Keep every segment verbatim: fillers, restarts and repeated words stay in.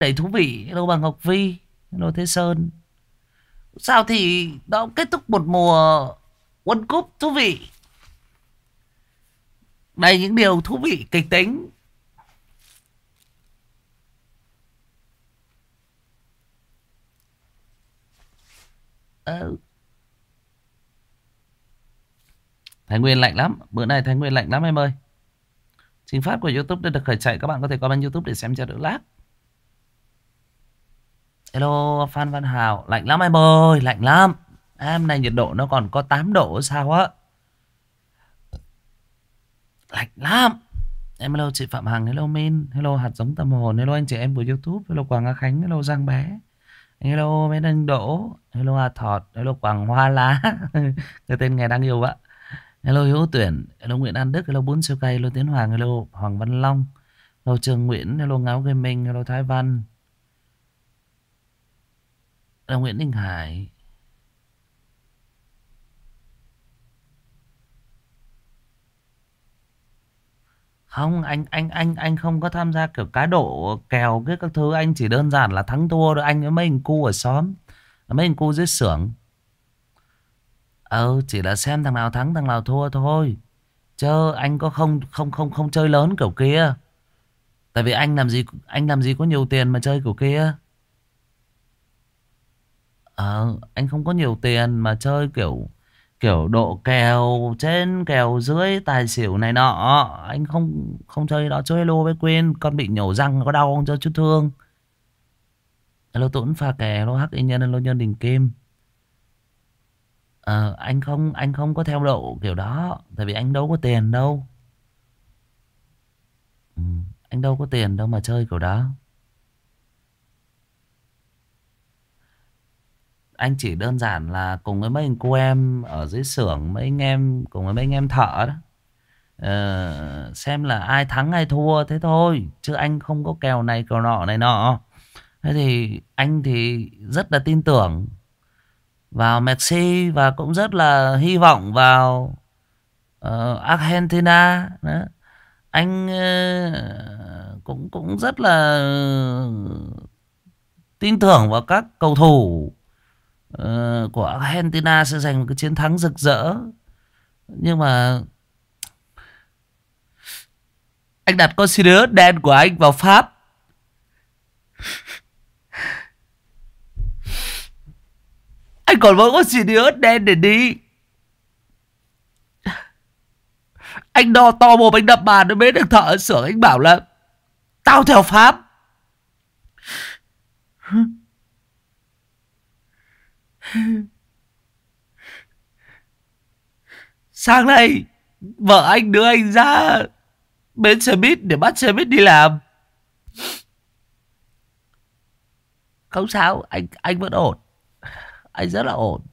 Đầy thú vị. Hello bà Ngọc Vi. Hello Thế Sơn. Sao thì đó kết thúc một mùa World Cup thú vị. Đầy những điều thú vị kịch tính. Ờ, Thái Nguyên lạnh lắm. Bữa nay Thái Nguyên lạnh lắm em ơi. Trình phát của YouTube đã được khởi chạy. Các bạn có thể qua bên YouTube để xem cho đỡ lag. Hello Phan Văn Hào. Lạnh lắm em ơi. Lạnh lắm. Em này nhiệt độ nó còn có tám độ sao á. Lạnh lắm. Em hello chị Phạm Hằng. Hello Min. Hello hạt giống tâm hồn. Hello anh chị em của YouTube. Hello Quảng Nga Khánh. Hello Giang Bé. Hello mấy anh Đỗ. Hello A Thọt. Hello Quảng Hoa Lá. Cái tên ngày đang yêu ạ. Hello Hiếu Tuyển. Hello Nguyễn An Đức. Hello Bún Siêu Cây. Hello Tiến Hoàng. Hello Hoàng Văn Long. Hello Trường Nguyễn. Hello Ngáo Gaming. Hello Thái Văn. Hello Nguyễn Đình Hải. Không, anh anh anh anh không có tham gia kiểu cá độ kèo cái các thứ, anh chỉ đơn giản là thắng thua rồi, anh với mấy anh cu ở xóm, mấy anh cu dưới xưởng. Ờ chỉ là xem thằng nào thắng thằng nào thua thôi. Chứ anh có không không không không chơi lớn kiểu kia. Tại vì anh làm gì anh làm gì có nhiều tiền mà chơi kiểu kia. Ờ anh không có nhiều tiền mà chơi kiểu kiểu độ kèo trên kèo dưới tài xỉu này nọ. Anh không không chơi đó. Chơi hello với Quyên. Con bị nhổ răng có đau không cho chút thương. Hello Tuấn pha kè. Hello Hắc Y Nhân. Hello Nhân Đình Kim. Ờ anh không anh không có theo độ kiểu đó. Tại vì anh đâu có tiền đâu. Ừ, anh đâu có tiền đâu mà chơi kiểu đó. Anh chỉ đơn giản là cùng với mấy anh cô em ở dưới xưởng, mấy anh em cùng với mấy anh em thợ đó. Ờ, xem là ai thắng ai thua thế thôi. Chứ anh không có kèo này kèo nọ này nọ. Thế thì anh thì rất là tin tưởng vào Messi và cũng rất là hy vọng vào ờ, Argentina đó. Anh ờ, cũng cũng rất là tin tưởng vào các cầu thủ ờ, của Argentina sẽ giành một cái chiến thắng rực rỡ. Nhưng mà anh đặt con Sirius đen của anh vào Pháp. Anh còn mỗi con Sirius đen để đi. Anh đo to mồm anh đập bàn nó mới được thợ ở xưởng. Anh bảo là tao theo Pháp. Sáng nay vợ anh đưa anh ra bến xe buýt để bắt xe buýt đi làm. Không sao, anh anh vẫn ổn. Anh rất là ổn.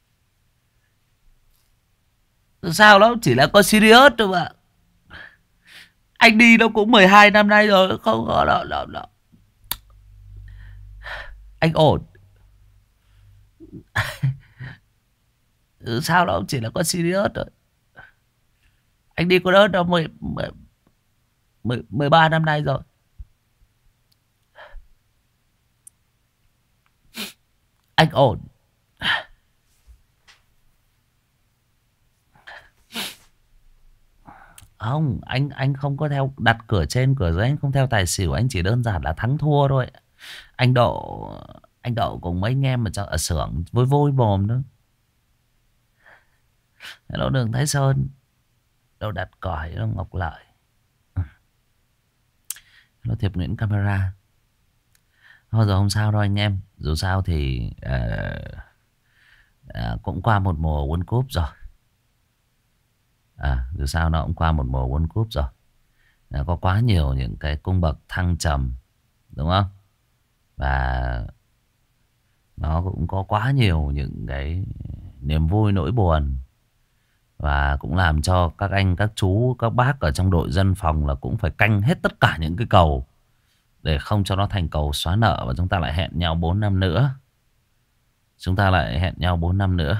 Sao nó chỉ là con Sirius thôi mà. Anh đi nó cũng mười hai năm nay rồi. Không có đâu, đâu, đâu. Anh ổn. Ừ, sao nó chỉ là con Sirius thôi. Anh đi có đỡ đâu mười, mười, mười, mười ba năm nay rồi. Anh ổn. Không, anh anh không có theo đặt cửa trên cửa dưới, anh không theo tài xỉu, anh chỉ đơn giản là thắng thua thôi. Anh Độ anh Độ cùng mấy anh em ở, trong, ở xưởng vui vui mồm đó. Hello Đường Thái Sơn. Đâu đặt còi. Hello Ngọc Lợi. Hello Thiệp Nguyễn Camera. Thôi rồi không sao đâu anh em. Dù sao thì uh, uh, cũng qua một mùa World Cup rồi. À, dù sao nó cũng qua một mùa World Cup rồi. Nó có quá nhiều những cái cung bậc thăng trầm, đúng không? Và nó cũng có quá nhiều những cái niềm vui nỗi buồn. Và cũng làm cho các anh, các chú, các bác ở trong đội dân phòng là cũng phải canh hết tất cả những cái cầu để không cho nó thành cầu xóa nợ. Và chúng ta lại hẹn nhau bốn năm nữa. Chúng ta lại hẹn nhau bốn năm nữa.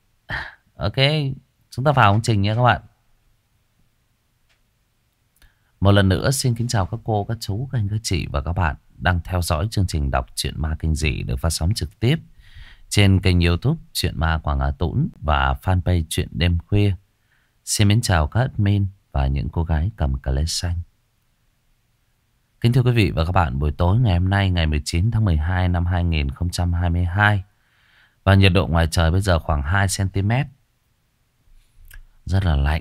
Ok, chúng ta vào công trình nhé các bạn. Một lần nữa xin kính chào các cô, các chú, các anh, các chị và các bạn đang theo dõi chương trình đọc truyện ma kinh dị được phát sóng trực tiếp trên kênh YouTube Truyện Ma Quảng Hà Tũng và fanpage Truyện Đêm Khuya. Xin mến chào các admin và những cô gái cầm cà lê xanh. Kính thưa quý vị và các bạn, buổi tối ngày hôm nay ngày mười chín tháng mười hai năm hai nghìn không trăm hai mươi hai và nhiệt độ ngoài trời bây giờ khoảng hai xăng ti mét. Rất là lạnh.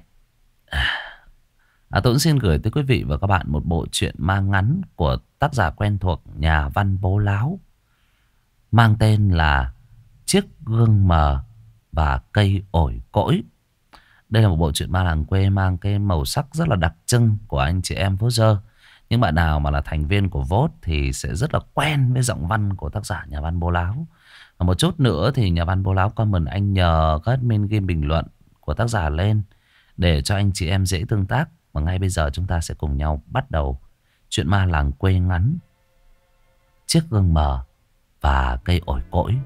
À, tôi cũng xin gửi tới quý vị và các bạn một bộ truyện ma ngắn của tác giả quen thuộc nhà văn Bố Láo, mang tên là Chiếc Gương Mờ và Cây Ổi Cỗi. Đây là một bộ truyện ma làng quê mang cái màu sắc rất là đặc trưng của anh chị em voter. Những bạn nào mà là thành viên của vote thì sẽ rất là quen với giọng văn của tác giả nhà văn Bố Láo. Và một chút nữa thì nhà văn Bố Láo comment anh nhờ các admin ghi bình luận của tác giả lên để cho anh chị em dễ tương tác. Và ngay bây giờ chúng ta sẽ cùng nhau bắt đầu chuyện ma làng quê ngắn Chiếc Gương Mờ và Cây Ổi Cỗi.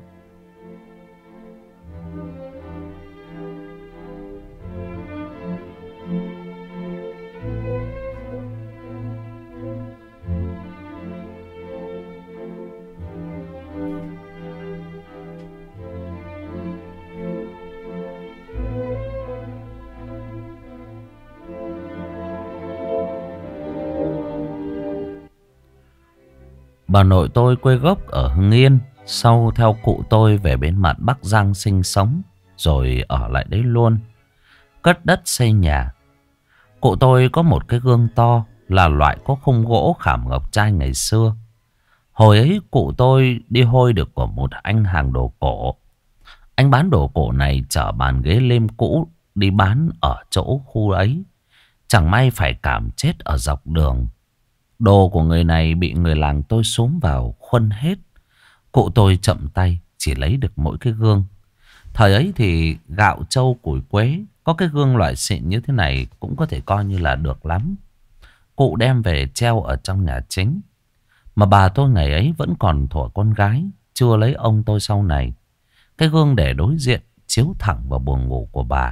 Bà nội tôi quê gốc ở Hưng Yên, sau theo cụ tôi về bên mặt Bắc Giang sinh sống, rồi ở lại đấy luôn, cất đất xây nhà. Cụ tôi có một cái gương to, là loại có khung gỗ khảm ngọc trai ngày xưa. Hồi ấy cụ tôi đi hôi được của một anh hàng đồ cổ. Anh bán đồ cổ này chở bàn ghế lêm cũ đi bán ở chỗ khu ấy. Chẳng may phải cảm chết ở dọc đường. Đồ của người này bị người làng tôi xúm vào khuân hết. Cụ tôi chậm tay chỉ lấy được mỗi cái gương. Thời ấy thì gạo trâu củi quế, có cái gương loại xịn như thế này cũng có thể coi như là được lắm. Cụ đem về treo ở trong nhà chính. Mà bà tôi ngày ấy vẫn còn thuở con gái, chưa lấy ông tôi sau này. Cái gương để đối diện chiếu thẳng vào buồng ngủ của bà.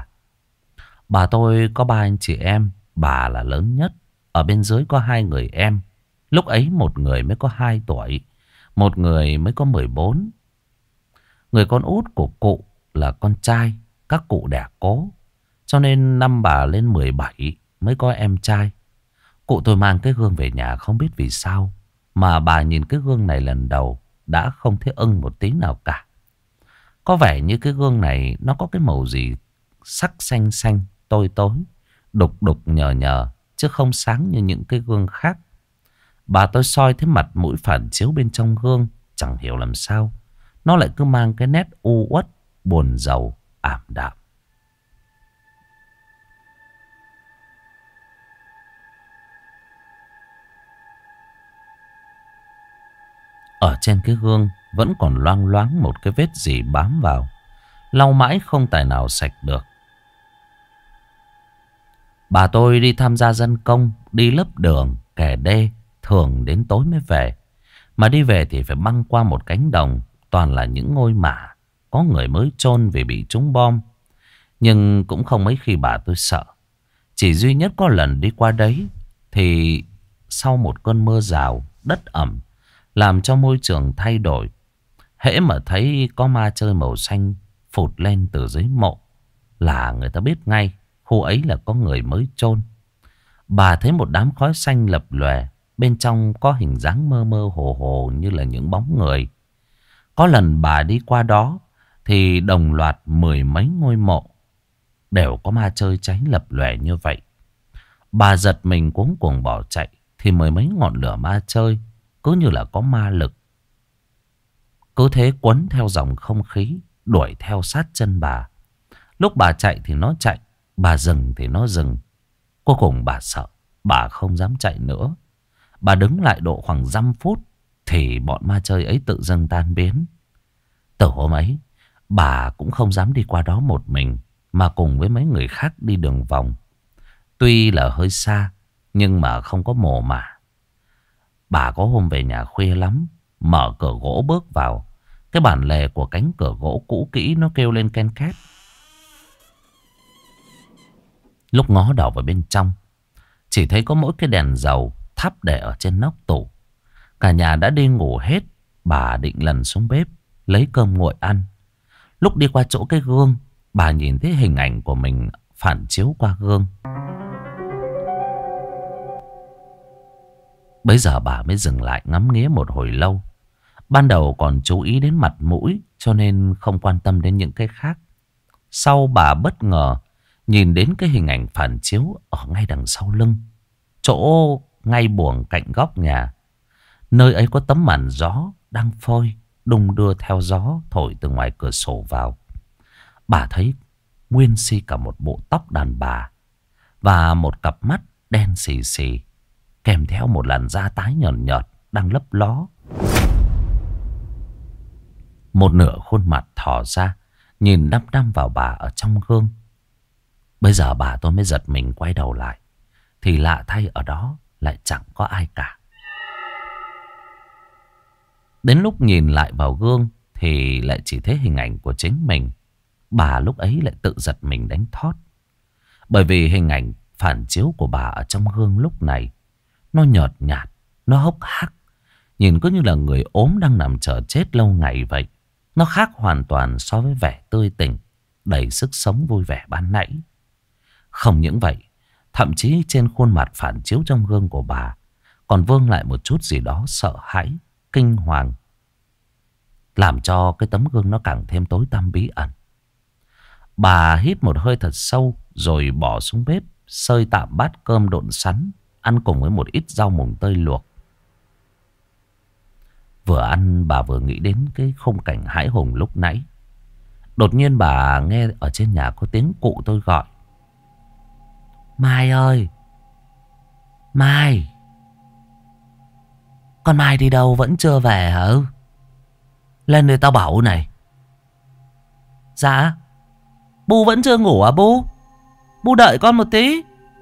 Bà tôi có ba anh chị em, bà là lớn nhất. Ở bên dưới có hai người em. Lúc ấy một người mới có hai tuổi, một người mới có mười bốn. Người con út của cụ là con trai, các cụ đẻ cố. Cho nên năm bà lên mười bảy mới có em trai. Cụ tôi mang cái gương về nhà không biết vì sao mà bà nhìn cái gương này lần đầu đã không thấy ưng một tí nào cả. Có vẻ như cái gương này nó có cái màu gì sắc xanh xanh, tối tối, đục đục nhờ nhờ, chứ không sáng như những cái gương khác. Bà tôi soi thấy mặt mũi phản chiếu bên trong gương, chẳng hiểu làm sao nó lại cứ mang cái nét u uất, buồn rầu, ảm đạm. Ở trên cái gương vẫn còn loang loáng một cái vết gì bám vào, lau mãi không tài nào sạch được. Bà tôi đi tham gia dân công, đi lấp đường, kẻ đê, thường đến tối mới về. Mà đi về thì phải băng qua một cánh đồng, toàn là những ngôi mả, có người mới chôn vì bị trúng bom. Nhưng cũng không mấy khi bà tôi sợ. Chỉ duy nhất có lần đi qua đấy, thì sau một cơn mưa rào, đất ẩm, làm cho môi trường thay đổi. Hễ mà thấy có ma chơi màu xanh phụt lên từ dưới mộ, là người ta biết ngay khu ấy là có người mới chôn. Bà thấy một đám khói xanh lập lòe, bên trong có hình dáng mơ mơ hồ hồ như là những bóng người. Có lần bà đi qua đó thì đồng loạt mười mấy ngôi mộ đều có ma chơi cháy lập lòe như vậy. Bà giật mình cuống cuồng bỏ chạy, thì mười mấy ngọn lửa ma chơi cứ như là có ma lực, cứ thế quấn theo dòng không khí, đuổi theo sát chân bà. Lúc bà chạy thì nó chạy, bà dừng thì nó dừng. Cuối cùng bà sợ, bà không dám chạy nữa. Bà đứng lại độ khoảng dăm phút thì bọn ma chơi ấy tự dưng tan biến. Từ hôm ấy, bà cũng không dám đi qua đó một mình, mà cùng với mấy người khác đi đường vòng. Tuy là hơi xa, nhưng mà không có mồ mả. Bà có hôm về nhà khuya lắm, mở cửa gỗ bước vào. Cái bản lề của cánh cửa gỗ cũ kỹ nó kêu lên ken két. Lúc ngó đầu vào bên trong Chỉ thấy có mỗi cái đèn dầu thắp để ở trên nóc tủ. Cả nhà đã đi ngủ hết. Bà định lần xuống bếp lấy cơm nguội ăn. Lúc đi qua chỗ cái gương, bà nhìn thấy hình ảnh của mình phản chiếu qua gương. Bấy giờ bà mới dừng lại ngắm nghía một hồi lâu. Ban đầu còn chú ý đến mặt mũi cho nên không quan tâm đến những cái khác. Sau bà bất ngờ nhìn đến cái hình ảnh phản chiếu ở ngay đằng sau lưng, chỗ ngay buồng cạnh góc nhà. Nơi ấy có tấm màn gió đang phơi đung đưa theo gió thổi từ ngoài cửa sổ vào. Bà thấy nguyên si cả một bộ tóc đàn bà và một cặp mắt đen xì xì, kèm theo một làn da tái nhợt nhợt đang lấp ló. Một nửa khuôn mặt thò ra nhìn đăm đăm vào bà ở trong gương. Bây giờ bà tôi mới giật mình quay đầu lại, thì lạ thay ở đó lại chẳng có ai cả. Đến lúc nhìn lại vào gương thì lại chỉ thấy hình ảnh của chính mình. Bà lúc ấy lại tự giật mình đánh thót. Bởi vì hình ảnh phản chiếu của bà ở trong gương lúc này, nó nhợt nhạt, nó hốc hác, nhìn cứ như là người ốm đang nằm chờ chết lâu ngày vậy. Nó khác hoàn toàn so với vẻ tươi tỉnh, đầy sức sống vui vẻ ban nãy. Không những vậy, thậm chí trên khuôn mặt phản chiếu trong gương của bà còn vương lại một chút gì đó sợ hãi, kinh hoàng, làm cho cái tấm gương nó càng thêm tối tăm bí ẩn. Bà hít một hơi thật sâu rồi bỏ xuống bếp xơi tạm bát cơm độn sắn, ăn cùng với một ít rau mùng tơi luộc. Vừa ăn bà vừa nghĩ đến cái khung cảnh hãi hùng lúc nãy. Đột nhiên bà nghe ở trên nhà có tiếng cụ tôi gọi: Mai ơi! Mai! Con Mai đi đâu vẫn chưa về hả? Lên đây tao bảo này. Dạ. Bu vẫn chưa ngủ à Bu? Bu đợi con một tí.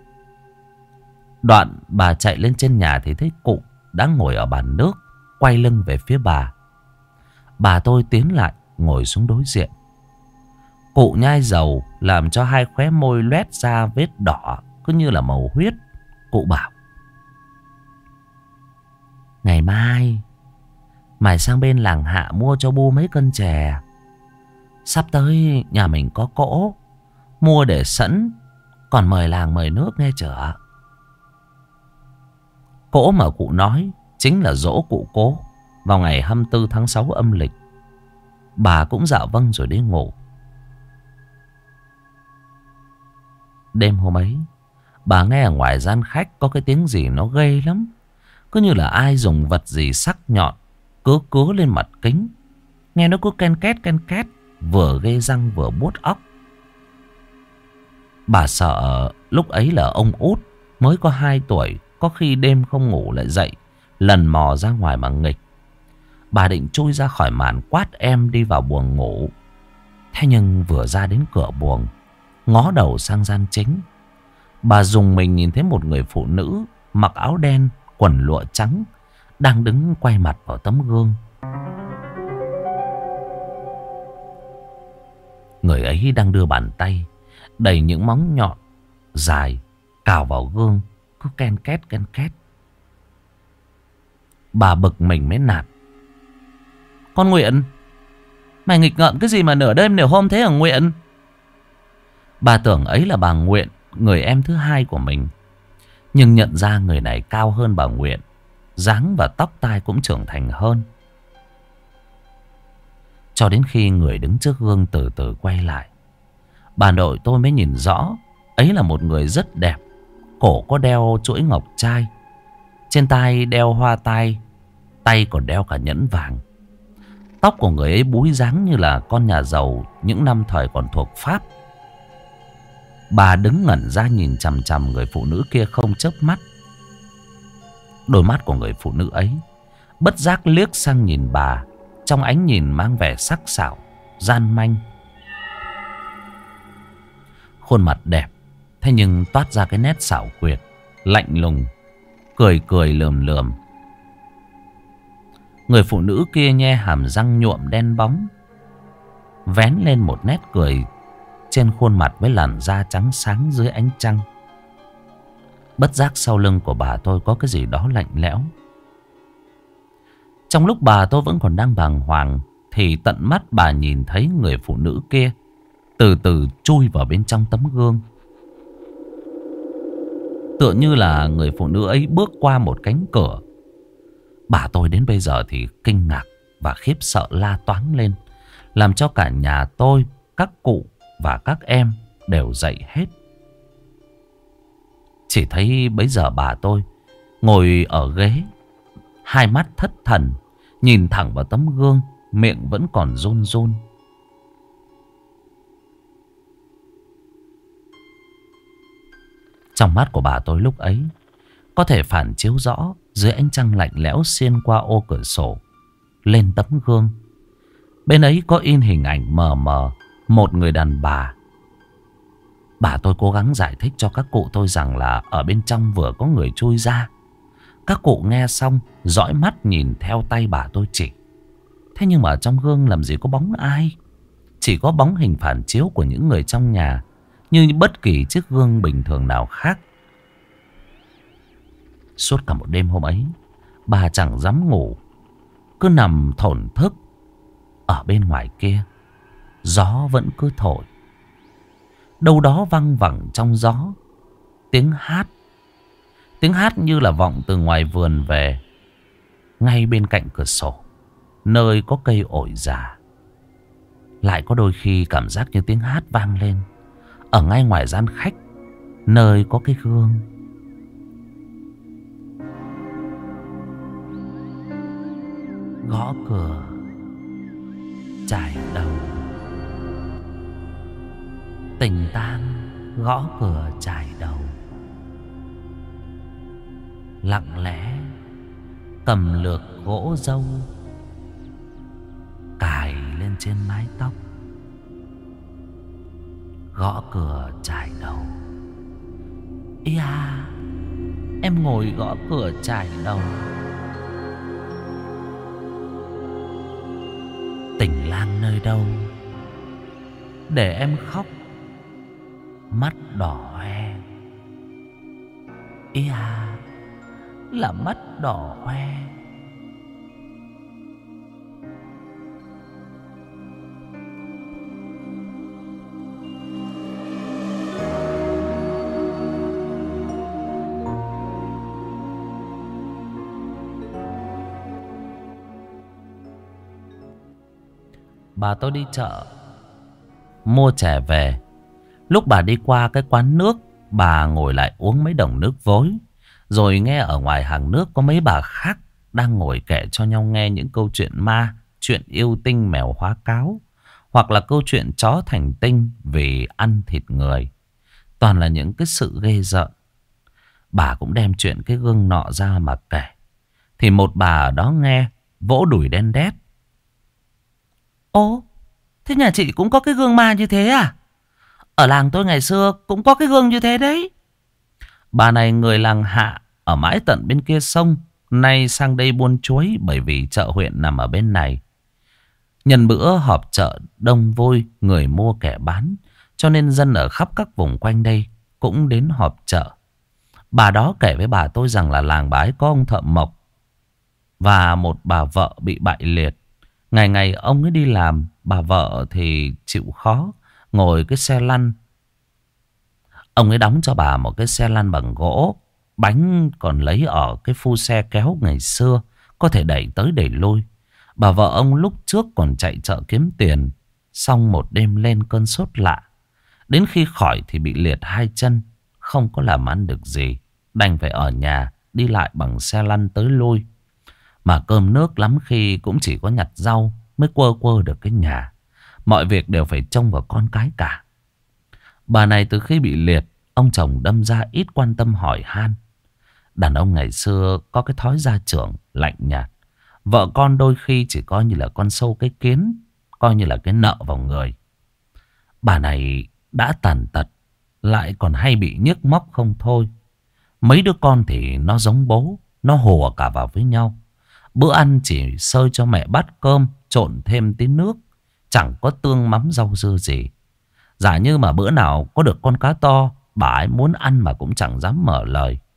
Đoạn bà chạy lên trên nhà thì thấy cụ đang ngồi ở bàn nước, quay lưng về phía bà. Bà tôi tiến lại ngồi xuống đối diện. Cụ nhai dầu làm cho hai khóe môi loét ra vết đỏ cứ như là màu huyết. Cụ bảo: Ngày mai mày sang bên làng Hạ mua cho Bu mấy cân chè. Sắp tới nhà mình có cỗ, mua để sẵn, còn mời làng mời nước nghe chưa? Cỗ mà cụ nói chính là giỗ cụ Cố vào ngày hai mươi tư tháng sáu âm lịch. Bà cũng dạ vâng rồi đi ngủ. Đêm hôm ấy, bà nghe ở ngoài gian khách có cái tiếng gì nó ghê lắm. Cứ như là ai dùng vật gì sắc nhọn cứa cứa lên mặt kính. Nghe nó cứ ken két ken két, vừa ghê răng vừa buốt óc. Bà sợ lúc ấy là ông út mới có hai tuổi, có khi đêm không ngủ lại dậy lần mò ra ngoài mà nghịch. Bà định chui ra khỏi màn quát em đi vào buồng ngủ. Thế nhưng vừa ra đến cửa buồng, ngó đầu sang gian chính, bà dùng mình nhìn thấy một người phụ nữ mặc áo đen, quần lụa trắng đang đứng quay mặt vào tấm gương. Người ấy đang đưa bàn tay đầy những móng nhọn dài cào vào gương, cứ ken két ken két. Bà bực mình mới nạt: Con Nguyện, mày nghịch ngợm cái gì mà nửa đêm nửa hôm thế hả Nguyện? Bà tưởng ấy là bà Nguyện, người em thứ hai của mình. Nhưng nhận ra người này cao hơn bà Nguyện, dáng và tóc tai cũng trưởng thành hơn. Cho đến khi người đứng trước gương từ từ quay lại, bà nội tôi mới nhìn rõ ấy là một người rất đẹp. Cổ có đeo chuỗi ngọc trai, trên tai đeo hoa tai, tay còn đeo cả nhẫn vàng. Tóc của người ấy búi dáng như là con nhà giàu những năm thời còn thuộc Pháp. Bà đứng ngẩn ra nhìn chằm chằm người phụ nữ kia không chớp mắt. Đôi mắt của người phụ nữ ấy bất giác liếc sang nhìn bà, trong ánh nhìn mang vẻ sắc sảo, gian manh. Khuôn mặt đẹp, thế nhưng toát ra cái nét xảo quyệt, lạnh lùng, cười cười lườm lườm. Người phụ nữ kia nhe hàm răng nhuộm đen bóng, vén lên một nét cười trên khuôn mặt với làn da trắng sáng dưới ánh trăng. Bất giác sau lưng của bà tôi có cái gì đó lạnh lẽo. Trong lúc bà tôi vẫn còn đang bàng hoàng thì tận mắt bà nhìn thấy người phụ nữ kia từ từ chui vào bên trong tấm gương. Tựa như là người phụ nữ ấy bước qua một cánh cửa. Bà tôi đến bây giờ thì kinh ngạc và khiếp sợ la toáng lên, làm cho cả nhà tôi, các cụ và các em đều dậy hết. Chỉ thấy bấy giờ bà tôi ngồi ở ghế, hai mắt thất thần, nhìn thẳng vào tấm gương, miệng vẫn còn run run. Trong mắt của bà tôi lúc ấy có thể phản chiếu rõ dưới ánh trăng lạnh lẽo xuyên qua ô cửa sổ lên tấm gương. Bên ấy có in hình ảnh mờ mờ một người đàn bà. Bà tôi cố gắng giải thích cho các cụ tôi rằng là ở bên trong vừa có người chui ra. Các cụ nghe xong dõi mắt nhìn theo tay bà tôi chỉ. Thế nhưng mà trong gương làm gì có bóng ai, chỉ có bóng hình phản chiếu của những người trong nhà, như bất kỳ chiếc gương bình thường nào khác. Suốt cả một đêm hôm ấy, bà chẳng dám ngủ, cứ nằm thổn thức. Ở bên ngoài kia, gió vẫn cứ thổi. Đâu đó văng vẳng trong gió tiếng hát. Tiếng hát như là vọng từ ngoài vườn về. Ngay bên cạnh cửa sổ, nơi có cây ổi già, lại có đôi khi cảm giác như tiếng hát vang lên ở ngay ngoài gian khách, nơi có cái gương. Gõ cửa trải đầu, tình tang gõ cửa trải đầu. Lặng lẽ cầm lược gỗ dâu cài lên trên mái tóc. Gõ cửa trải đầu. Ý à, em ngồi gõ cửa trải đầu. Tình lang nơi đâu để em khóc mắt đỏ hoe. Ý à, là mắt đỏ hoe. Bà tôi đi chợ mua chè về. Lúc bà đi qua cái quán nước, bà ngồi lại uống mấy đồng nước vối, rồi nghe ở ngoài hàng nước có mấy bà khác đang ngồi kể cho nhau nghe những câu chuyện ma, chuyện yêu tinh mèo hóa cáo, hoặc là câu chuyện chó thành tinh vì ăn thịt người. Toàn là những cái sự ghê rợn. Bà cũng đem chuyện cái gương nọ ra mà kể. Thì một bà ở đó nghe vỗ đùi đen đét. Ồ, thế nhà chị cũng có cái gương ma như thế à? Ở làng tôi ngày xưa cũng có cái gương như thế đấy. Bà này người làng Hạ, ở mãi tận bên kia sông, nay sang đây buôn chuối bởi vì chợ huyện nằm ở bên này. Nhân bữa họp chợ đông vui, người mua kẻ bán, cho nên dân ở khắp các vùng quanh đây cũng đến họp chợ. Bà đó kể với bà tôi rằng là làng bà ấy có ông thợ mộc và một bà vợ bị bại liệt. Ngày ngày ông ấy đi làm, bà vợ thì chịu khó ngồi cái xe lăn. Ông ấy đóng cho bà một cái xe lăn bằng gỗ, bánh còn lấy ở cái phu xe kéo ngày xưa, có thể đẩy tới đẩy lui. Bà vợ ông lúc trước còn chạy chợ kiếm tiền, xong một đêm lên cơn sốt lạ. Đến khi khỏi thì bị liệt hai chân, không có làm ăn được gì, đành phải ở nhà đi lại bằng xe lăn tới lui. Mà cơm nước lắm khi cũng chỉ có nhặt rau mới quơ quơ được cái nhà. Mọi việc đều phải trông vào con cái cả. Bà này từ khi bị liệt, ông chồng đâm ra ít quan tâm hỏi han. Đàn ông ngày xưa có cái thói gia trưởng lạnh nhạt. Vợ con đôi khi chỉ coi như là con sâu cái kiến, coi như là cái nợ vào người. Bà này đã tàn tật, lại còn hay bị nhức móc không thôi. Mấy đứa con thì nó giống bố, nó hùa cả vào với nhau. Bữa ăn chỉ sơi cho mẹ bát cơm, trộn thêm tí nước, chẳng có tương mắm rau dưa gì. Giả như mà bữa nào có được con cá to, bà ấy muốn ăn mà cũng chẳng dám mở lời.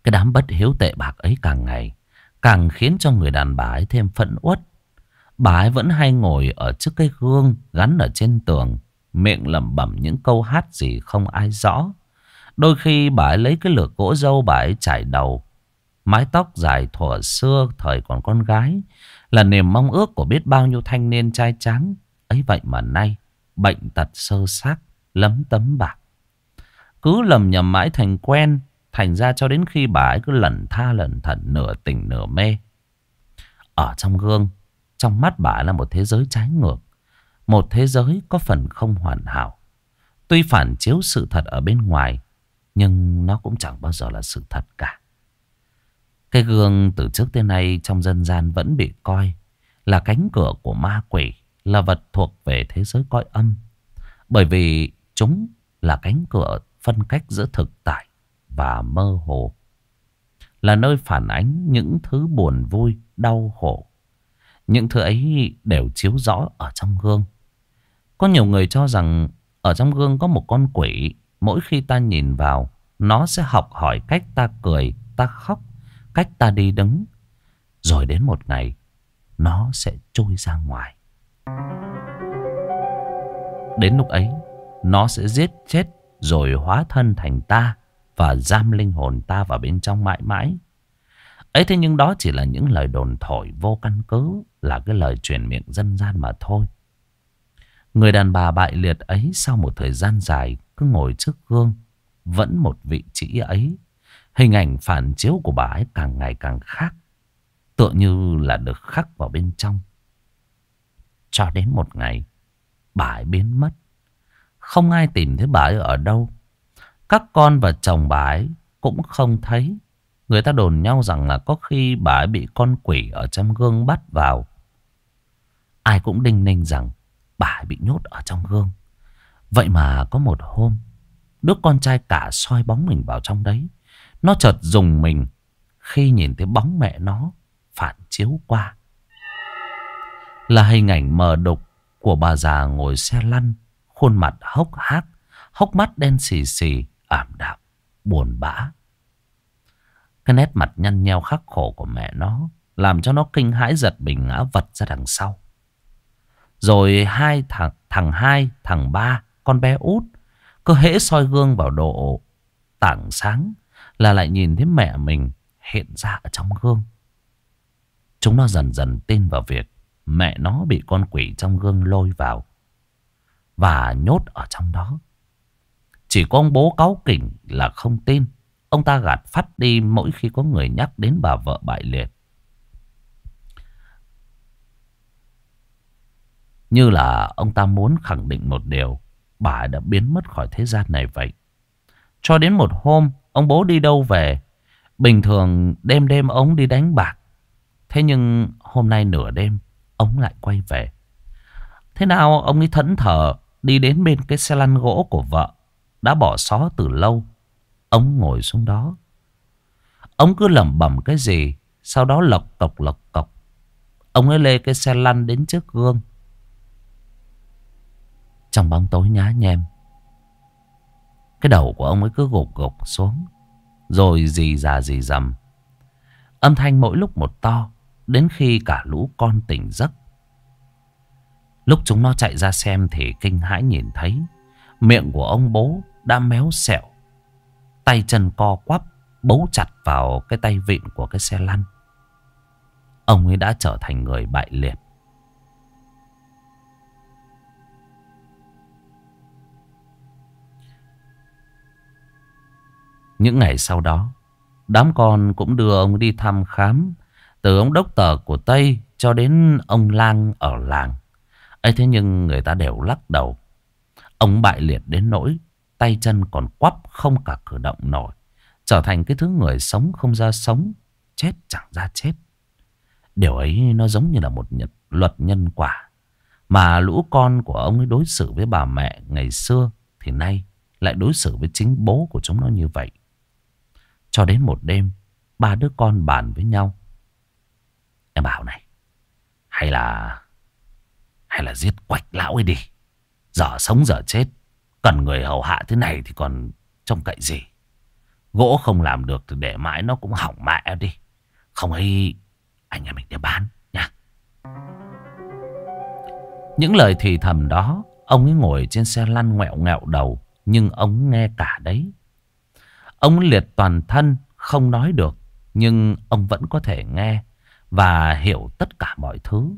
Cái đám bất hiếu tệ bạc ấy càng ngày càng khiến cho người đàn bà ấy thêm phẫn uất. Bà ấy vẫn hay ngồi ở trước cái gương gắn ở trên tường, miệng lẩm bẩm những câu hát gì không ai rõ. Đôi khi bà ấy lấy cái lược gỗ dâu bà ấy chải đầu. Mái tóc dài thuở xưa thời còn con gái là niềm mong ước của biết bao nhiêu thanh niên trai tráng. Ấy vậy mà nay bệnh tật sơ xác, lấm tấm bạc. Cứ lầm nhầm mãi thành quen. Thành ra cho đến khi bà ấy cứ lẩn tha lẩn thẩn, nửa tỉnh nửa mê. Ở trong gương, trong mắt bà ấy là một thế giới trái ngược. Một thế giới có phần không hoàn hảo. Tuy phản chiếu sự thật ở bên ngoài, nhưng nó cũng chẳng bao giờ là sự thật cả. Cái gương từ trước tới nay trong dân gian vẫn bị coi là cánh cửa của ma quỷ, là vật thuộc về thế giới cõi âm. Bởi vì chúng là cánh cửa phân cách giữa thực tại và mơ hồ, là nơi phản ánh những thứ buồn vui, đau khổ. Những thứ ấy đều chiếu rõ ở trong gương. Có nhiều người cho rằng ở trong gương có một con quỷ. Mỗi khi ta nhìn vào, nó sẽ học hỏi cách ta cười, ta khóc, cách ta đi đứng. Rồi đến một ngày, nó sẽ trôi ra ngoài. Đến lúc ấy, nó sẽ giết chết rồi hóa thân thành ta và giam linh hồn ta vào bên trong mãi mãi. Ấy thế nhưng đó chỉ là những lời đồn thổi vô căn cứ, là cái lời truyền miệng dân gian mà thôi. Người đàn bà bại liệt ấy sau một thời gian dài cứ ngồi trước gương, vẫn một vị trí ấy. Hình ảnh phản chiếu của bà ấy càng ngày càng khác, tựa như là được khắc vào bên trong. Cho đến một ngày, bà ấy biến mất. Không ai tìm thấy bà ấy ở đâu. Các con và chồng bà ấy cũng không thấy. Người ta đồn nhau rằng là có khi bà ấy bị con quỷ ở trong gương bắt vào. Ai cũng đinh ninh rằng bà ấy bị nhốt ở trong gương. Vậy mà có một hôm, đứa con trai cả soi bóng mình vào trong đấy. Nó chợt rùng mình khi nhìn thấy bóng mẹ nó phản chiếu qua. Là hình ảnh mờ đục của bà già ngồi xe lăn, khuôn mặt hốc hác, hốc mắt đen xì xì, ảm đạm, buồn bã. Cái nét mặt nhăn nheo khắc khổ của mẹ nó làm cho nó kinh hãi giật mình ngã vật ra đằng sau. Rồi hai thằng thằng hai, thằng ba, con bé út cứ hễ soi gương vào độ tảng sáng là lại nhìn thấy mẹ mình hiện ra ở trong gương. Chúng nó dần dần tin vào việc mẹ nó bị con quỷ trong gương lôi vào và nhốt ở trong đó. Chỉ có ông bố cáu kỉnh là không tin. Ông ta gạt phắt đi mỗi khi có người nhắc đến bà vợ bại liệt. Như là ông ta muốn khẳng định một điều, bà đã biến mất khỏi thế gian này vậy. Cho đến một hôm, ông bố đi đâu về. Bình thường đêm đêm ông đi đánh bạc. Thế nhưng hôm nay nửa đêm, ông lại quay về. Thế nào ông ấy thẫn thờ đi đến bên cái xe lăn gỗ của vợ đã bỏ xó từ lâu. Ông ngồi xuống đó. Ông cứ lẩm bẩm cái gì, sau đó lộc cộc lộc cộc. Ông ấy lê cái xe lăn đến trước gương. Trong bóng tối nhá nhem, cái đầu của ông ấy cứ gục gục xuống, rồi rì rà rì rầm. Âm thanh mỗi lúc một to, đến khi cả lũ con tỉnh giấc. Lúc chúng nó chạy ra xem thì kinh hãi nhìn thấy miệng của ông bố đã méo sẹo, tay chân co quắp, bấu chặt vào cái tay vịn của cái xe lăn. Ông ấy đã trở thành người bại liệt. Những ngày sau đó, đám con cũng đưa ông đi thăm khám. Từ ông đốc tờ của Tây cho đến ông lang ở làng ấy, thế nhưng người ta đều lắc đầu. Ông bại liệt đến nỗi tay chân còn quắp không cả cử động nổi, trở thành cái thứ người sống không ra sống, chết chẳng ra chết. Điều ấy nó giống như là một nhật luật nhân quả. Mà lũ con của ông ấy đối xử với bà mẹ ngày xưa thì nay lại đối xử với chính bố của chúng nó như vậy. Cho đến một đêm, ba đứa con bàn với nhau. Em bảo này, hay là Hay là giết quạch lão ấy đi. Giờ sống giờ chết, cần người hầu hạ thế này thì còn trông cậy gì. Gỗ không làm được thì để mãi nó cũng hỏng mẹ đi. Không ấy anh em mình đi bán nha. Những lời thì thầm đó, ông ấy ngồi trên xe lăn ngoẹo ngẹo đầu, nhưng ông nghe cả đấy. Ông liệt toàn thân, không nói được, nhưng ông vẫn có thể nghe và hiểu tất cả mọi thứ.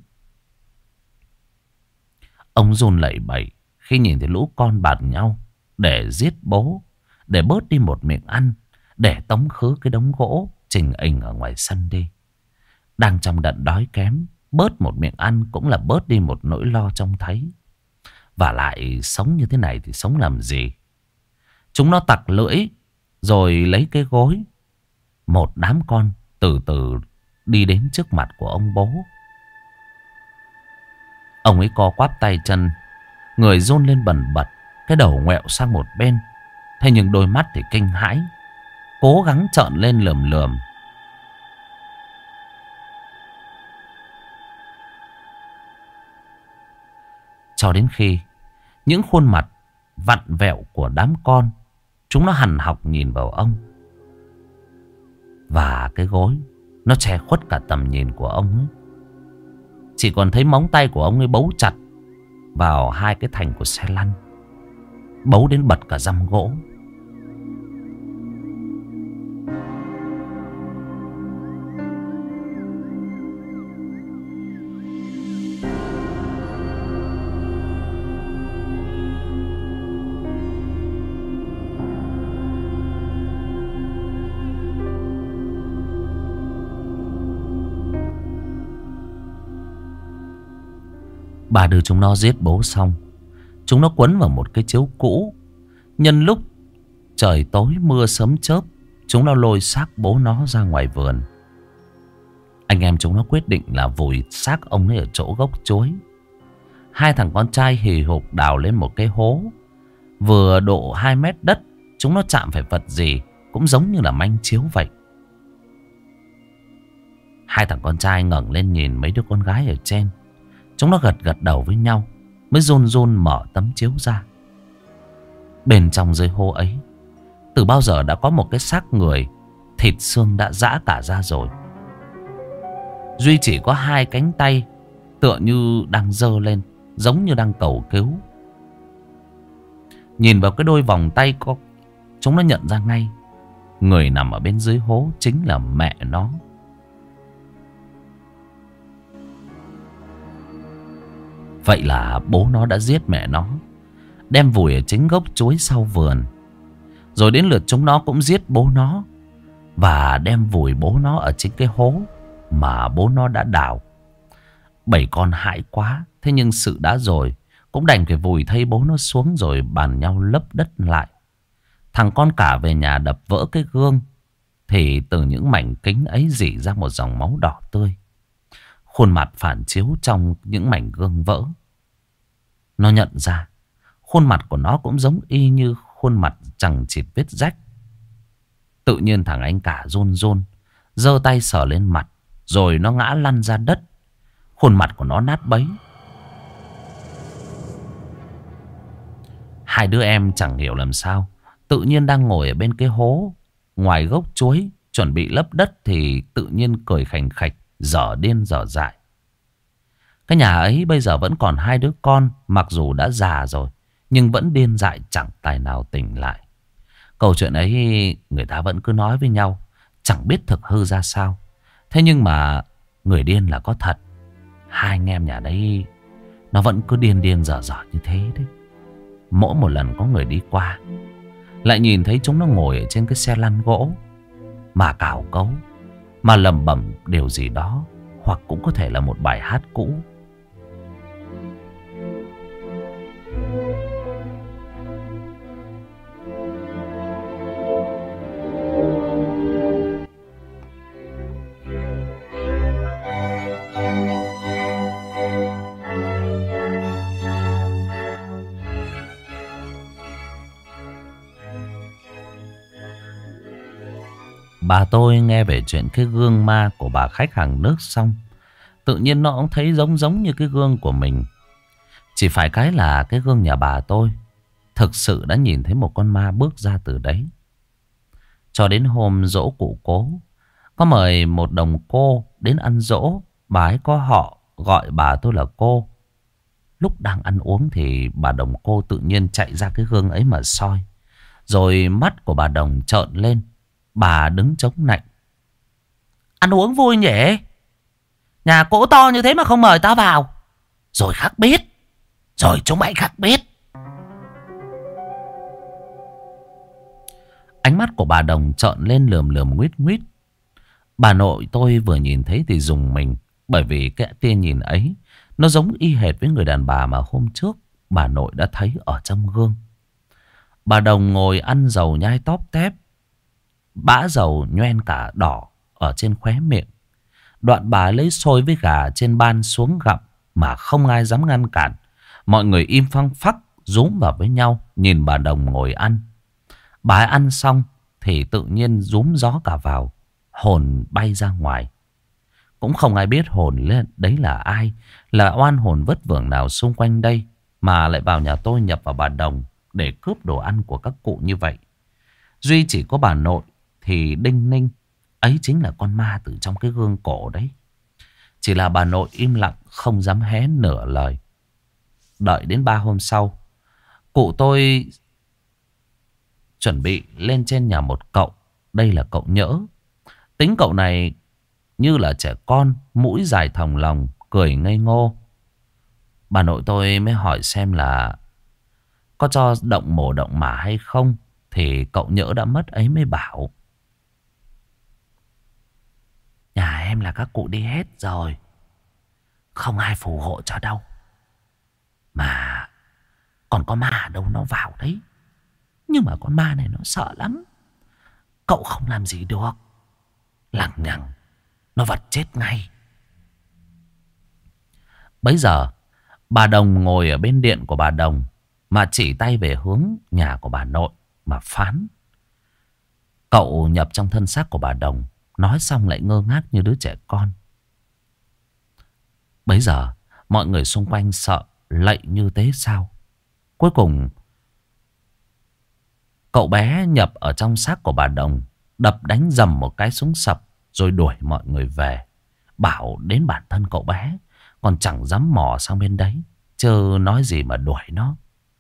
Ông run lẩy bẩy khi nhìn thấy lũ con bàn nhau để giết bố, để bớt đi một miệng ăn, để tống khứ cái đống gỗ trình hình ở ngoài sân đi. Đang trong đợt đói kém, bớt một miệng ăn cũng là bớt đi một nỗi lo trông thấy. Và lại sống như thế này thì sống làm gì? Chúng nó tặc lưỡi rồi lấy cái gối. Một đám con từ từ đi đến trước mặt của ông bố. Ông ấy co quắp tay chân, người run lên bần bật, cái đầu ngoẹo sang một bên. Thế nhưng đôi mắt thì kinh hãi, cố gắng trợn lên lườm lườm. Cho đến khi những khuôn mặt vặn vẹo của đám con, chúng nó hằn học nhìn vào ông. Và cái gối nó che khuất cả tầm nhìn của ông ấy. Chỉ còn thấy móng tay của ông ấy bấu chặt vào hai cái thành của xe lăn, bấu đến bật cả răm gỗ. Ba đứa chúng nó giết bố xong, chúng nó quấn vào một cái chiếu cũ. Nhân lúc trời tối mưa sấm chớp, chúng nó lôi xác bố nó ra ngoài vườn. Anh em chúng nó quyết định là vùi xác ông ấy ở chỗ gốc chuối. Hai thằng con trai hì hục đào lên một cái hố vừa độ hai mét đất. Chúng nó chạm phải vật gì cũng giống như là manh chiếu vậy. Hai thằng con trai ngẩng lên nhìn mấy đứa con gái ở trên. Chúng nó gật gật đầu với nhau, mới run run mở tấm chiếu ra. Bên trong dưới hố ấy, từ bao giờ đã có một cái xác người, thịt xương đã rã cả ra rồi. Duy chỉ có hai cánh tay tựa như đang giơ lên, giống như đang cầu cứu. Nhìn vào cái đôi vòng tay có, chúng nó nhận ra ngay người nằm ở bên dưới hố chính là mẹ nó. Vậy là bố nó đã giết mẹ nó, đem vùi ở chính gốc chuối sau vườn. Rồi đến lượt chúng nó cũng giết bố nó, và đem vùi bố nó ở chính cái hố mà bố nó đã đào. Bảy con hãi quá, thế nhưng sự đã rồi, cũng đành phải vùi thay bố nó xuống rồi bàn nhau lấp đất lại. Thằng con cả về nhà đập vỡ cái gương, thì từ những mảnh kính ấy rỉ ra một dòng máu đỏ tươi. Khuôn mặt phản chiếu trong những mảnh gương vỡ. Nó nhận ra khuôn mặt của nó cũng giống y như khuôn mặt chằng chịt vết rách. Tự nhiên thằng anh cả run run, giơ tay sờ lên mặt, rồi nó ngã lăn ra đất. Khuôn mặt của nó nát bấy. Hai đứa em chẳng hiểu làm sao, tự nhiên đang ngồi ở bên cái hố ngoài gốc chuối chuẩn bị lấp đất, thì tự nhiên cười khành khạch, dở điên dở dại. Cái nhà ấy bây giờ vẫn còn hai đứa con, mặc dù đã già rồi, nhưng vẫn điên dại chẳng tài nào tỉnh lại. Câu chuyện ấy người ta vẫn cứ nói với nhau, chẳng biết thực hư ra sao. Thế nhưng mà người điên là có thật. Hai anh em nhà đấy nó vẫn cứ điên điên dở dở như thế đấy. Mỗi một lần có người đi qua, lại nhìn thấy chúng nó ngồi ở trên cái xe lăn gỗ, mà cào cấu, mà lẩm bẩm điều gì đó, hoặc cũng có thể là một bài hát cũ. Bà tôi nghe về chuyện cái gương ma của bà khách hàng nước xong, tự nhiên nó cũng thấy giống giống như cái gương của mình. Chỉ phải cái là cái gương nhà bà tôi thực sự đã nhìn thấy một con ma bước ra từ đấy. Cho đến hôm giỗ cụ cố, có mời một đồng cô đến ăn giỗ. Bà ấy có họ gọi bà tôi là cô. Lúc đang ăn uống thì bà đồng cô tự nhiên chạy ra cái gương ấy mà soi. Rồi mắt của bà đồng trợn lên. Bà đứng chống nạnh. Ăn uống vui nhỉ? Nhà cỗ to như thế mà không mời tao vào. Rồi khắc biết. Rồi chúng mày khắc biết. Ánh mắt của bà đồng trợn lên lườm lườm nguyết nguyết. Bà nội tôi vừa nhìn thấy thì rùng mình. Bởi vì cái tia nhìn ấy nó giống y hệt với người đàn bà mà hôm trước bà nội đã thấy ở trong gương. Bà đồng ngồi ăn dầu nhai tóp tép. Bã dầu nhoen cả đỏ ở trên khóe miệng. Đoạn bà lấy xôi với gà trên ban xuống gặm mà không ai dám ngăn cản. Mọi người im phăng phắc rúm vào với nhau nhìn bà đồng ngồi ăn. Bà ấy ăn xong thì tự nhiên rúm gió cả vào. Hồn bay ra ngoài. Cũng không ai biết hồn lên đấy là ai. Là oan hồn vất vưởng nào xung quanh đây mà lại vào nhà tôi nhập vào bà đồng để cướp đồ ăn của các cụ như vậy. Duy chỉ có bà nội thì đinh ninh. Ấy chính là con ma từ trong cái gương cổ đấy. Chỉ là bà nội im lặng không dám hé nửa lời. Đợi đến ba hôm sau, cụ tôi chuẩn bị lên trên nhà một cậu. Đây là cậu Nhỡ. Tính cậu này như là trẻ con, mũi dài thòng lòng, cười ngây ngô. Bà nội tôi mới hỏi xem là có cho động mổ động mả hay không. Thì cậu Nhỡ đã mất ấy mới bảo. Nhà em là các cụ đi hết rồi. Không ai phù hộ cho đâu. Mà còn có ma đâu nó vào đấy. Nhưng mà con ma này nó sợ lắm. Cậu không làm gì được. Lằng nhằng nó vật chết ngay. Bấy giờ bà đồng ngồi ở bên điện của bà đồng mà chỉ tay về hướng nhà của bà nội mà phán. Cậu nhập trong thân xác của bà đồng. Nói xong lại ngơ ngác như đứa trẻ con. Bấy giờ mọi người xung quanh sợ lạy như thế sao. Cuối cùng cậu bé nhập ở trong xác của bà đồng. Đập đánh dầm một cái xuống sập. Rồi đuổi mọi người về. Bảo đến bản thân cậu bé còn chẳng dám mò sang bên đấy. Chứ nói gì mà đuổi nó.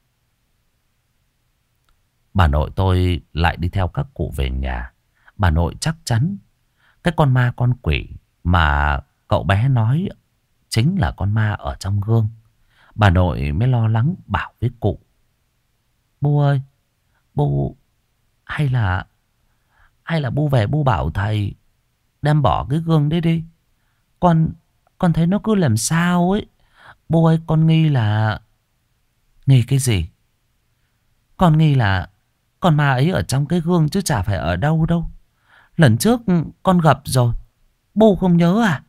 Bà nội tôi lại đi theo các cụ về nhà. Bà nội chắc chắn cái con ma con quỷ mà cậu bé nói chính là con ma ở trong gương. Bà nội mới lo lắng bảo với cụ. Bu ơi, bu hay là hay là bu về bu bảo thầy đem bỏ cái gương đấy đi. Con con thấy nó cứ làm sao ấy. Bu ơi, con nghi là... Nghi cái gì? Con nghi là con ma ấy ở trong cái gương chứ chả phải ở đâu đâu. Lần trước con gặp rồi. Bu không nhớ à?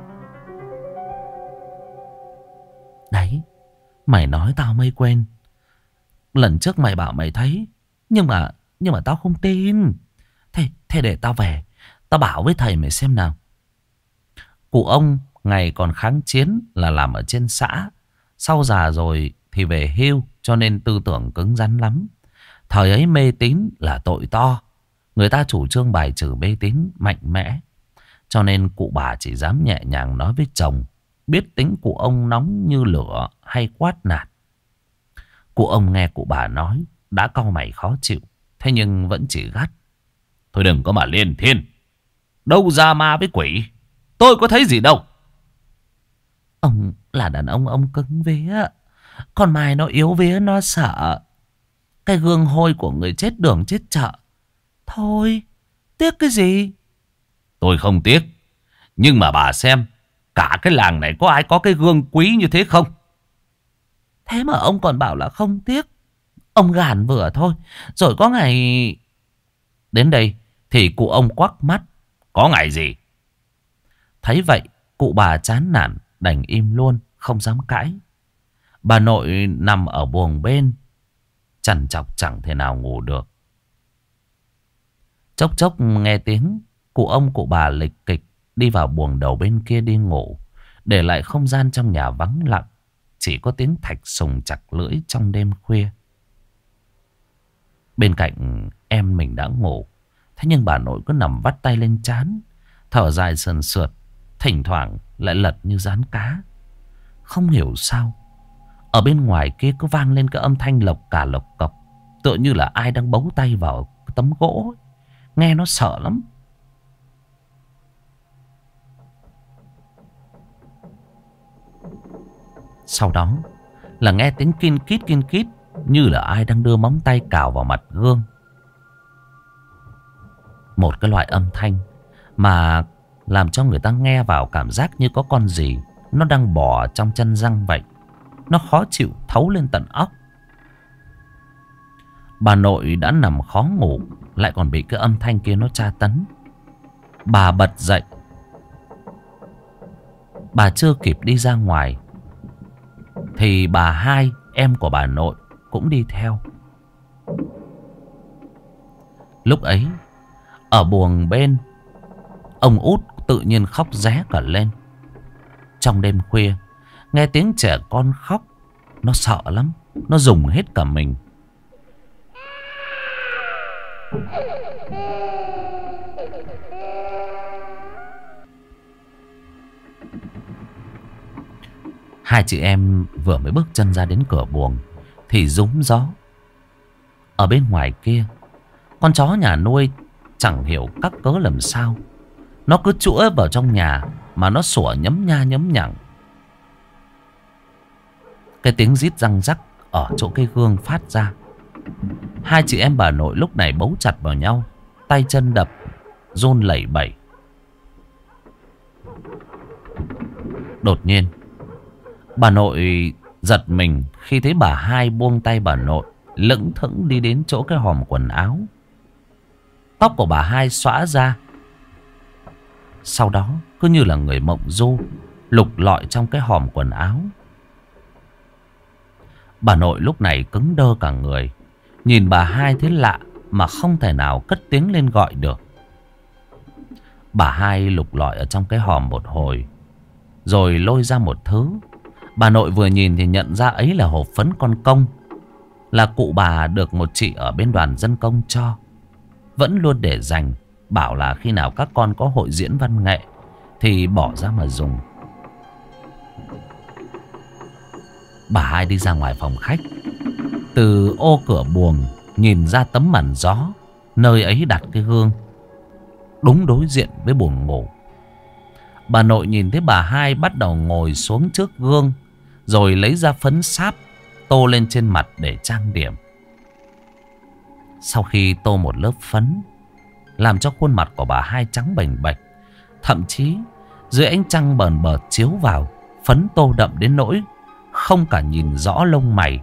Đấy, mày nói tao mới quên. Lần trước mày bảo mày thấy. Nhưng mà nhưng mà tao không tin. Thế, thế để tao về. Tao bảo với thầy mày xem nào. Cụ ông ngày còn kháng chiến là làm ở trên xã. Sau già rồi thì về hưu, cho nên tư tưởng cứng rắn lắm. Thời ấy mê tín là tội to. Người ta chủ trương bài trừ mê tín mạnh mẽ. Cho nên cụ bà chỉ dám nhẹ nhàng nói với chồng. Biết tính cụ ông nóng như lửa hay quát nạt. Cụ ông nghe cụ bà nói đã cau mày khó chịu. Thế nhưng vẫn chỉ gắt. Thôi đừng có mà liên thiên. Đâu ra ma với quỷ. Tôi có thấy gì đâu. Ông là đàn ông, ông cứng vía. Con Mai nó yếu vía, nó sợ. Cái gương hôi của người chết đường chết chợ. Thôi, tiếc cái gì? Tôi không tiếc. Nhưng mà bà xem, cả cái làng này có ai có cái gương quý như thế không? Thế mà ông còn bảo là không tiếc. Ông gàn vừa thôi. Rồi có ngày... Đến đây thì cụ ông quắc mắt. Có ngày gì? Thấy vậy, cụ bà chán nản đành im luôn, không dám cãi. Bà nội nằm ở buồng bên, trằn trọc chẳng thể nào ngủ được. Chốc chốc nghe tiếng cụ ông cụ bà lịch kịch đi vào buồng đầu bên kia đi ngủ, để lại không gian trong nhà vắng lặng, chỉ có tiếng thạch sùng chặt lưỡi trong đêm khuya. Bên cạnh em mình đã ngủ, Thế nhưng bà nội cứ nằm vắt tay lên trán, thở dài sườn sượt, thỉnh thoảng lại lật như rán cá. Không hiểu sao ở bên ngoài kia cứ vang lên cái âm thanh lộc cà lộc cọc, tựa như là ai đang bấu tay vào tấm gỗ ấy. Nghe nó sợ lắm. Sau đó là nghe tiếng kin kít kin kít, như là ai đang đưa móng tay cào vào mặt gương. Một cái loại âm thanh mà làm cho người ta nghe vào cảm giác như có con gì nó đang bò trong chân răng vậy. Nó khó chịu thấu lên tận óc. Bà nội đã nằm khó ngủ, lại còn bị cái âm thanh kia nó tra tấn. Bà bật dậy. Bà chưa kịp đi ra ngoài thì bà hai, em của bà nội, cũng đi theo. Lúc ấy ở buồng bên, ông út tự nhiên khóc ré cả lên. Trong đêm khuya nghe tiếng trẻ con khóc, nó sợ lắm, nó rùng hết cả mình. Hai chị em vừa mới bước chân ra đến cửa buồng thì rúm gió. Ở bên ngoài kia, con chó nhà nuôi chẳng hiểu các cớ làm sao, nó cứ chũa vào trong nhà mà nó sủa nhấm nha nhấm nhẳng. Cái tiếng rít răng rắc ở chỗ cái gương phát ra. Hai chị em bà nội lúc này bấu chặt vào nhau, tay chân đập, run lẩy bẩy. Đột nhiên bà nội giật mình khi thấy bà hai buông tay bà nội, lững thững đi đến chỗ cái hòm quần áo. Tóc của bà hai xõa ra. Sau đó cứ như là người mộng du, lục lọi trong cái hòm quần áo. Bà nội lúc này cứng đơ cả người, nhìn bà hai thấy lạ mà không thể nào cất tiếng lên gọi được. Bà hai lục lọi ở trong cái hòm một hồi, rồi lôi ra một thứ. Bà nội vừa nhìn thì nhận ra ấy là hộp phấn con công, là cụ bà được một chị ở bên đoàn dân công cho, vẫn luôn để dành, bảo là khi nào các con có hội diễn văn nghệ thì bỏ ra mà dùng. Bà hai đi ra ngoài phòng khách, từ ô cửa buồng nhìn ra tấm màn gió, nơi ấy đặt cái gương đúng đối diện với buồng ngủ. Bà nội nhìn thấy bà hai bắt đầu ngồi xuống trước gương, rồi lấy ra phấn sáp tô lên trên mặt để trang điểm. Sau khi tô một lớp phấn, làm cho khuôn mặt của bà hai trắng bềnh bạch, thậm chí dưới ánh trăng bờn bợt chiếu vào, phấn tô đậm đến nỗi không cả nhìn rõ lông mày.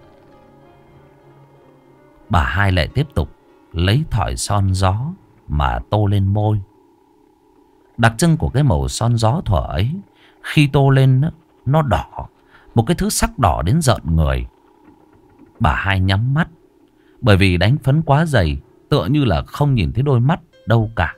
Bà hai lại tiếp tục lấy thỏi son gió mà tô lên môi. Đặc trưng của cái màu son gió thuở ấy, khi tô lên nó đỏ, một cái thứ sắc đỏ đến rợn người. Bà hai nhắm mắt, bởi vì đánh phấn quá dày, tựa như là không nhìn thấy đôi mắt đâu cả.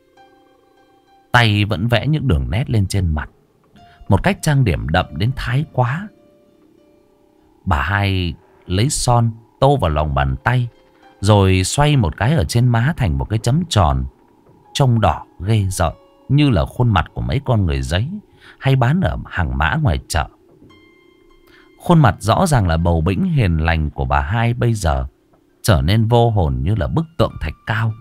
Tay vẫn vẽ những đường nét lên trên mặt, một cách trang điểm đậm đến thái quá. Bà hai lấy son tô vào lòng bàn tay, rồi xoay một cái ở trên má thành một cái chấm tròn, trông đỏ ghê rợn, như là khuôn mặt của mấy con người giấy hay bán ở hàng mã ngoài chợ. Khuôn mặt rõ ràng là bầu bĩnh hiền lành của bà hai bây giờ trở nên vô hồn như là bức tượng thạch cao.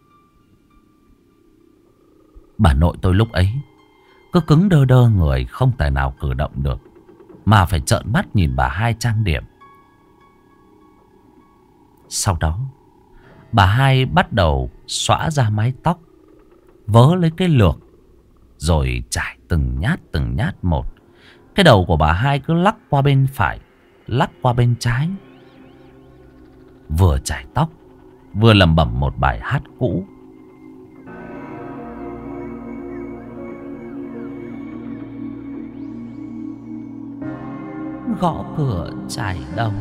Bà nội tôi lúc ấy cứ cứng đơ đơ người, không thể nào cử động được, mà phải trợn mắt nhìn bà hai trang điểm. Sau đó bà hai bắt đầu xõa ra mái tóc, vớ lấy cái lược, rồi trải từng nhát từng nhát một. Cái đầu của bà hai cứ lắc qua bên phải, lắc qua bên trái, vừa chải tóc vừa lẩm bẩm một bài hát cũ. Gõ cửa chải đầu,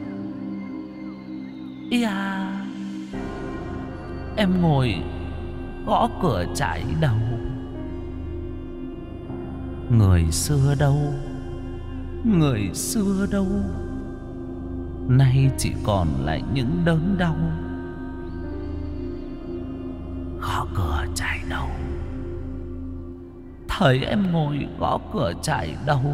ia em ngồi gõ cửa chải đầu. Người xưa đâu, người xưa đâu, nay chỉ còn lại những đớn đau. cửa trại đâu? Thấy em ngồi gõ cửa trại đâu?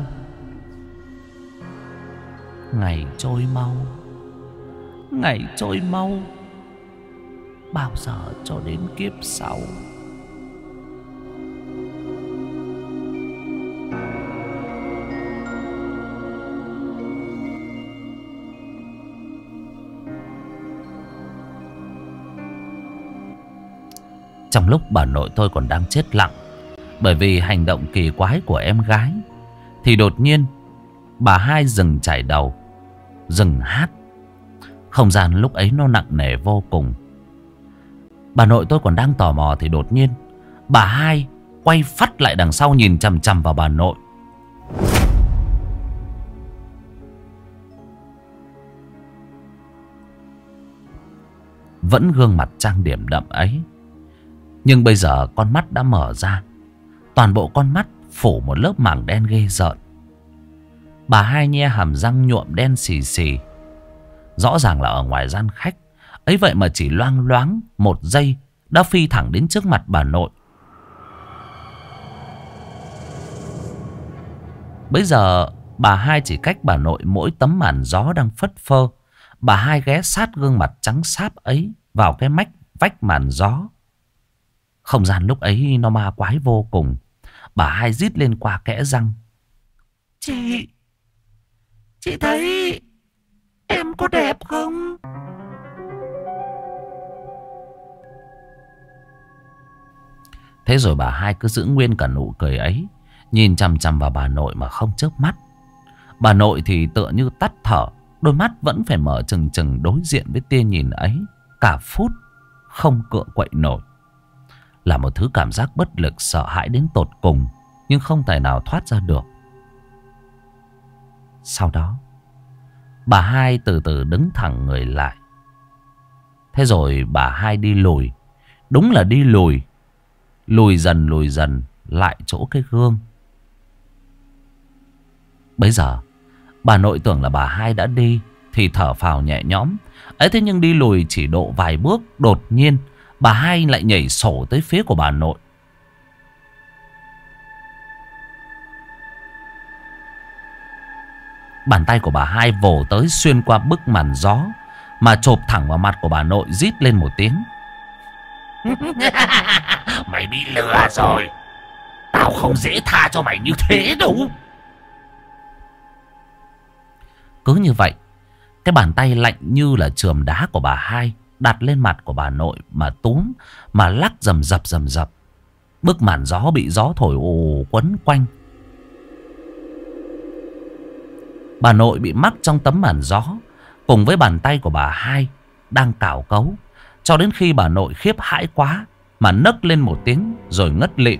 Ngày trôi mau, ngày trôi mau, bao giờ cho đến kiếp sau? Trong lúc bà nội tôi còn đang chết lặng bởi vì hành động kỳ quái của em gái, thì đột nhiên bà hai dừng chải đầu, dừng hát. Không gian lúc ấy nó nặng nề vô cùng. Bà nội tôi còn đang tò mò thì đột nhiên bà hai quay phắt lại đằng sau, nhìn chằm chằm vào bà nội. Vẫn gương mặt trang điểm đậm ấy, nhưng bây giờ con mắt đã mở ra. Toàn bộ con mắt phủ một lớp màng đen ghê rợn. Bà hai nhe hàm răng nhuộm đen xì xì. Rõ ràng là ở ngoài gian khách. Ấy vậy mà chỉ loang loáng một giây đã phi thẳng đến trước mặt bà nội. Bây giờ bà hai chỉ cách bà nội mỗi tấm màn gió đang phất phơ. Bà hai ghé sát gương mặt trắng xáp ấy vào cái mách vách màn gió. Không gian lúc ấy nó ma quái vô cùng. Bà hai rít lên qua kẽ răng: Chị, chị thấy em có đẹp không? Thế rồi bà hai cứ giữ nguyên cả nụ cười ấy, nhìn chằm chằm vào bà nội mà không chớp mắt. Bà nội thì tựa như tắt thở, đôi mắt vẫn phải mở trừng trừng đối diện với tia nhìn ấy cả phút không cựa quậy nổi. Là một thứ cảm giác bất lực, sợ hãi đến tột cùng, nhưng không tài nào thoát ra được. Sau đó bà hai từ từ đứng thẳng người lại. Thế rồi bà hai đi lùi. Đúng là đi lùi. Lùi dần lùi dần lại chỗ cái gương. Bây giờ bà nội tưởng là bà hai đã đi thì thở phào nhẹ nhõm. Ấy thế nhưng đi lùi chỉ độ vài bước, đột nhiên bà hai lại nhảy sổ tới phía của bà nội. Bàn tay của bà hai vồ tới xuyên qua bức màn gió mà chộp thẳng vào mặt của bà nội, rít lên một tiếng: Mày bị lừa rồi. Tao không dễ tha cho mày như thế đâu. Cứ như vậy, cái bàn tay lạnh như là chườm đá của bà hai đặt lên mặt của bà nội mà túm, mà lắc rầm rập rầm rập. Bức màn gió bị gió thổi ù quấn quanh. Bà nội bị mắc trong tấm màn gió cùng với bàn tay của bà hai đang cào cấu, cho đến khi bà nội khiếp hãi quá mà nấc lên một tiếng rồi ngất lịm.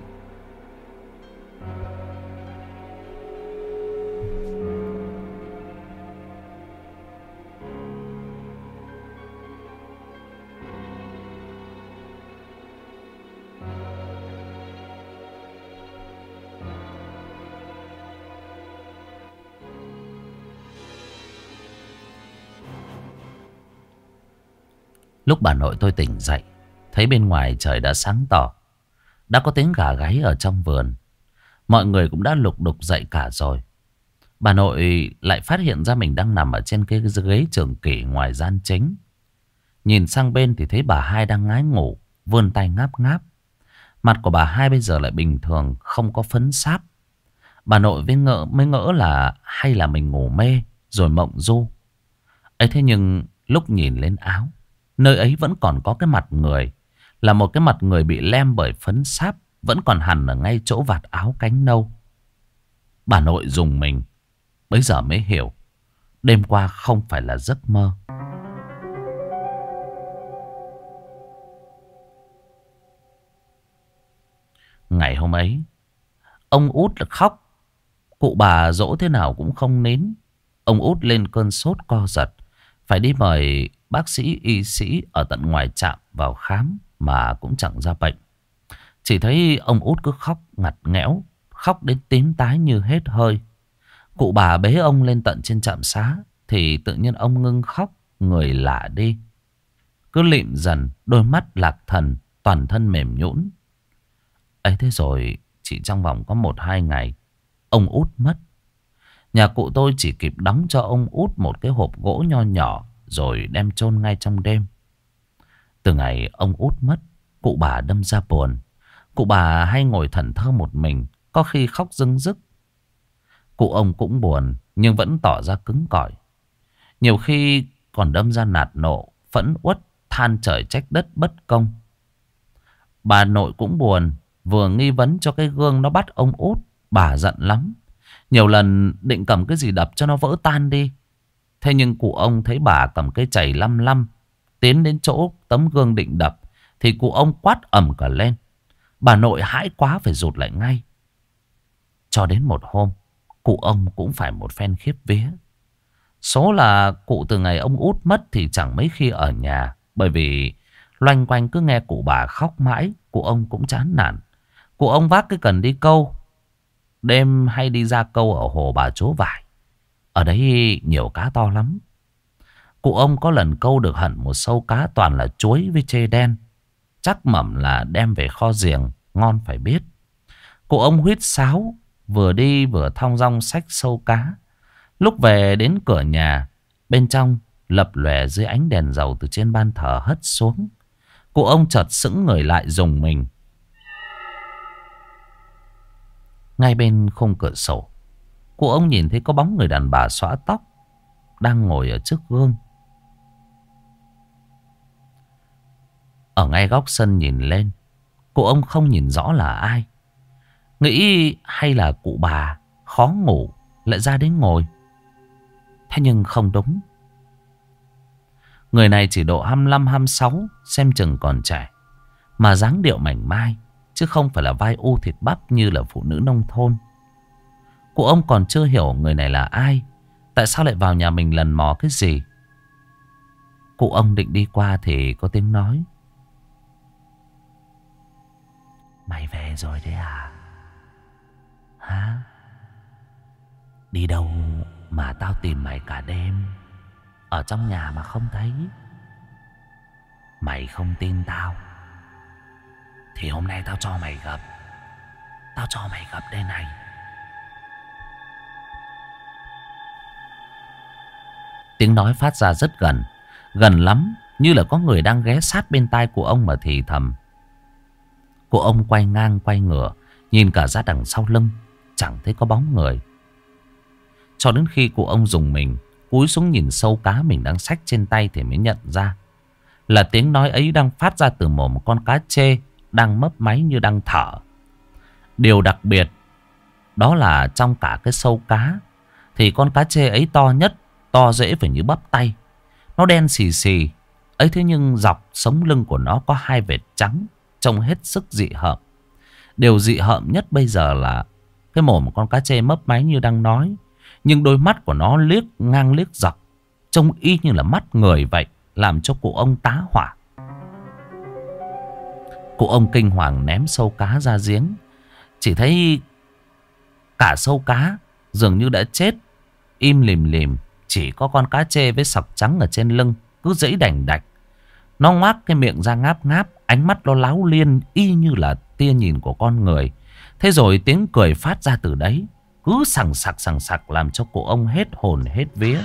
Lúc bà nội tôi tỉnh dậy, thấy bên ngoài trời đã sáng tỏ. Đã có tiếng gà gáy ở trong vườn. Mọi người cũng đã lục đục dậy cả rồi. Bà nội lại phát hiện ra mình đang nằm ở trên cái ghế trường kỷ ngoài gian chính. Nhìn sang bên thì thấy bà hai đang ngái ngủ, vươn tay ngáp ngáp. Mặt của bà hai bây giờ lại bình thường, không có phấn sáp. Bà nội mới ngỡ, mới ngỡ là hay là mình ngủ mê rồi mộng du. Ấy thế nhưng lúc nhìn lên áo, nơi ấy vẫn còn có cái mặt người. Là một cái mặt người bị lem bởi phấn sáp, vẫn còn hằn ở ngay chỗ vạt áo cánh nâu. Bà nội rùng mình, bây giờ mới hiểu đêm qua không phải là giấc mơ. Ngày hôm ấy, ông út khóc. Cụ bà dỗ thế nào cũng không nín. Ông út lên cơn sốt co giật, phải đi mời bác sĩ y sĩ ở tận ngoài trạm vào khám mà cũng chẳng ra bệnh. Chỉ thấy ông út cứ khóc ngặt nghẽo, khóc đến tím tái như hết hơi. Cụ bà bế ông lên tận trên trạm xá thì tự nhiên ông ngưng khóc, người lạ đi. Cứ lịm dần, đôi mắt lạc thần, toàn thân mềm nhũn, Ấy thế rồi chỉ trong vòng có một hai ngày, ông út mất. Nhà cụ tôi chỉ kịp đóng cho ông út một cái hộp gỗ nho nhỏ rồi đem chôn ngay trong đêm. Từ ngày ông út mất, cụ bà đâm ra buồn. Cụ bà hay ngồi thẫn thơ một mình, có khi khóc rưng rức. Cụ ông cũng buồn nhưng vẫn tỏ ra cứng cỏi. Nhiều khi còn đâm ra nạt nộ, phẫn uất, than trời trách đất bất công. Bà nội cũng buồn, vừa nghi vấn cho cái gương nó bắt ông út, bà giận lắm. Nhiều lần định cầm cái gì đập cho nó vỡ tan đi. Thế nhưng cụ ông thấy bà cầm cây chày lăm lăm tiến đến chỗ tấm gương định đập, thì cụ ông quát ầm cả lên. Bà nội hãi quá phải rụt lại ngay. Cho đến một hôm, cụ ông cũng phải một phen khiếp vía. Số là cụ từ ngày ông út mất thì chẳng mấy khi ở nhà, bởi vì loanh quanh cứ nghe cụ bà khóc mãi, cụ ông cũng chán nản. Cụ ông vác cái cần đi câu, đêm hay đi ra câu ở hồ Bà Chố Vải. Ở đấy nhiều cá to lắm. Cụ ông có lần câu được hẳn một sâu cá toàn là chuối với chê đen. Chắc mẩm là đem về kho giềng, ngon phải biết. Cụ ông huýt sáo, vừa đi vừa thong dong xách sâu cá. Lúc về đến cửa nhà, bên trong lập lòe dưới ánh đèn dầu từ trên ban thờ hất xuống. Cụ ông chợt sững người lại rùng mình. Ngay bên khung cửa sổ, cụ ông nhìn thấy có bóng người đàn bà xõa tóc đang ngồi ở trước gương. Ở ngay góc sân nhìn lên, cụ ông không nhìn rõ là ai. Nghĩ hay là cụ bà khó ngủ lại ra đến ngồi. Thế nhưng không đúng. Người này chỉ độ hai mươi lăm hai mươi sáu, xem chừng còn trẻ, mà dáng điệu mảnh mai, chứ không phải là vai u thịt bắp như là phụ nữ nông thôn. Cụ ông còn chưa hiểu người này là ai, tại sao lại vào nhà mình lần mò cái gì. Cụ ông định đi qua thì có tiếng nói. Mày về rồi đấy à? Hả? Đi đâu mà tao tìm mày cả đêm, ở trong nhà mà không thấy. Mày không tin tao thì hôm nay tao cho mày gặp. Tao cho mày gặp đây này. Tiếng nói phát ra rất gần, gần lắm, như là có người đang ghé sát bên tai của ông mà thì thầm. Cụ ông quay ngang quay ngửa, nhìn cả ra đằng sau lưng, chẳng thấy có bóng người. Cho đến khi cụ ông rùng mình, cúi xuống nhìn sâu cá mình đang xách trên tay thì mới nhận ra là tiếng nói ấy đang phát ra từ mồm một con cá trê đang mấp máy như đang thở. Điều đặc biệt đó là trong cả cái sâu cá thì con cá trê ấy to nhất, to dễ phải như bắp tay. Nó đen xì xì ấy, thế nhưng dọc sống lưng của nó có hai vệt trắng, trông hết sức dị hợm. Điều dị hợm nhất bây giờ là cái mồm con cá trê mấp máy như đang nói, nhưng đôi mắt của nó liếc ngang liếc dọc, trông y như là mắt người vậy, làm cho cụ ông tá hỏa. Cụ ông kinh hoàng ném sâu cá ra giếng. Chỉ thấy cả sâu cá dường như đã chết, im lìm lìm. Chỉ có con cá trê với sọc trắng ở trên lưng cứ giãy đành đạch. Nó ngoác cái miệng ra ngáp ngáp, ánh mắt nó láo liên y như là tia nhìn của con người. Thế rồi tiếng cười phát ra từ đấy, cứ sằng sặc sằng sặc, làm cho cụ ông hết hồn hết vía.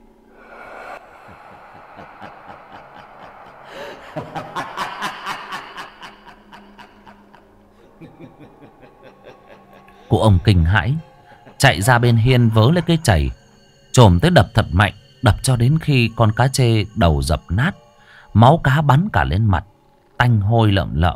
Cụ ông kinh hãi, chạy ra bên hiên vớ lấy cái chày, chồm tới đập thật mạnh, đập cho đến khi con cá trê đầu dập nát, máu cá bắn cả lên mặt, tanh hôi lợm lợm.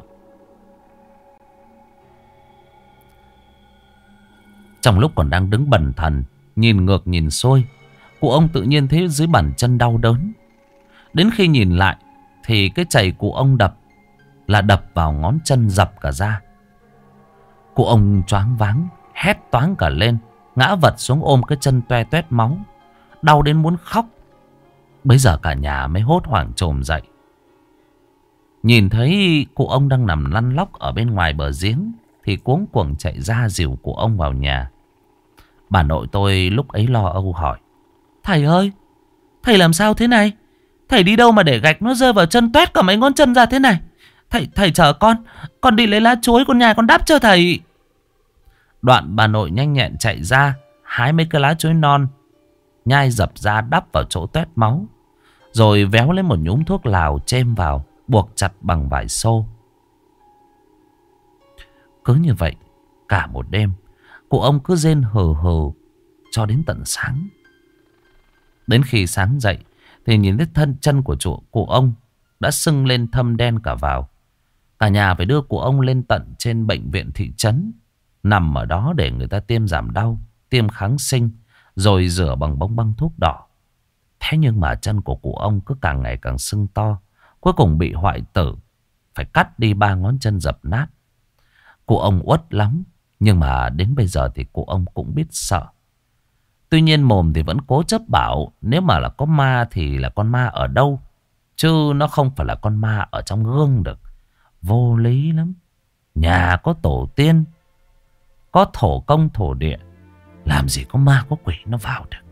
Trong lúc còn đang đứng bần thần, nhìn ngược nhìn xuôi, cụ ông tự nhiên thấy dưới bàn chân đau đớn. Đến khi nhìn lại thì cái chày cụ ông đập là đập vào ngón chân dập cả ra. Cụ ông choáng váng, hét toáng cả lên, ngã vật xuống ôm cái chân toe toét máu, đau đến muốn khóc. Bấy giờ cả nhà mới hốt hoảng chồm dậy. Nhìn thấy cụ ông đang nằm lăn lóc ở bên ngoài bờ giếng thì cuống cuồng chạy ra dìu cụ ông vào nhà. Bà nội tôi lúc ấy lo âu hỏi: Thầy ơi, thầy làm sao thế này? Thầy đi đâu mà để gạch nó rơi vào chân toét cả mấy ngón chân ra thế này? Thầy, thầy chờ con. Con đi lấy lá chuối, con nhai con đắp cho thầy. Đoạn bà nội nhanh nhẹn chạy ra, hái mấy cái lá chuối non, nhai dập ra đắp vào chỗ toét máu. Rồi véo lấy một nhúm thuốc lào chêm vào, buộc chặt bằng vải xô. Cứ như vậy, cả một đêm, cụ ông cứ rên hừ hừ cho đến tận sáng. Đến khi sáng dậy thì nhìn thấy thân chân của chủ cụ ông đã sưng lên thâm đen cả vào. Cả nhà phải đưa cụ ông lên tận trên bệnh viện thị trấn, nằm ở đó để người ta tiêm giảm đau, tiêm kháng sinh, rồi rửa bằng bông băng thuốc đỏ. Thế nhưng mà chân của cụ ông cứ càng ngày càng sưng to, cuối cùng bị hoại tử, phải cắt đi ba ngón chân dập nát. Cụ ông uất lắm, nhưng mà đến bây giờ thì cụ ông cũng biết sợ. Tuy nhiên mồm thì vẫn cố chấp bảo nếu mà là có ma thì là con ma ở đâu, chứ nó không phải là con ma ở trong gương được. Vô lý lắm. Nhà có tổ tiên, có thổ công thổ địa, làm gì có ma có quỷ nó vào được.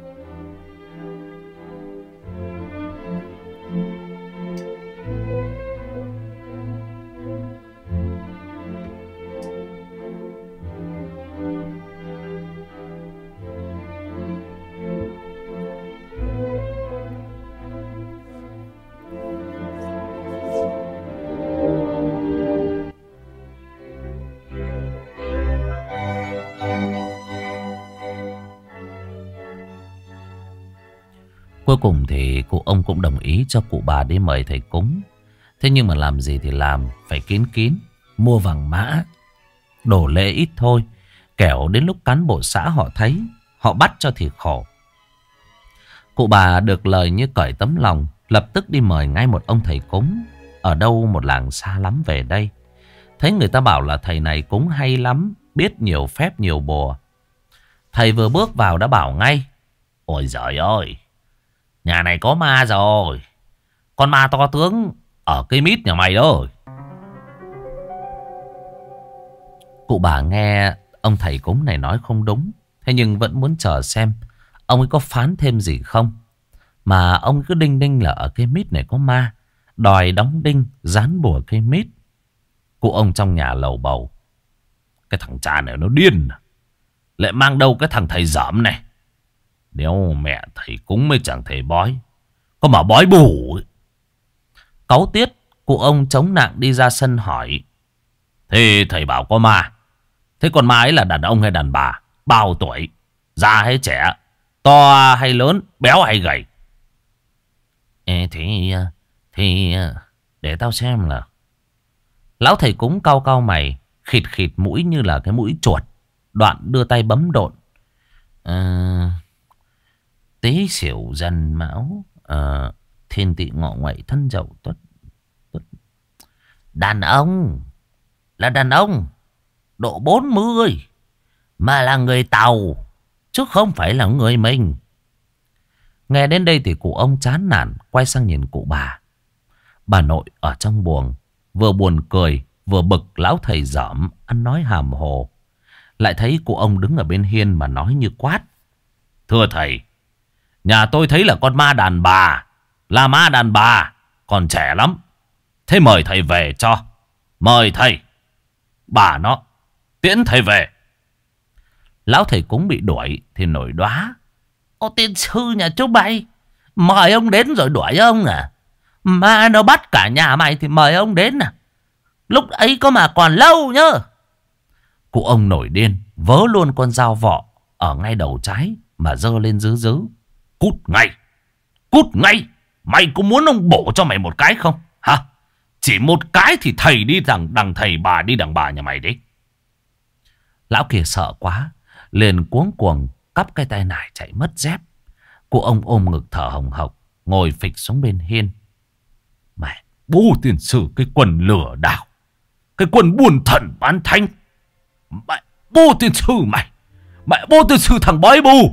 Cuối cùng thì cụ ông cũng đồng ý cho cụ bà đi mời thầy cúng. Thế nhưng mà làm gì thì làm, phải kín kín, mua vàng mã, đổ lễ ít thôi, kẻo đến lúc cán bộ xã họ thấy, họ bắt cho thì khổ. Cụ bà được lời như cởi tấm lòng, lập tức đi mời ngay một ông thầy cúng ở đâu một làng xa lắm về đây. Thấy người ta bảo là thầy này cúng hay lắm, biết nhiều phép nhiều bùa. Thầy vừa bước vào đã bảo ngay: ôi giời ơi, nhà này có ma rồi. Con ma to tướng ở cây mít nhà mày đó. Cụ bà nghe ông thầy cúng này nói không đúng, thế nhưng vẫn muốn chờ xem ông ấy có phán thêm gì không. Mà ông cứ đinh đinh là ở cây mít này có ma, đòi đóng đinh dán bùa cây mít. Cụ ông trong nhà lầu bầu: cái thằng cha này nó điên à? Lại mang đâu cái thằng thầy dởm này. Nếu mẹ thầy cúng mới chẳng thầy bói, có mà bói bù ấy. Cáu tiết, cụ ông chống nặng đi ra sân hỏi: thế thầy bảo có ma, thế con ma ấy là đàn ông hay đàn bà? Bao tuổi? Già hay trẻ? To hay lớn? Béo hay gầy? Ê, thì, thì để tao xem là. Lão thầy cúng cau cau mày, khịt khịt mũi như là cái mũi chuột. Đoạn đưa tay bấm độn: À, Tý Sửu Dần Mão, à, Thiên Tỵ Ngọ Nguậy Thân Dậu Tuất. Tuất. Đàn ông, là đàn ông độ bốn mươi, mà là người Tàu, chứ không phải là người mình. Nghe đến đây thì cụ ông chán nản, quay sang nhìn cụ bà. Bà nội ở trong buồng, vừa buồn cười, vừa bực lão thầy dởm ăn nói hàm hồ. Lại thấy cụ ông đứng ở bên hiên mà nói như quát: thưa thầy, nhà tôi thấy là con ma đàn bà, là ma đàn bà, còn trẻ lắm. Thế mời thầy về cho. Mời thầy. Bà nó tiễn thầy về. Lão thầy cúng bị đuổi thì nổi đoá: ô tiên sư nhà chú bay, mời ông đến rồi đuổi ông à? Ma nó bắt cả nhà mày thì mời ông đến à? Lúc ấy có mà còn lâu nhá. Cụ ông nổi điên, vớ luôn con dao vọ ở ngay đầu trái mà giơ lên dứ dứ: cút ngay, cút ngay. Mày có muốn ông bổ cho mày một cái không hả? Chỉ một cái thì thầy đi đằng đằng thầy, bà đi đằng bà nhà mày đấy. Lão kia sợ quá, liền cuống cuồng cắp cái tay nải chạy mất dép. Cụ ông ôm ngực thở hồng hộc, ngồi phịch xuống bên hiên. Mẹ bố tiền sử cái quần lửa đảo, cái quần buồn thần bán thanh. Mẹ bố tiền sử mày, mẹ bố tiền sử thằng bói bù.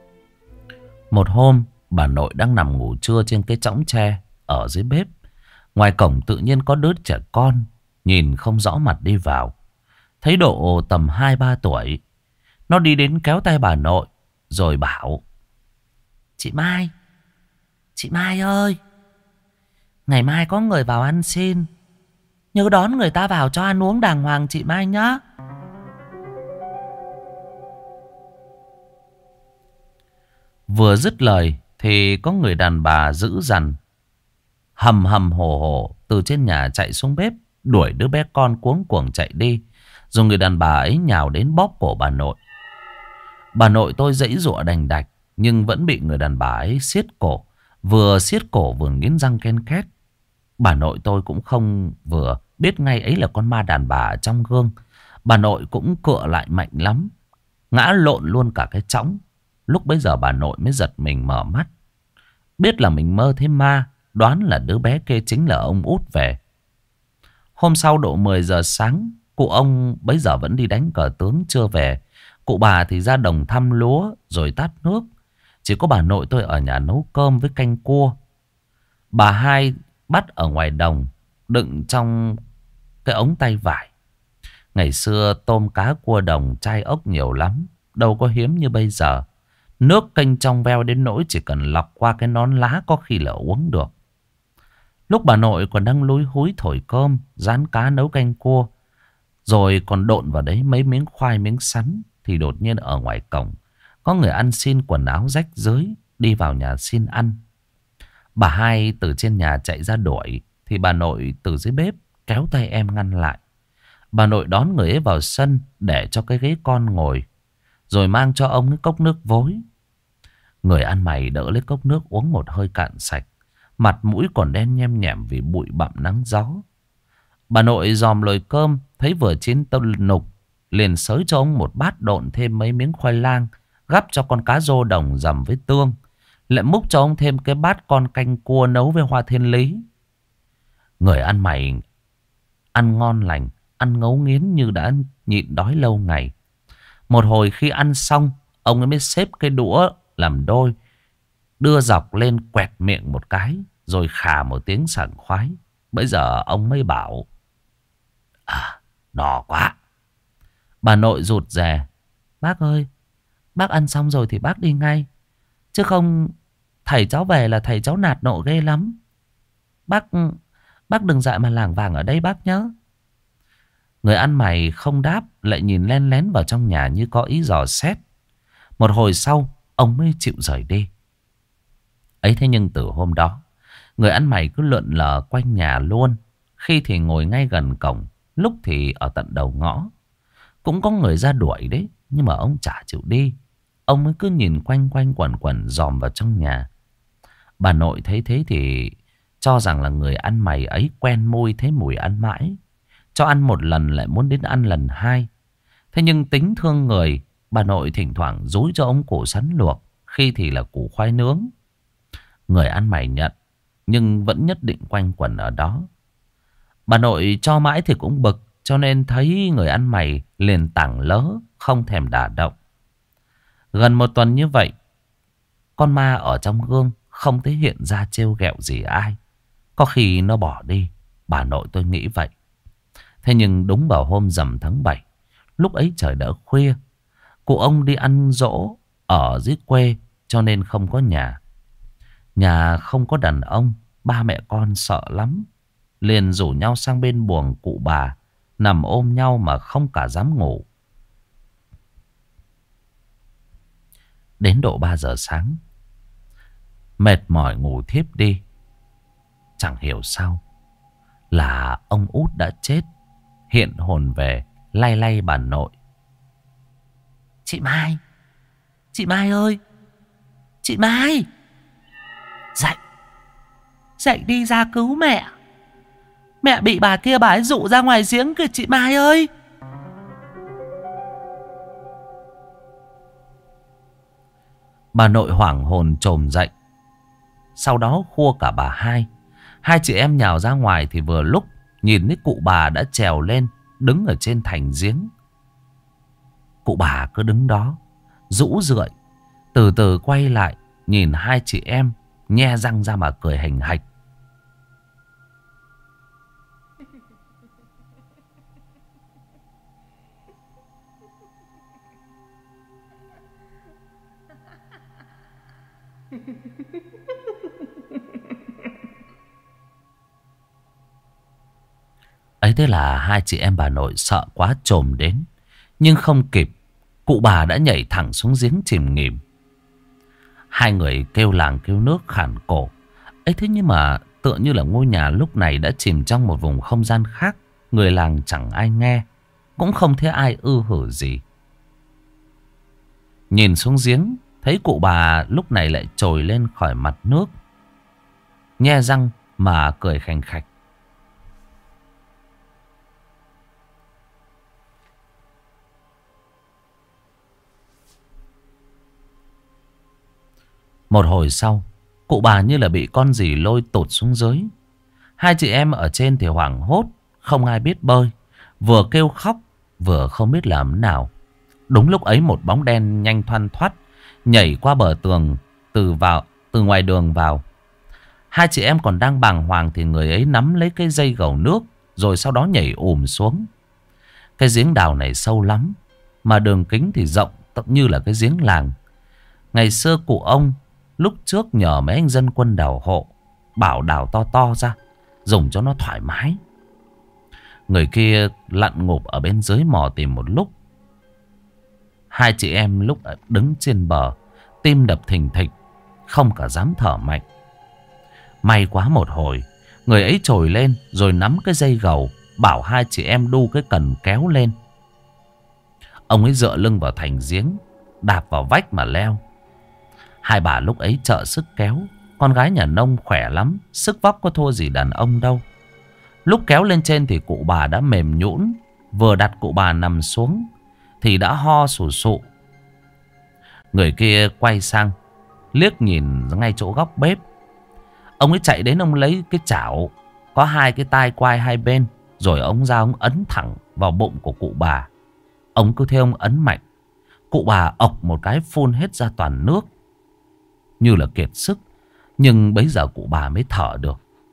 Một hôm, bà nội đang nằm ngủ trưa trên cái chõng tre ở dưới bếp. Ngoài cổng tự nhiên có đứa trẻ con, nhìn không rõ mặt đi vào. Thấy độ tầm hai ba tuổi. Nó đi đến kéo tay bà nội, rồi bảo: Chị Mai, chị Mai ơi, ngày mai có người vào ăn xin, nhớ đón người ta vào cho ăn uống đàng hoàng chị Mai nhá. Vừa dứt lời thì có người đàn bà dữ dằn, hầm hầm hổ hổ từ trên nhà chạy xuống bếp, đuổi đứa bé con cuống cuồng chạy đi. Rồi người đàn bà ấy nhào đến bóp cổ bà nội. Bà nội tôi giãy giụa đành đạch, nhưng vẫn bị người đàn bà ấy siết cổ. Vừa siết cổ vừa nghiến răng ken két. Bà nội tôi cũng không vừa, biết ngay ấy là con ma đàn bà ở trong gương. Bà nội cũng cựa lại mạnh lắm, ngã lộn luôn cả cái chõng. Lúc bấy giờ bà nội mới giật mình mở mắt, biết là mình mơ thấy ma, đoán là đứa bé kia chính là ông út về. Hôm sau độ mười giờ sáng, cụ ông bấy giờ vẫn đi đánh cờ tướng chưa về. Cụ bà thì ra đồng thăm lúa rồi tát nước. Chỉ có bà nội tôi ở nhà nấu cơm với canh cua. Bà hai bắt ở ngoài đồng, đựng trong cái ống tay vải. Ngày xưa tôm cá cua đồng chai ốc nhiều lắm, đâu có hiếm như bây giờ. Nước canh trong veo đến nỗi chỉ cần lọc qua cái nón lá có khi là uống được. Lúc bà nội còn đang lúi húi thổi cơm, rán cá nấu canh cua, rồi còn độn vào đấy mấy miếng khoai miếng sắn, thì đột nhiên ở ngoài cổng có người ăn xin quần áo rách rưới đi vào nhà xin ăn. Bà hai từ trên nhà chạy ra đuổi, thì bà nội từ dưới bếp kéo tay em ngăn lại. Bà nội đón người ấy vào sân để cho cái ghế con ngồi, rồi mang cho ông cái cốc nước vối. Người ăn mày đỡ lấy cốc nước uống một hơi cạn sạch, mặt mũi còn đen nhem nhẻm vì bụi bặm nắng gió. Bà nội dòm lồi cơm, thấy vừa chín tôm nục, liền xới cho ông một bát độn thêm mấy miếng khoai lang, gắp cho con cá rô đồng dầm với tương, lại múc cho ông thêm cái bát con canh cua nấu với hoa thiên lý. Người ăn mày ăn ngon lành, ăn ngấu nghiến như đã nhịn đói lâu ngày. Một hồi khi ăn xong, ông ấy mới xếp cái đũa làm đôi, đưa dọc lên quẹt miệng một cái, rồi khà một tiếng sảng khoái. Bây giờ ông mới bảo: À, no quá. Bà nội rụt rè: Bác ơi, bác ăn xong rồi thì bác đi ngay, chứ không thầy cháu về là thầy cháu nạt nộ ghê lắm. Bác Bác đừng dại mà lảng vảng ở đây bác nhớ. Người ăn mày không đáp, lại nhìn len lén vào trong nhà như có ý dò xét. Một hồi sau, ông mới chịu rời đi. Ấy thế nhưng từ hôm đó, người ăn mày cứ lượn lờ quanh nhà luôn. Khi thì ngồi ngay gần cổng, lúc thì ở tận đầu ngõ. Cũng có người ra đuổi đấy, nhưng mà ông chả chịu đi. Ông mới cứ nhìn quanh quanh quẩn quẩn dòm vào trong nhà. Bà nội thấy thế thì cho rằng là người ăn mày ấy quen môi thấy mùi ăn mãi. Cho ăn một lần lại muốn đến ăn lần hai. Thế nhưng tính thương người, bà nội thỉnh thoảng dúi cho ông củ sắn luộc, khi thì là củ khoai nướng. Người ăn mày nhận, nhưng vẫn nhất định quanh quẩn ở đó. Bà nội cho mãi thì cũng bực, cho nên thấy người ăn mày liền tảng lớ, không thèm đả động. Gần một tuần như vậy, con ma ở trong gương không thấy hiện ra trêu ghẹo gì ai. Có khi nó bỏ đi, bà nội tôi nghĩ vậy. Thế nhưng đúng vào hôm rằm tháng bảy, lúc ấy trời đã khuya, cụ ông đi ăn giỗ ở dưới quê cho nên không có nhà. Nhà không có đàn ông, ba mẹ con sợ lắm, liền rủ nhau sang bên buồng cụ bà, nằm ôm nhau mà không cả dám ngủ. Đến độ ba giờ sáng, mệt mỏi ngủ thiếp đi. Chẳng hiểu sao là ông út đã chết, hiện hồn về lay lay bà nội: Chị Mai, chị Mai ơi, chị Mai, dậy, dậy đi ra cứu mẹ. Mẹ bị bà kia bà ấy dụ ra ngoài giếng kìa chị Mai ơi. Bà nội hoảng hồn chồm dậy, sau đó khua cả bà hai. Hai chị em nhào ra ngoài thì vừa lúc nhìn thấy cụ bà đã trèo lên, đứng ở trên thành giếng. Cụ bà cứ đứng đó, rũ rượi, từ từ quay lại, nhìn hai chị em, nhe răng ra mà cười hình hạch. Ấy thế là hai chị em bà nội sợ quá chồm đến. Nhưng không kịp, cụ bà đã nhảy thẳng xuống giếng chìm nghỉm. Hai người kêu làng kêu nước khản cổ. Ấy thế nhưng mà tựa như là ngôi nhà lúc này đã chìm trong một vùng không gian khác. Người làng chẳng ai nghe, cũng không thấy ai ư hử gì. Nhìn xuống giếng, thấy cụ bà lúc này lại trồi lên khỏi mặt nước, nhe răng mà cười khành khạch. Một hồi sau, cụ bà như là bị con gì lôi tụt xuống dưới. Hai chị em ở trên thì hoảng hốt, không ai biết bơi, vừa kêu khóc vừa không biết làm thế nào. Đúng lúc ấy một bóng đen nhanh thoăn thoắt nhảy qua bờ tường từ vào từ ngoài đường vào. Hai chị em còn đang bàng hoàng thì người ấy nắm lấy cái dây gầu nước, rồi sau đó nhảy ùm xuống. Cái giếng đào này sâu lắm, mà đường kính thì rộng tận như là cái giếng làng. Ngày xưa cụ ông lúc trước nhờ mấy anh dân quân đào hộ, bảo đào to to ra, dùng cho nó thoải mái. Người kia lặn ngụp ở bên dưới mò tìm một lúc. Hai chị em lúc đứng trên bờ, tim đập thình thịch, không cả dám thở mạnh. May quá một hồi, người ấy trồi lên rồi nắm cái dây gầu, bảo hai chị em đu cái cần kéo lên. Ông ấy dựa lưng vào thành giếng, đạp vào vách mà leo. Hai bà lúc ấy trợ sức kéo. Con gái nhà nông khỏe lắm, sức vóc có thua gì đàn ông đâu. Lúc kéo lên trên thì cụ bà đã mềm nhũn. Vừa đặt cụ bà nằm xuống thì đã ho sù sụ. Người kia quay sang, liếc nhìn ngay chỗ góc bếp. Ông ấy chạy đến, ông lấy cái chảo có hai cái tai quai hai bên, rồi ông ra ông ấn thẳng vào bụng của cụ bà. Ông cứ theo ông ấn mạnh, cụ bà ộc một cái phun hết ra toàn nước, như là kiệt sức. Nhưng bấy giờ cụ bà mới thở được.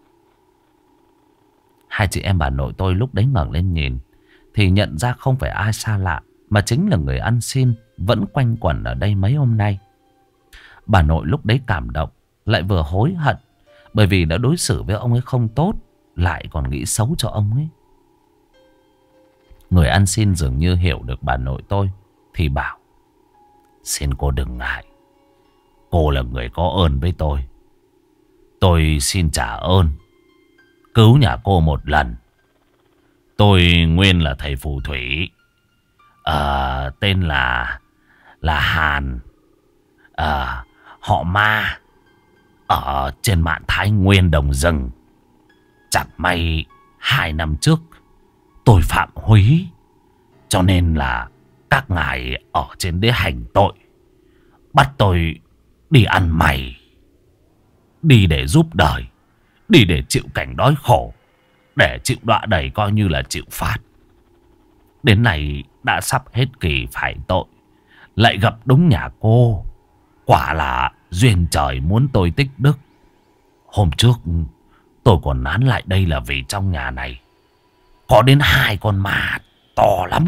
Hai chị em bà nội tôi lúc đấy ngẩng lên nhìn thì nhận ra không phải ai xa lạ, mà chính là người ăn xin vẫn quanh quẩn ở đây mấy hôm nay. Bà nội lúc đấy cảm động, lại vừa hối hận, bởi vì đã đối xử với ông ấy không tốt, lại còn nghĩ xấu cho ông ấy. Người ăn xin dường như hiểu được bà nội tôi thì bảo: "Xin cô đừng ngại, cô là người có ơn với tôi. Tôi xin trả ơn, cứu nhà cô một lần. Tôi nguyên là thầy phù thủy, à, tên là là Hàn, à, họ Ma, ở trên mạn Thái Nguyên Đồng Rừng. Chẳng may hai năm trước tôi phạm húy, cho nên là các ngài ở trên đấy hành tội, bắt tôi đi ăn mày, đi để giúp đời, đi để chịu cảnh đói khổ, để chịu đọa đầy coi như là chịu phạt. Đến nay đã sắp hết kỳ phải tội, lại gặp đúng nhà cô. Quả là duyên trời muốn tôi tích đức. Hôm trước tôi còn nán lại đây là vì trong nhà này có đến hai con ma to lắm.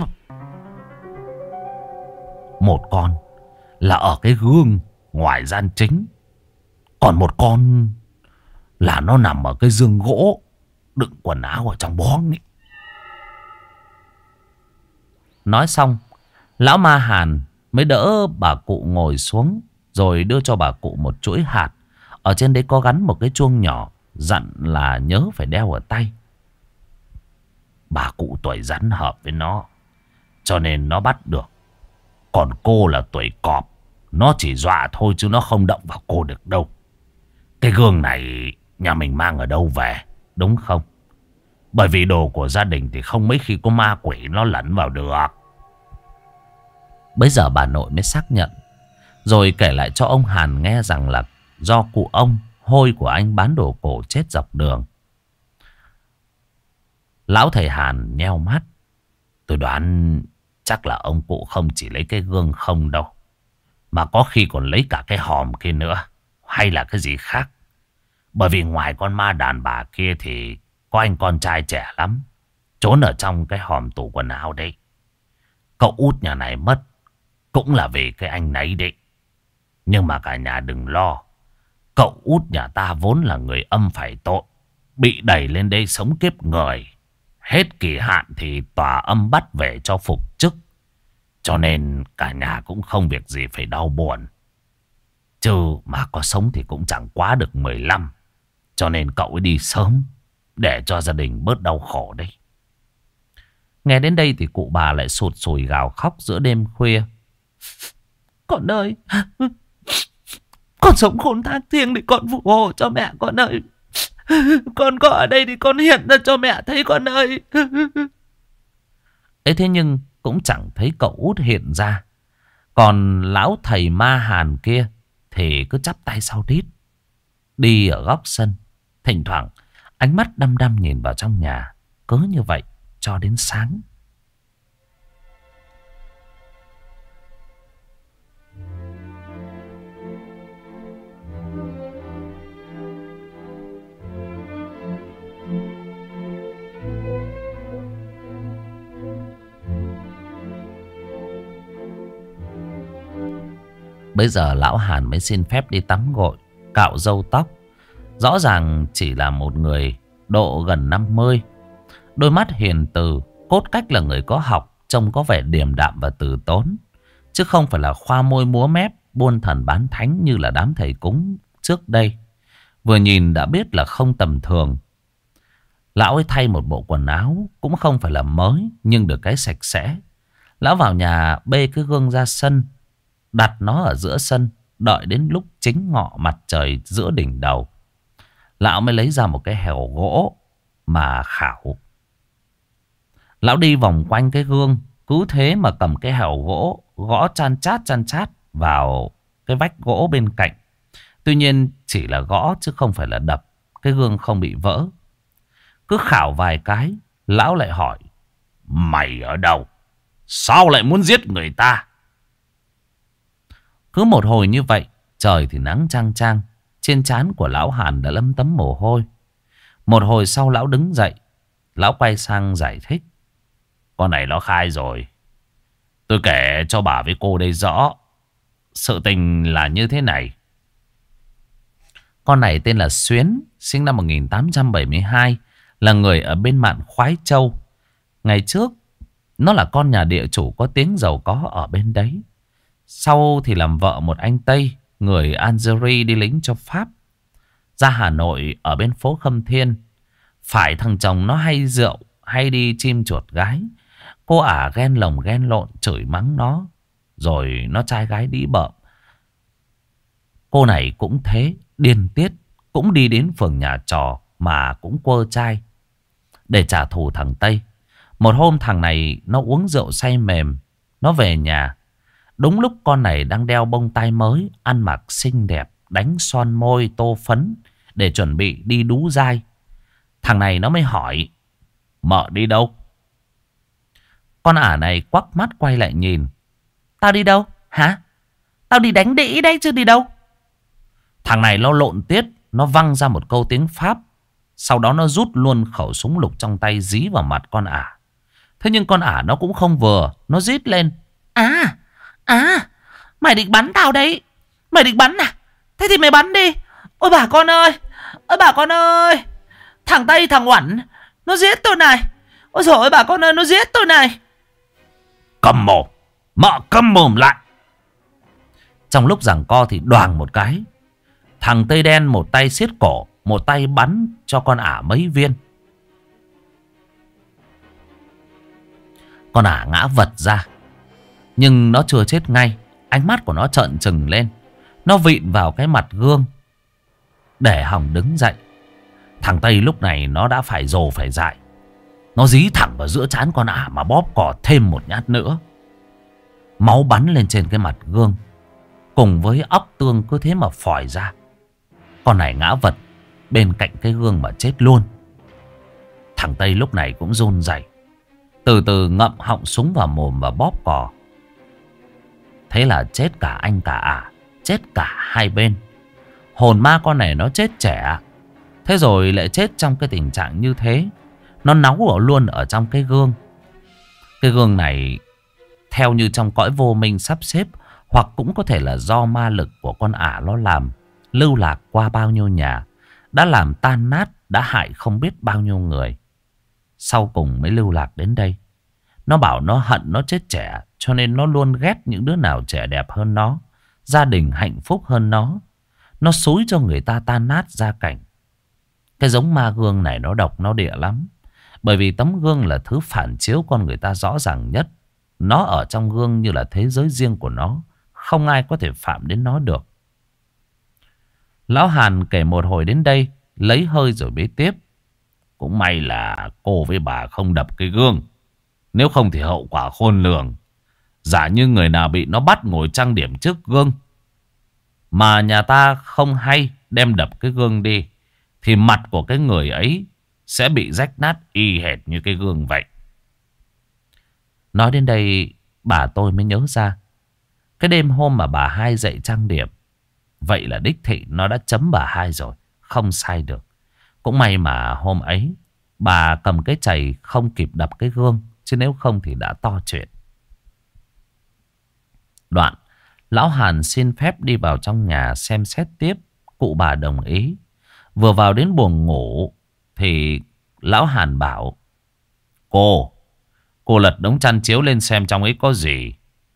Một con là ở cái gương ngoài gian chính, còn một con là nó nằm ở cái giường gỗ đựng quần áo ở trong bóng ấy." Nói xong, lão Ma Hàn mới đỡ bà cụ ngồi xuống, rồi đưa cho bà cụ một chuỗi hạt. Ở trên đấy có gắn một cái chuông nhỏ, dặn là nhớ phải đeo ở tay. Bà cụ tuổi rắn hợp với nó, cho nên nó bắt được. Còn cô là tuổi cọp, nó chỉ dọa thôi chứ nó không động vào cô được đâu. Cái gương này nhà mình mang ở đâu về, đúng không? Bởi vì đồ của gia đình thì không mấy khi có ma quỷ nó lẫn vào được. Bây giờ bà nội mới xác nhận, rồi kể lại cho ông Hàn nghe rằng là do cụ ông hôi của anh bán đồ cổ chết dọc đường. Lão thầy Hàn nheo mắt: "Tôi đoán chắc là ông cụ không chỉ lấy cái gương không đâu, mà có khi còn lấy cả cái hòm kia nữa, hay là cái gì khác. Bởi vì ngoài con ma đàn bà kia thì có anh con trai trẻ lắm, trốn ở trong cái hòm tủ quần áo đấy. Cậu út nhà này mất cũng là vì cái anh nấy đấy. Nhưng mà cả nhà đừng lo, Cậu út nhà ta vốn là người âm phải tội, bị đẩy lên đây sống kiếp người. Hết kỳ hạn thì tòa âm bắt về cho phục chức. Cho nên cả nhà cũng không việc gì phải đau buồn. Chứ mà có sống thì cũng chẳng quá được mười lăm. Cho nên cậu ấy đi sớm để cho gia đình bớt đau khổ đấy. Nghe đến đây thì cụ bà lại sụt sùi gào khóc giữa đêm khuya. Con ơi, con sống khôn thác thiêng để con phù hộ cho mẹ con ơi. Con có ở đây thì con hiện ra cho mẹ thấy con ơi. Ấy thế nhưng cũng chẳng thấy cậu út hiện ra. Còn lão thầy ma hàn kia thì cứ chắp tay sau đít, đi ở góc sân. Thỉnh thoảng ánh mắt đăm đăm nhìn vào trong nhà. Cứ như vậy cho đến sáng. Bây giờ lão Hàn mới xin phép đi tắm gội, cạo râu tóc. Rõ ràng chỉ là một người độ gần năm mươi. Đôi mắt hiền từ, cốt cách là người có học, trông có vẻ điềm đạm và từ tốn. Chứ không phải là khoa môi múa mép, buôn thần bán thánh như là đám thầy cúng trước đây. Vừa nhìn đã biết là không tầm thường. Lão ấy thay một bộ quần áo, cũng không phải là mới, nhưng được cái sạch sẽ. Lão vào nhà bê cái gương ra sân, đặt nó ở giữa sân, đợi đến lúc chính ngọ mặt trời giữa đỉnh đầu. Lão mới lấy ra một cái hẻo gỗ mà khảo. Lão đi vòng quanh cái gương, cứ thế mà cầm cái hẻo gỗ gõ chan chát chan chát vào cái vách gỗ bên cạnh. Tuy nhiên chỉ là gõ chứ không phải là đập. Cái gương không bị vỡ. Cứ khảo vài cái, lão lại hỏi: mày ở đâu? Sao lại muốn giết người ta? Cứ một hồi như vậy, trời thì nắng chang chang. Trên trán của lão Hàn đã lấm tấm mồ hôi. Một hồi sau lão đứng dậy. Lão quay sang giải thích: con này nó khai rồi. Tôi kể cho bà với cô đây rõ. Sự tình là như thế này. Con này tên là Xuyến, sinh năm một nghìn tám trăm bảy mươi hai, là người ở bên mạn Khoái Châu. Ngày trước nó là con nhà địa chủ có tiếng giàu có ở bên đấy. Sau thì làm vợ một anh Tây, người Algeria đi lính cho Pháp. Ra Hà Nội ở bên phố Khâm Thiên. Phải thằng chồng nó hay rượu, hay đi chim chuột gái. Cô ả ghen lồng ghen lộn, chửi mắng nó. Rồi nó trai gái đĩ bợm. Cô này cũng thế, điên tiết. Cũng đi đến phường nhà trò mà cũng quơ chai để trả thù thằng Tây. Một hôm thằng này nó uống rượu say mềm. Nó về nhà. Đúng lúc con này đang đeo bông tai mới, ăn mặc xinh đẹp, đánh son môi, tô phấn để chuẩn bị đi đú dai. Thằng này nó mới hỏi: mợ đi đâu? Con ả này quắc mắt quay lại nhìn. Tao đi đâu? Hả? Tao đi đánh đĩ đấy chứ đi đâu. Thằng này nó lộn tiết. Nó văng ra một câu tiếng Pháp. Sau đó nó rút luôn khẩu súng lục trong tay dí vào mặt con ả. Thế nhưng con ả nó cũng không vừa. Nó rít lên: À, à, mày định bắn tao đấy. Mày định bắn à? Thế thì mày bắn đi. Ôi bà con ơi, ôi bà con ơi, thằng Tây thằng Uẩn nó giết tôi này. Ôi dồi ôi bà con ơi, nó giết tôi này. Cầm mồm, mợ câm mồm lại. Trong lúc giằng co thì đoàng một cái, thằng Tây đen một tay siết cổ, một tay bắn cho con ả mấy viên. Con ả ngã vật ra. Nhưng nó chưa chết ngay. Ánh mắt của nó trợn trừng lên. Nó vịn vào cái mặt gương để hòng đứng dậy. Thằng Tây lúc này nó đã phải rồ phải dại. Nó dí thẳng vào giữa trán con ả mà bóp cò thêm một nhát nữa. Máu bắn lên trên cái mặt gương, cùng với óc tương cứ thế mà phòi ra. Con này ngã vật bên cạnh cái gương mà chết luôn. Thằng Tây lúc này cũng run rẩy, từ từ ngậm họng súng vào mồm và bóp cò. Thế là chết cả anh cả ả, chết cả hai bên. Hồn ma con này nó chết trẻ, thế rồi lại chết trong cái tình trạng như thế. Nó náu ở luôn ở trong cái gương. Cái gương này theo như trong cõi vô minh sắp xếp, hoặc cũng có thể là do ma lực của con ả nó làm. lưu lạc qua bao nhiêu nhà, đã làm tan nát, đã hại không biết bao nhiêu người. Sau cùng mới lưu lạc đến đây. Nó bảo nó hận nó chết trẻ, cho nên nó luôn ghét những đứa nào trẻ đẹp hơn nó, gia đình hạnh phúc hơn nó. Nó xúi cho người ta tan nát gia cảnh. Cái giống ma gương này nó độc nó địa lắm. Bởi vì tấm gương là thứ phản chiếu con người ta rõ ràng nhất. Nó ở trong gương như là thế giới riêng của nó, không ai có thể phạm đến nó được. Lão Hàn kể một hồi đến đây, lấy hơi rồi bế tiếp. Cũng may là cô với bà không đập cái gương, nếu không thì hậu quả khôn lường. Giả như người nào bị nó bắt ngồi trang điểm trước gương, mà nhà ta không hay đem đập cái gương đi, thì mặt của cái người ấy sẽ bị rách nát y hệt như cái gương vậy. Nói đến đây, bà tôi mới nhớ ra, cái đêm hôm mà bà hai dậy trang điểm, vậy là đích thị nó đã chấm bà hai rồi, không sai được. Cũng may mà hôm ấy bà cầm cái chày không kịp đập cái gương, chứ nếu không thì đã to chuyện. Đoạn lão Hàn xin phép đi vào trong nhà xem xét tiếp. Cụ bà đồng ý. Vừa vào đến buồng ngủ thì lão Hàn bảo: Cô Cô lật đống chăn chiếu lên xem trong ấy có gì.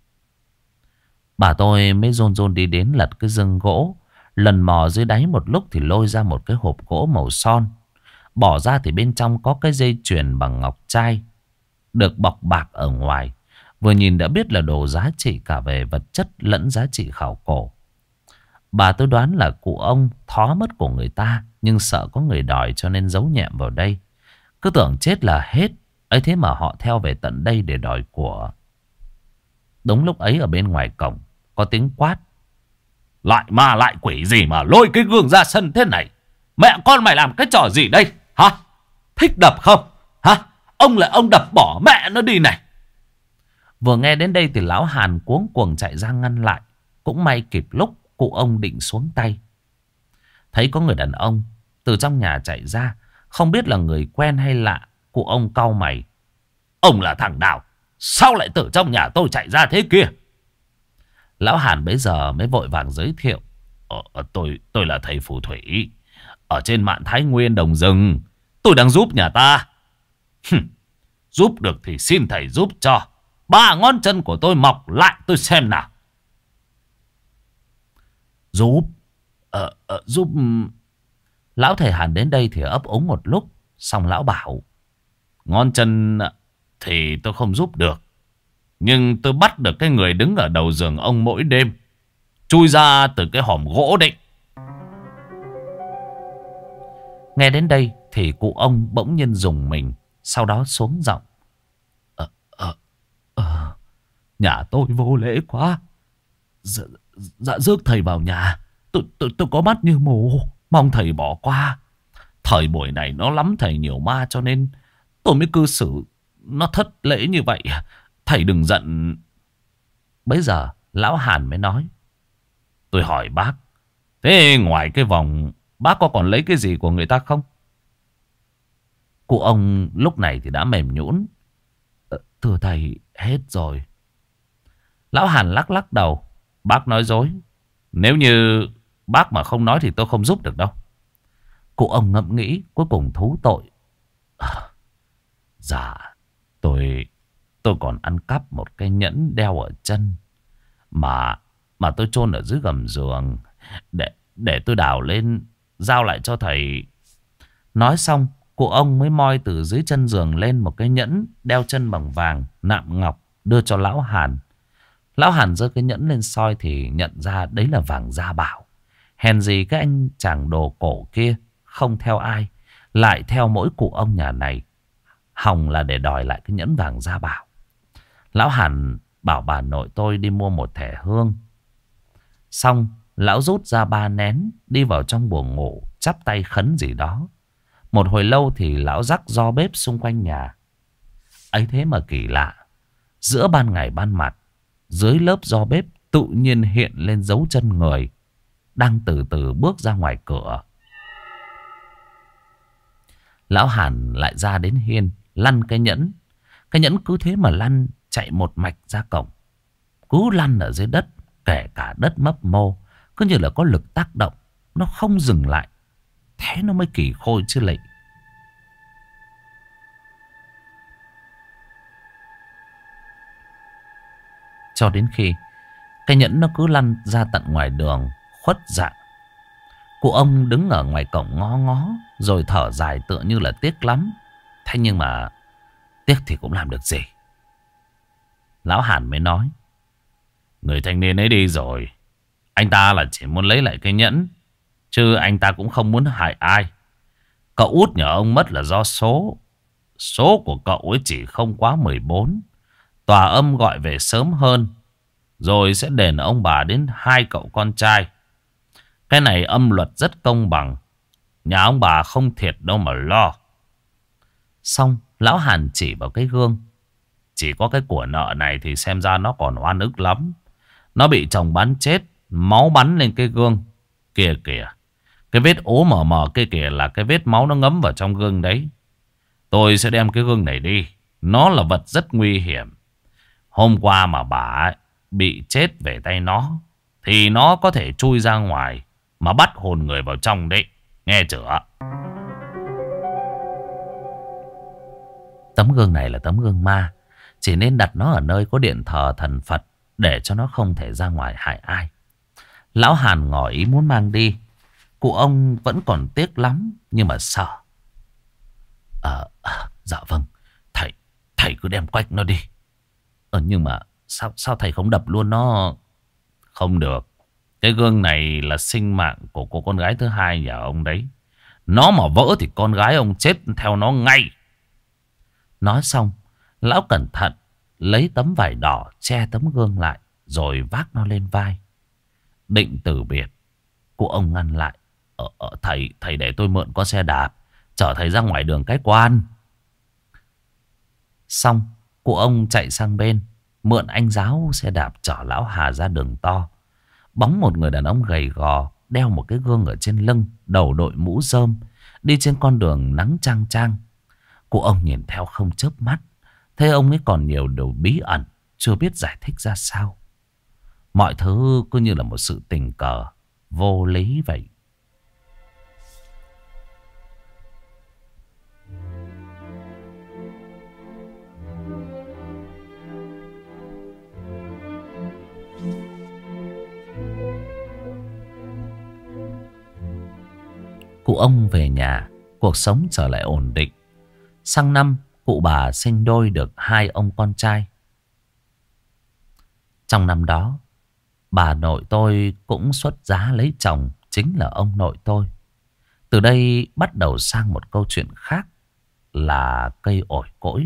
Bà tôi mới rôn rôn đi đến lật cái giường gỗ. Lần mò dưới đáy một lúc thì lôi ra một cái hộp gỗ màu son. Bỏ ra thì bên trong có cái dây chuyền bằng ngọc trai, được bọc bạc ở ngoài. Vừa nhìn đã biết là đồ giá trị cả về vật chất lẫn giá trị khảo cổ. Bà tôi đoán là cụ ông thó mất của người ta, nhưng sợ có người đòi cho nên giấu nhẹm vào đây. Cứ tưởng chết là hết, ấy thế mà họ theo về tận đây để đòi của. Đúng lúc ấy ở bên ngoài cổng có tiếng quát: Lại ma lại quỷ gì mà lôi cái gương ra sân thế này? Mẹ con mày làm cái trò gì đây hả? Thích đập không hả? Ông là ông đập bỏ mẹ nó đi này. Vừa nghe đến đây thì lão Hàn cuống cuồng chạy ra ngăn lại. Cũng may kịp lúc cụ ông định xuống tay. Thấy có người đàn ông từ trong nhà chạy ra, không biết là người quen hay lạ. Cụ ông cau mày: Ông là thằng nào? Sao lại từ trong nhà tôi chạy ra thế kia? Lão Hàn bấy giờ mới vội vàng giới thiệu: ờ, tôi, tôi là thầy phù thủy ở trên mạn Thái Nguyên Đồng Rừng. Tôi đang giúp nhà ta. Hừm, giúp được thì xin thầy giúp cho. Ba ngón chân của tôi mọc lại tôi xem nào. Giúp? Ờ, ờ, giúp... Lão thầy Hàn đến đây thì ấp úng một lúc. Xong lão bảo: Ngón chân thì tôi không giúp được, nhưng tôi bắt được cái người đứng ở đầu giường ông mỗi đêm, chui ra từ cái hòm gỗ đấy. Nghe đến đây thì cụ ông bỗng nhiên rùng mình. Sau đó xuống giọng: Ờ, ờ, ờ, nhà tôi vô lễ quá. Dạ, dạ rước thầy vào nhà. Tôi, tôi, tôi có mắt như mù, mong thầy bỏ qua. Thời buổi này nó lắm thầy nhiều ma, cho nên tôi mới cư xử nó thất lễ như vậy. Thầy đừng giận. Bấy giờ lão Hàn mới nói: Tôi hỏi bác, thế ngoài cái vòng, bác có còn lấy cái gì của người ta không? Cụ ông lúc này thì đã mềm nhũn: ờ, Thưa thầy, hết rồi. Lão Hàn lắc lắc đầu: Bác nói dối. Nếu như bác mà không nói thì tôi không giúp được đâu. Cụ ông ngẫm nghĩ, cuối cùng thú tội: à, Dạ, tôi tôi còn ăn cắp một cái nhẫn đeo ở chân mà mà tôi chôn ở dưới gầm giường, để để tôi đào lên giao lại cho thầy. Nói xong, cụ ông mới moi từ dưới chân giường lên một cái nhẫn đeo chân bằng vàng nạm ngọc đưa cho lão Hàn. Lão Hàn giơ cái nhẫn lên soi thì nhận ra đấy là vàng gia bảo. Hèn gì cái anh chàng đồ cổ kia không theo ai, lại theo mỗi cụ ông nhà này. Hòng là để đòi lại cái nhẫn vàng gia bảo. Lão Hàn bảo bà nội tôi đi mua một thẻ hương. Xong lão rút ra ba nén, đi vào trong buồng ngủ, chắp tay khấn gì đó. Một hồi lâu thì lão rắc gió bếp xung quanh nhà. Ấy thế mà kỳ lạ, giữa ban ngày ban mặt, dưới lớp gió bếp tự nhiên hiện lên dấu chân người đang từ từ bước ra ngoài cửa. Lão Hàn lại ra đến hiên, lăn cái nhẫn. Cái nhẫn cứ thế mà lăn chạy một mạch ra cổng. Cứ lăn ở dưới đất, kể cả đất mấp mô, cứ như là có lực tác động. nó không dừng lại. Thế nó mới kỳ khôi chứ lị. Cho đến khi cái nhẫn nó cứ lăn ra tận ngoài đường khuất dạng. Cụ ông đứng ở ngoài cổng ngó ngó, rồi thở dài tựa như là tiếc lắm. Thế nhưng mà tiếc thì cũng làm được gì. Lão Hàn mới nói: người thanh niên ấy đi rồi, anh ta là chỉ muốn lấy lại cái nhẫn, chứ anh ta cũng không muốn hại ai. Cậu út nhà ông mất là do số. Số của cậu ấy chỉ không quá mười bốn. Tòa âm gọi về sớm hơn, rồi sẽ đền ông bà đến hai cậu con trai. Cái này âm luật rất công bằng. Nhà ông bà không thiệt đâu mà lo. Xong lão Hàn chỉ vào cái gương. Chỉ có cái của nợ này thì xem ra nó còn oan ức lắm. Nó bị chồng bắn chết, máu bắn lên cái gương. Kìa kìa, cái vết ố mờ mờ kia kìa là cái vết máu nó ngấm vào trong gương đấy. Tôi sẽ đem cái gương này đi. Nó là vật rất nguy hiểm. Hôm qua mà bà ấy bị chết về tay nó, thì nó có thể chui ra ngoài mà bắt hồn người vào trong đấy. Nghe chưa? Tấm gương này là tấm gương ma. Chỉ nên đặt nó ở nơi có điện thờ thần Phật, để cho nó không thể ra ngoài hại ai. Lão Hàn ngỏ ý muốn mang đi. Cụ ông vẫn còn tiếc lắm, nhưng mà sợ. Ờ, à, dạ vâng, Thầy, thầy cứ đem quách nó đi. Ờ, nhưng mà sao, sao thầy không đập luôn nó? Không được. Cái gương này là sinh mạng của cô con gái thứ hai nhà ông đấy. Nó mà vỡ thì con gái ông chết theo nó ngay. Nói xong, lão cẩn thận lấy tấm vải đỏ che tấm gương lại, rồi vác nó lên vai. Định từ biệt, cụ ông ngăn lại. Ờ, ờ, thầy, thầy để tôi mượn con xe đạp, chở thầy ra ngoài đường cái quan. Xong, cụ ông chạy sang bên, mượn anh giáo xe đạp chở lão Hà ra đường to. Bóng một người đàn ông gầy gò, đeo một cái gương ở trên lưng, đầu đội mũ rơm, đi trên con đường nắng chang chang. Cụ ông nhìn theo không chớp mắt. Thấy ông ấy còn nhiều điều bí ẩn, chưa biết giải thích ra sao. Mọi thứ cứ như là một sự tình cờ vô lý vậy. Cụ ông về nhà, cuộc sống trở lại ổn định. Sang năm, cụ bà sinh đôi được hai ông con trai. Trong năm đó, bà nội tôi cũng xuất giá lấy chồng, chính là ông nội tôi. Từ đây bắt đầu sang một câu chuyện khác, là cây ổi cỗi.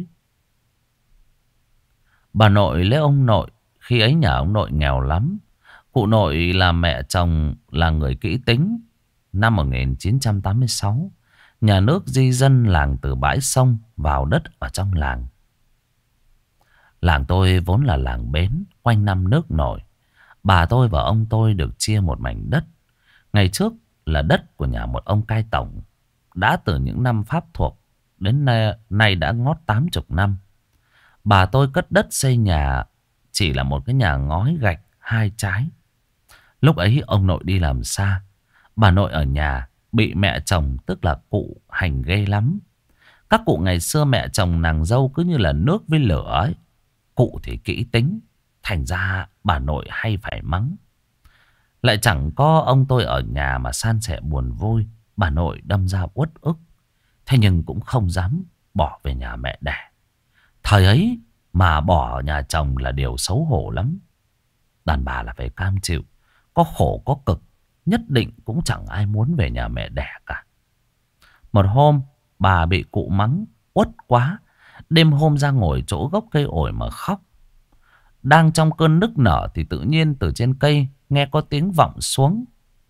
Bà nội lấy ông nội, khi ấy nhà ông nội nghèo lắm. Cụ nội là mẹ chồng là người kỹ tính. Năm một nghìn chín trăm tám mươi sáu, nhà nước di dân làng từ bãi sông vào đất ở trong làng. Làng tôi vốn là làng bến, quanh năm nước nổi. Bà tôi và ông tôi được chia một mảnh đất. Ngày trước là đất của nhà một ông cai tổng. Đã từ những năm Pháp thuộc đến nay, nay đã ngót tám chục năm. Bà tôi cất đất xây nhà, chỉ là một cái nhà ngói gạch hai trái. Lúc ấy ông nội đi làm xa, bà nội ở nhà bị mẹ chồng tức là cụ hành ghê lắm. Các cụ ngày xưa mẹ chồng nàng dâu cứ như là nước với lửa ấy. Cụ thì kỹ tính, thành ra bà nội hay phải mắng. Lại chẳng có ông tôi ở nhà mà san sẻ buồn vui, bà nội đâm ra uất ức. Thế nhưng cũng không dám bỏ về nhà mẹ đẻ. Thời ấy mà bỏ nhà chồng là điều xấu hổ lắm. Đàn bà là phải cam chịu, có khổ có cực, nhất định cũng chẳng ai muốn về nhà mẹ đẻ cả. Một hôm bà bị cụ mắng uất quá, đêm hôm ra ngồi chỗ gốc cây ổi mà khóc. Đang trong cơn nức nở thì tự nhiên từ trên cây nghe có tiếng vọng xuống.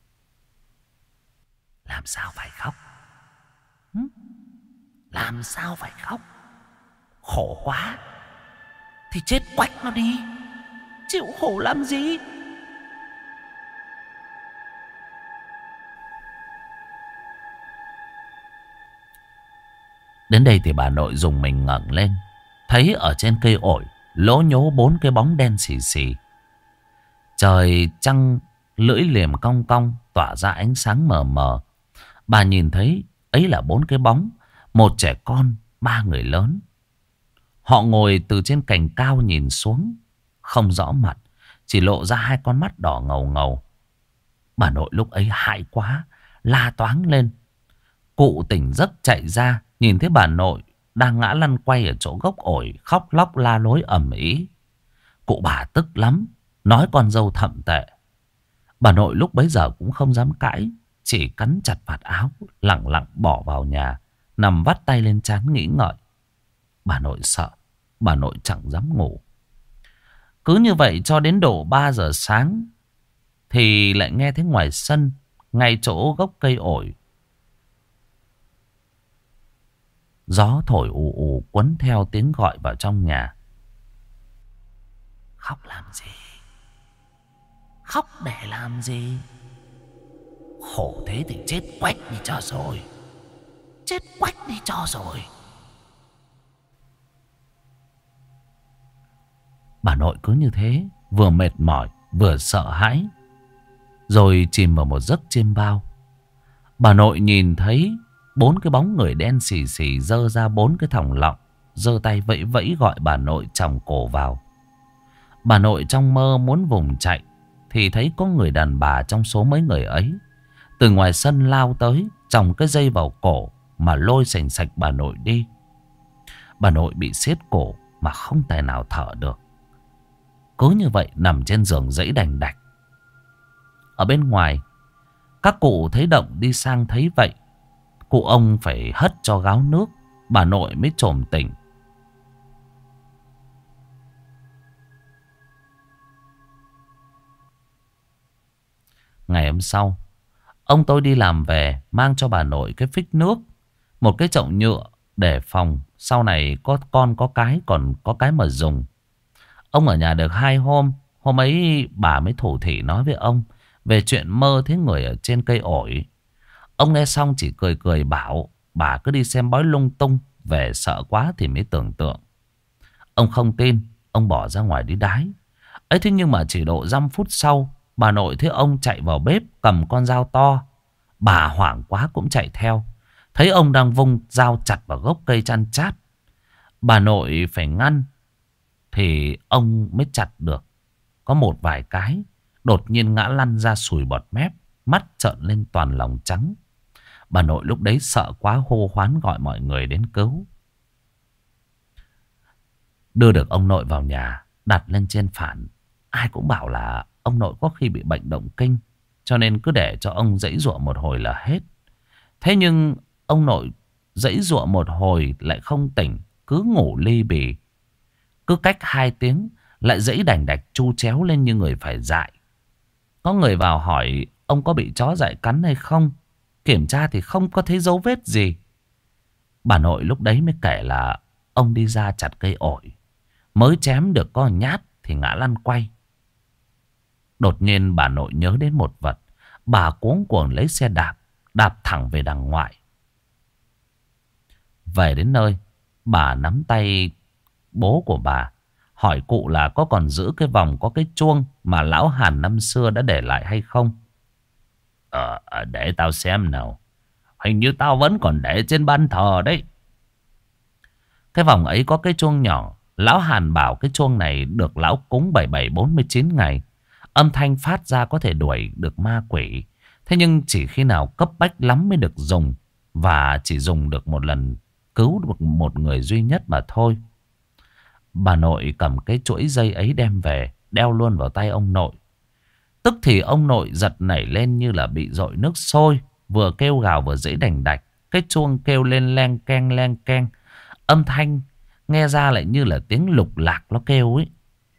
Làm sao phải khóc? Hứ? Làm sao phải khóc? Khổ quá thì chết quách nó đi, chịu khổ làm gì? Đến đây thì bà nội dùng mình ngẩng lên, thấy ở trên cây ổi lố nhố bốn cái bóng đen xì xì. Trời trăng lưỡi liềm cong cong tỏa ra ánh sáng mờ mờ. Bà nhìn thấy ấy là bốn cái bóng, một trẻ con, ba người lớn. Họ ngồi từ trên cành cao nhìn xuống, không rõ mặt, chỉ lộ ra hai con mắt đỏ ngầu ngầu. Bà nội lúc ấy hãi quá, la toáng lên. Cụ tỉnh giấc chạy ra, nhìn thấy bà nội đang ngã lăn quay ở chỗ gốc ổi, khóc lóc la lối ầm ĩ. Cụ bà tức lắm, nói con dâu thậm tệ. Bà nội lúc bấy giờ cũng không dám cãi, chỉ cắn chặt vạt áo, lặng lặng bỏ vào nhà, nằm vắt tay lên trán nghĩ ngợi. Bà nội sợ, bà nội chẳng dám ngủ. Cứ như vậy cho đến độ ba giờ sáng, thì lại nghe thấy ngoài sân, ngay chỗ gốc cây ổi, gió thổi ù ù quấn theo tiếng gọi vào trong nhà. Khóc làm gì? Khóc để làm gì? Khổ thế thì chết quách đi cho rồi. Chết quách đi cho rồi. Bà nội cứ như thế, vừa mệt mỏi vừa sợ hãi, rồi chìm vào một giấc chiêm bao. Bà nội nhìn thấy bốn cái bóng người đen xì xì giơ ra bốn cái thòng lọng, giơ tay vẫy vẫy gọi bà nội chòng cổ vào. Bà nội trong mơ muốn vùng chạy, thì thấy có người đàn bà trong số mấy người ấy từ ngoài sân lao tới, chòng cái dây vào cổ mà lôi sành sạch bà nội đi. Bà nội bị siết cổ mà không tài nào thở được, cứ như vậy nằm trên giường giãy đành đạch. Ở bên ngoài, các cụ thấy động đi sang thấy vậy, cụ ông phải hất cho gáo nước, bà nội mới chồm tỉnh. Ngày hôm sau, ông tôi đi làm về mang cho bà nội cái phích nước, một cái chậu nhựa để phòng sau này có con có cái còn có cái mà dùng. Ông ở nhà được hai hôm, hôm ấy bà mới thủ thỉ nói với ông về chuyện mơ thấy người ở trên cây ổi. Ông nghe xong chỉ cười cười bảo bà cứ đi xem bói lung tung, về sợ quá thì mới tưởng tượng. Ông không tin, ông bỏ ra ngoài đi đái. Ấy thế nhưng mà chỉ độ dăm phút sau, bà nội thấy ông chạy vào bếp cầm con dao to. Bà hoảng quá cũng chạy theo, thấy ông đang vung dao chặt vào gốc cây chăn chát. Bà nội phải ngăn thì ông mới chặt được có một vài cái, đột nhiên ngã lăn ra sùi bọt mép, mắt trợn lên toàn lòng trắng. Bà nội lúc đấy sợ quá hô hoán gọi mọi người đến cứu. Đưa được ông nội vào nhà, đặt lên trên phản. Ai cũng bảo là ông nội có khi bị bệnh động kinh, cho nên cứ để cho ông giãy giụa một hồi là hết. Thế nhưng ông nội giãy giụa một hồi lại không tỉnh, cứ ngủ ly bì. Cứ cách hai tiếng lại giãy đành đạch chu chéo lên như người phải dại. Có người vào hỏi ông có bị chó dại cắn hay không. Kiểm tra thì không có thấy dấu vết gì. Bà nội lúc đấy mới kể là ông đi ra chặt cây ổi, mới chém được có nhát thì ngã lăn quay. Đột nhiên bà nội nhớ đến một vật. Bà cuống cuồng lấy xe đạp, đạp thẳng về đằng ngoại. Về đến nơi, bà nắm tay bố của bà, hỏi cụ là có còn giữ cái vòng có cái chuông mà lão Hàn năm xưa đã để lại hay không. Ờ, để tao xem nào. Hình như tao vẫn còn để trên ban thờ đấy. Cái vòng ấy có cái chuông nhỏ. Lão Hàn bảo cái chuông này được lão cúng bảy bảy bốn mươi chín ngày. Âm thanh phát ra có thể đuổi được ma quỷ. Thế nhưng chỉ khi nào cấp bách lắm mới được dùng. Và chỉ dùng được một lần, cứu được một người duy nhất mà thôi. Bà nội cầm cái chuỗi dây ấy đem về, đeo luôn vào tay ông nội. Tức thì ông nội giật nảy lên như là bị dội nước sôi, vừa kêu gào vừa giãy đành đạch. Cái chuông kêu lên leng keng leng keng, âm thanh nghe ra lại như là tiếng lục lạc nó kêu ấy.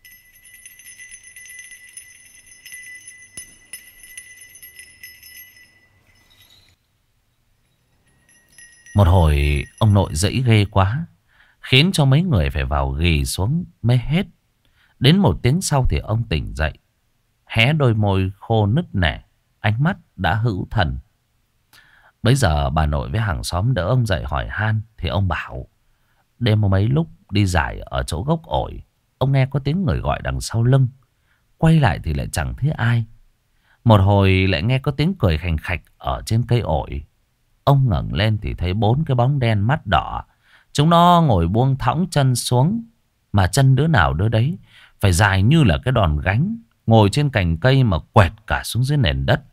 Một hồi ông nội giãy ghê quá, khiến cho mấy người phải vào ghì xuống mới hết. Đến một tiếng sau thì ông tỉnh dậy, hé đôi môi khô nứt nẻ, ánh mắt đã hữu thần. Bấy giờ bà nội với hàng xóm đỡ ông dậy hỏi han, thì ông bảo đêm hôm ấy lúc đi giải ở chỗ gốc ổi, ông nghe có tiếng người gọi đằng sau lưng. Quay lại thì lại chẳng thấy ai. Một hồi lại nghe có tiếng cười khành khạch ở trên cây ổi. Ông ngẩng lên thì thấy bốn cái bóng đen mắt đỏ. Chúng nó ngồi buông thõng chân xuống, mà chân đứa nào đứa đấy phải dài như là cái đòn gánh, ngồi trên cành cây mà quẹt cả xuống dưới nền đất.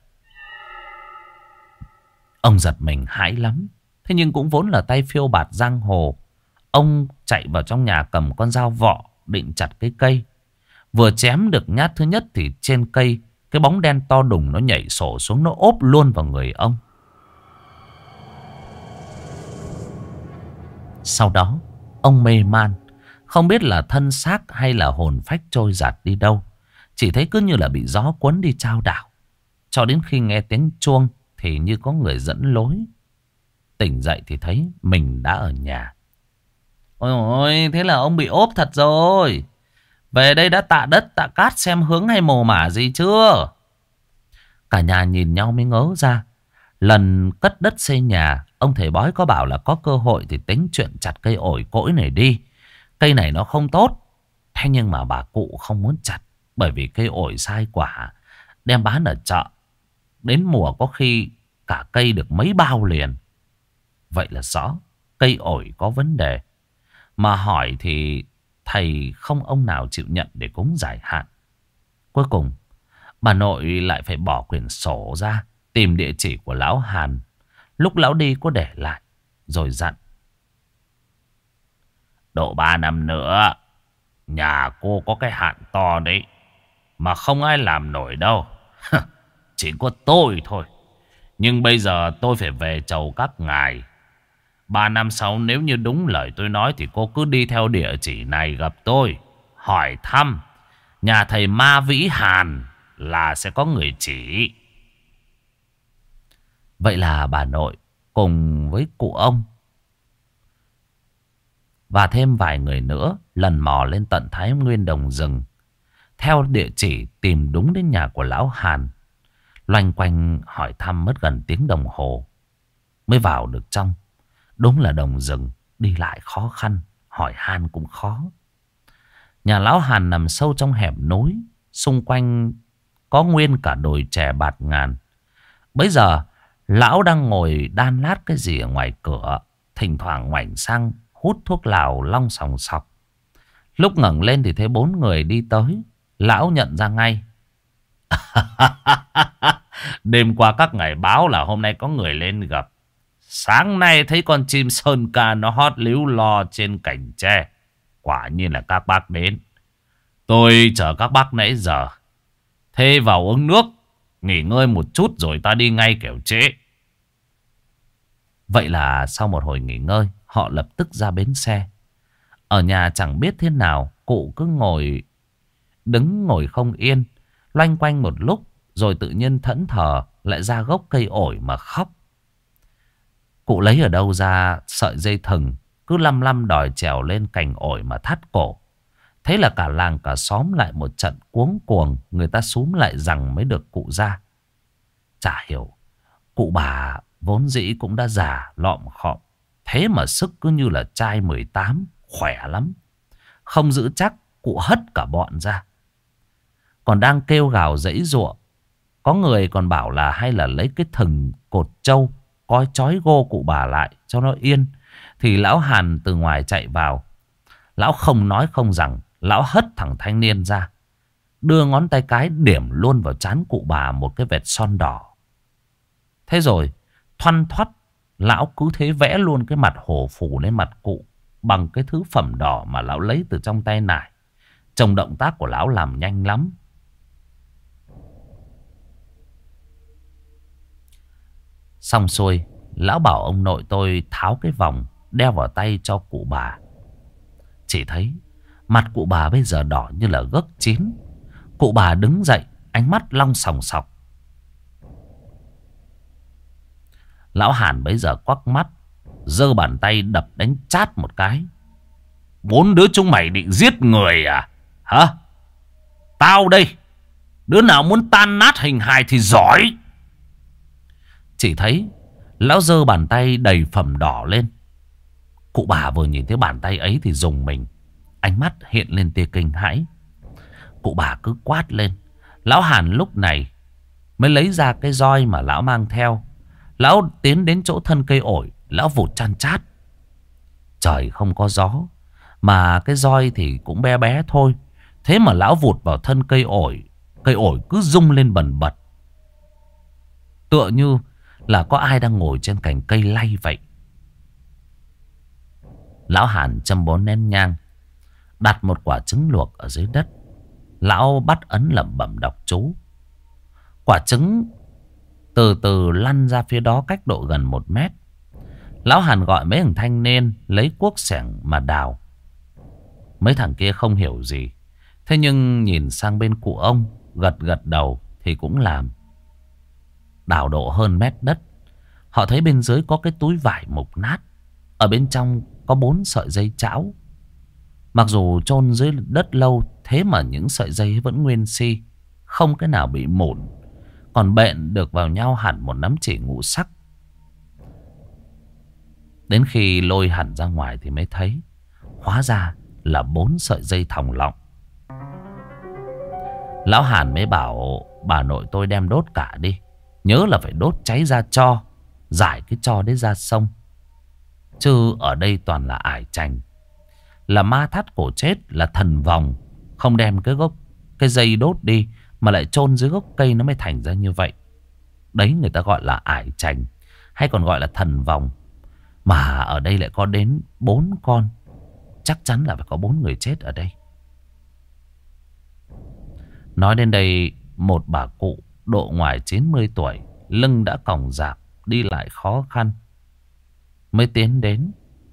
Ông giật mình hãi lắm. Thế nhưng cũng vốn là tay phiêu bạt giang hồ. Ông chạy vào trong nhà cầm con dao vọ định chặt cái cây. Vừa chém được nhát thứ nhất thì trên cây, cái bóng đen to đùng nó nhảy sổ xuống, nó ốp luôn vào người ông. Sau đó ông mê man, không biết là thân xác hay là hồn phách trôi giạt đi đâu. Chỉ thấy cứ như là bị gió cuốn đi chao đảo. Cho đến khi nghe tiếng chuông thì như có người dẫn lối. Tỉnh dậy thì thấy mình đã ở nhà. Ôi ôi, thế là ông bị ốp thật rồi. Về đây đã tạ đất tạ cát xem hướng hay mồ mả gì chưa? Cả nhà nhìn nhau mới ngớ ra. Lần cất đất xây nhà, ông thầy bói có bảo là có cơ hội thì tính chuyện chặt cây ổi cỗi này đi. Cây này nó không tốt. Thế nhưng mà bà cụ không muốn chặt, bởi vì cây ổi sai quả, đem bán ở chợ, đến mùa có khi cả cây được mấy bao liền. Vậy là rõ cây ổi có vấn đề. Mà hỏi thì thầy không ông nào chịu nhận để cúng giải hạn. Cuối cùng bà nội lại phải bỏ quyển sổ ra, tìm địa chỉ của lão Hàn. Lúc lão đi có để lại, rồi dặn: độ ba năm nữa nhà cô có cái hạn to đấy, mà không ai làm nổi đâu. Chỉ có tôi thôi. Nhưng bây giờ tôi phải về chầu các ngài. Ba năm sau nếu như đúng lời tôi nói thì cô cứ đi theo địa chỉ này gặp tôi, hỏi thăm nhà thầy Ma Vĩ Hàn là sẽ có người chỉ. Vậy là bà nội cùng với cụ ông và thêm vài người nữa lần mò lên tận Thái Nguyên Đồng Rừng, theo địa chỉ tìm đúng đến nhà của lão Hàn. Loanh quanh hỏi thăm mất gần tiếng đồng hồ mới vào được trong. Đúng là đồng rừng, đi lại khó khăn, hỏi han cũng khó. Nhà lão Hàn nằm sâu trong hẻm núi, xung quanh có nguyên cả đồi chè bạt ngàn. Bây giờ lão đang ngồi đan lát cái gì ở ngoài cửa, thỉnh thoảng ngoảnh sang hút thuốc lào long sòng sọc. Lúc ngẩng lên thì thấy bốn người đi tới. Lão nhận ra ngay. Đêm qua các ngài báo là hôm nay có người lên gặp. Sáng nay thấy con chim sơn ca nó hót líu lo trên cành tre. Quả nhiên là các bác đến. Tôi chờ các bác nãy giờ. Thế vào uống nước, nghỉ ngơi một chút rồi ta đi ngay kiểu trễ. Vậy là sau một hồi nghỉ ngơi, họ lập tức ra bến xe. Ở nhà chẳng biết thế nào, cụ cứ ngồi đứng ngồi không yên, loanh quanh một lúc rồi tự nhiên thẫn thờ lại ra gốc cây ổi mà khóc. Cụ lấy ở đâu ra sợi dây thừng, cứ lăm lăm đòi trèo lên cành ổi mà thắt cổ. Thế là cả làng cả xóm lại một trận cuống cuồng, người ta xúm lại rằng mới được cụ ra. Chả hiểu, cụ bà vốn dĩ cũng đã già lọm khọm, thế mà sức cứ như là trai mười tám, khỏe lắm. Không giữ chắc, cụ hất cả bọn ra. Còn đang kêu gào giãy giụa, có người còn bảo là hay là lấy cái thừng cột trâu coi chói gô cụ bà lại cho nó yên. Thì lão Hàn từ ngoài chạy vào. Lão không nói không rằng, lão hất thằng thanh niên ra, đưa ngón tay cái điểm luôn vào trán cụ bà một cái vệt son đỏ. Thế rồi thoăn thoắt, lão cứ thế vẽ luôn cái mặt hổ phủ lên mặt cụ bằng cái thứ phẩm đỏ mà lão lấy từ trong tay nải. Trông động tác của lão làm nhanh lắm. Xong xuôi, lão bảo ông nội tôi tháo cái vòng đeo vào tay cho cụ bà. Chỉ thấy mặt cụ bà bây giờ đỏ như là gấc chín. Cụ bà đứng dậy, ánh mắt long sòng sọc. Lão Hàn bấy giờ quắc mắt, giơ bàn tay đập đánh chát một cái. Bốn đứa chúng mày định giết người à? Hả? Tao đây, đứa nào muốn tan nát hình hài thì giỏi. Chỉ thấy lão giơ bàn tay đầy phẩm đỏ lên. Cụ bà vừa nhìn thấy bàn tay ấy thì rùng mình, ánh mắt hiện lên tia kinh hãi. Cụ bà cứ quát lên. Lão Hàn lúc này mới lấy ra cái roi mà lão mang theo. Lão tiến đến chỗ thân cây ổi, lão vụt chan chát. Trời không có gió, mà cái roi thì cũng bé bé thôi. Thế mà lão vụt vào thân cây ổi, cây ổi cứ rung lên bần bật, tựa như là có ai đang ngồi trên cành cây lay vậy. Lão Hàn châm bốn nén nhang, đặt một quả trứng luộc ở dưới đất. Lão bắt ấn lẩm bẩm đọc chú. Quả trứng từ từ lăn ra phía đó cách độ gần một mét. Lão Hàn gọi mấy thằng thanh niên lấy cuốc xẻng mà đào. Mấy thằng kia không hiểu gì, thế nhưng nhìn sang bên cụ ông, gật gật đầu thì cũng làm. Đào độ hơn mét đất, họ thấy bên dưới có cái túi vải mục nát. Ở bên trong có bốn sợi dây chảo. Mặc dù chôn dưới đất lâu, thế mà những sợi dây vẫn nguyên si, không cái nào bị mụn, còn bện được vào nhau hẳn một nắm chỉ ngũ sắc. Đến khi lôi hẳn ra ngoài thì mới thấy, hóa ra là bốn sợi dây thòng lọng. Lão Hàn mới bảo bà nội tôi đem đốt cả đi, nhớ là phải đốt cháy ra tro, giải cái tro đấy ra sông. Chứ ở đây toàn là ải chành, là ma thắt cổ chết, là thần vòng. Không đem cái gốc cái dây đốt đi mà lại chôn dưới gốc cây, nó mới thành ra như vậy. Đấy người ta gọi là ải chành, hay còn gọi là thần vòng. Mà ở đây lại có đến bốn con, chắc chắn là phải có bốn người chết ở đây. Nói đến đây, một bà cụ độ ngoài chín mươi tuổi, lưng đã còng rạp, đi lại khó khăn, mới tiến đến.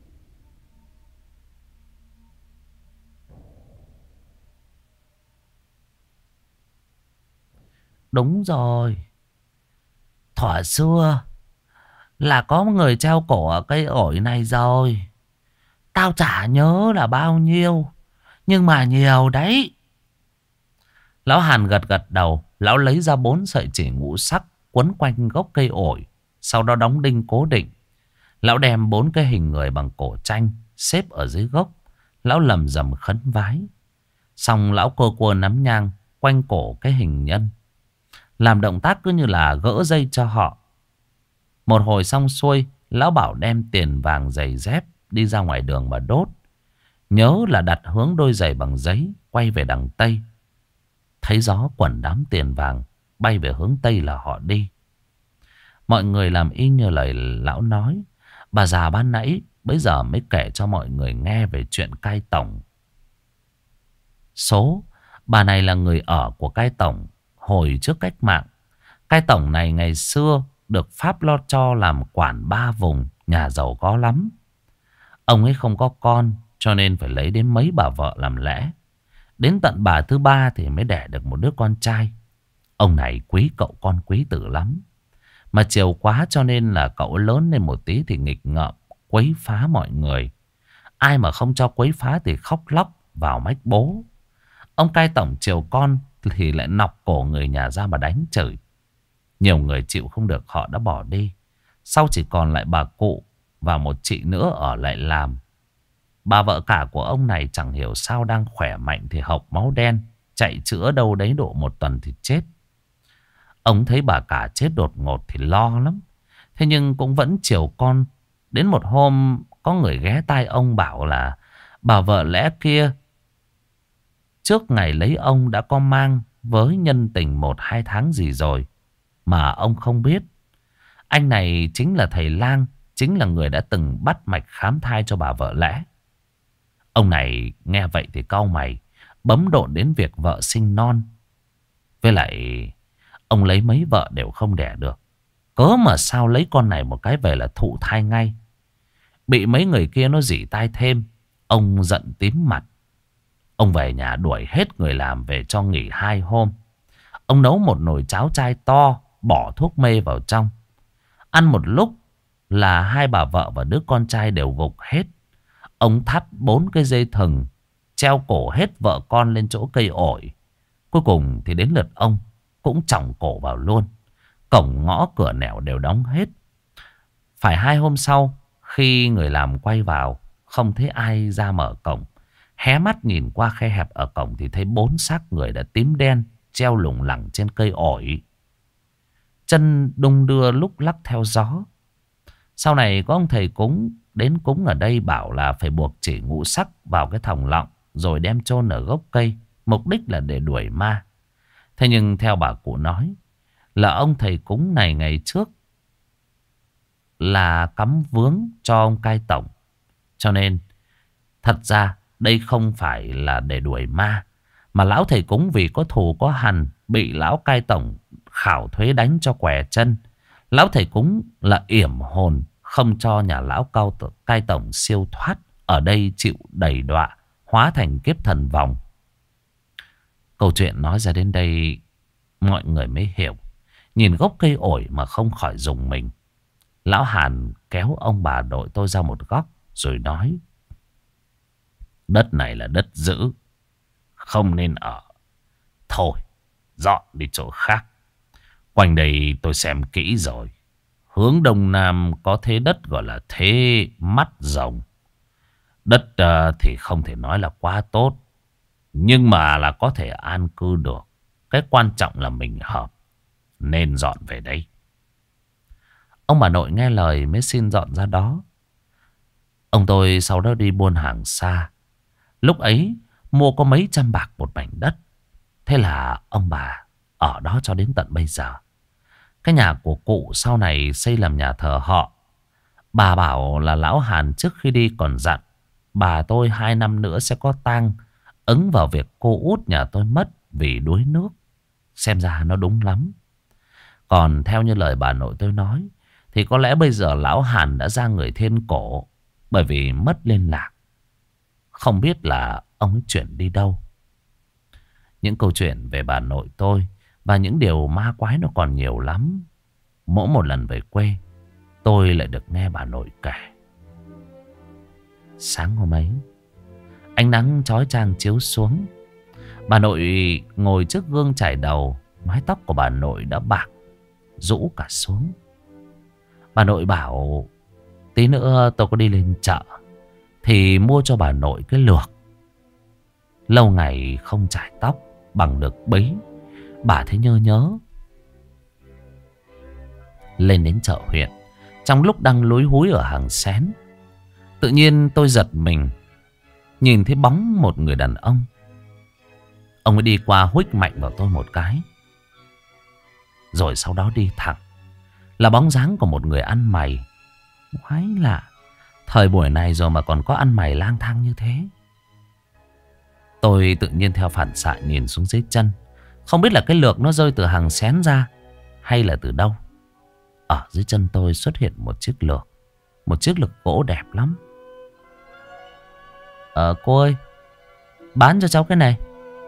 Đúng rồi, thuở xưa là có người treo cổ ở cây ổi này rồi. Tao chả nhớ là bao nhiêu, nhưng mà nhiều đấy. Lão Hàn gật gật đầu. Lão lấy ra bốn sợi chỉ ngũ sắc quấn quanh gốc cây ổi, sau đó đóng đinh cố định. Lão đem bốn cái hình người bằng cổ tranh xếp ở dưới gốc. Lão lầm rầm khấn vái. Xong lão cua cua nắm nhang quanh cổ cái hình nhân, làm động tác cứ như là gỡ dây cho họ. Một hồi xong xuôi, lão bảo đem tiền vàng giày dép đi ra ngoài đường mà đốt. Nhớ là đặt hướng đôi giày bằng giấy quay về đằng Tây. Thấy gió quẩn đám tiền vàng bay về hướng Tây là họ đi. Mọi người làm y như lời lão nói. Bà già ban nãy bây giờ mới kể cho mọi người nghe về chuyện cai tổng. Số bà này là người ở của cai tổng hồi trước cách mạng. Cai tổng này ngày xưa được Pháp lo cho làm quản ba vùng, nhà giàu có lắm. Ông ấy không có con, cho nên phải lấy đến mấy bà vợ làm lẽ. Đến tận bà thứ ba thì mới đẻ được một đứa con trai. Ông này quý cậu con quý tử lắm, mà chiều quá cho nên là cậu lớn lên một tí thì nghịch ngợm, quấy phá mọi người. Ai mà không cho quấy phá thì khóc lóc vào mách bố. Ông cai tổng chiều con thì lại nọc cổ người nhà ra mà đánh chửi. Nhiều người chịu không được, họ đã bỏ đi. Sau chỉ còn lại bà cụ và một chị nữa ở lại làm. Bà vợ cả của ông này chẳng hiểu sao đang khỏe mạnh thì hộc máu đen, chạy chữa đâu đấy độ một tuần thì chết. Ông thấy bà cả chết đột ngột thì lo lắm, thế nhưng cũng vẫn chiều con. Đến một hôm có người ghé tai ông bảo là bà vợ lẽ kia trước ngày lấy ông đã có mang với nhân tình một hai tháng gì rồi mà ông không biết. Anh này chính là thầy lang, chính là người đã từng bắt mạch khám thai cho bà vợ lẽ. Ông này nghe vậy thì cau mày, bấm độn đến việc vợ sinh non. Với lại ông lấy mấy vợ đều không đẻ được, cớ mà sao lấy con này một cái về là thụ thai ngay. Bị mấy người kia nó rỉ tai thêm, ông giận tím mặt. Ông về nhà đuổi hết người làm về cho nghỉ hai hôm. Ông nấu một nồi cháo chai to, bỏ thuốc mê vào trong. Ăn một lúc là hai bà vợ và đứa con trai đều gục hết. Ông thắt bốn cái dây thừng treo cổ hết vợ con lên chỗ cây ổi. Cuối cùng thì đến lượt ông cũng chỏng cổ vào luôn. Cổng ngõ cửa nẻo đều đóng hết. Phải hai hôm sau, khi người làm quay vào, không thấy ai ra mở cổng. Hé mắt nhìn qua khe hẹp ở cổng thì thấy bốn xác người đã tím đen treo lủng lẳng trên cây ổi. chân đung đưa lúc lắc theo gió. Sau này có ông thầy cúng đến cúng ở đây bảo là phải buộc chỉ ngũ sắc vào cái thòng lọng rồi đem chôn ở gốc cây, mục đích là để đuổi ma. Thế nhưng theo bà cụ nói là ông thầy cúng này ngày trước là cắm vướng cho ông cai tổng. Cho nên thật ra đây không phải là để đuổi ma, mà lão thầy cúng vì có thù có hằn, bị lão cai tổng khảo thuế đánh cho què chân. Lão thầy cúng là yểm hồn, không cho nhà lão cao cai tổng siêu thoát, ở đây chịu đầy đọa, hóa thành kiếp thần vòng. Câu chuyện nói ra đến đây mọi người mới hiểu. Nhìn gốc cây ổi mà không khỏi rùng mình. Lão Hàn kéo ông bà nội tôi ra một góc rồi nói: đất này là đất giữ, không nên ở. Thôi dọn đi chỗ khác. Quanh đây tôi xem kỹ rồi, hướng đông nam có thế đất gọi là thế mắt rồng. Đất uh, thì không thể nói là quá tốt, nhưng mà là có thể an cư được. Cái quan trọng là mình hợp, nên dọn về đây. Ông bà nội nghe lời mới xin dọn ra đó. Ông tôi sau đó đi buôn hàng xa. Lúc ấy mua có mấy trăm bạc một mảnh đất. Thế là ông bà ở đó cho đến tận bây giờ. Cái nhà của cụ sau này xây làm nhà thờ họ. Bà bảo là lão Hàn trước khi đi còn dặn bà tôi hai năm nữa sẽ có tang, ứng vào việc cô út nhà tôi mất vì đuối nước. Xem ra nó đúng lắm. Còn theo như lời bà nội tôi nói thì có lẽ bây giờ lão Hàn đã ra người thiên cổ, bởi vì mất liên lạc, không biết là ông ấy chuyển đi đâu. Những câu chuyện về bà nội tôi và những điều ma quái nó còn nhiều lắm. Mỗi một lần về quê tôi lại được nghe bà nội kể. Sáng hôm ấy, ánh nắng chói chang chiếu xuống. Bà nội ngồi trước gương chải đầu. Mái tóc của bà nội đã bạc, rũ cả xuống. Bà nội bảo tí nữa tôi có đi lên chợ thì mua cho bà nội cái lược. Lâu ngày không chải tóc bằng lược bấy, bà thấy nhớ nhớ. Lên đến chợ huyện, trong lúc đang lúi húi ở hàng xén, tự nhiên tôi giật mình, nhìn thấy bóng một người đàn ông. Ông ấy đi qua huých mạnh vào tôi một cái, rồi sau đó đi thẳng. Là bóng dáng của một người ăn mày. Quái lạ, thời buổi này rồi mà còn có ăn mày lang thang như thế. Tôi tự nhiên theo phản xạ nhìn xuống dưới chân. Không biết là cái lược nó rơi từ hàng xén ra hay là từ đâu. Ở dưới chân tôi xuất hiện một chiếc lược. Một chiếc lược gỗ đẹp lắm. Ờ cô ơi, bán cho cháu cái này.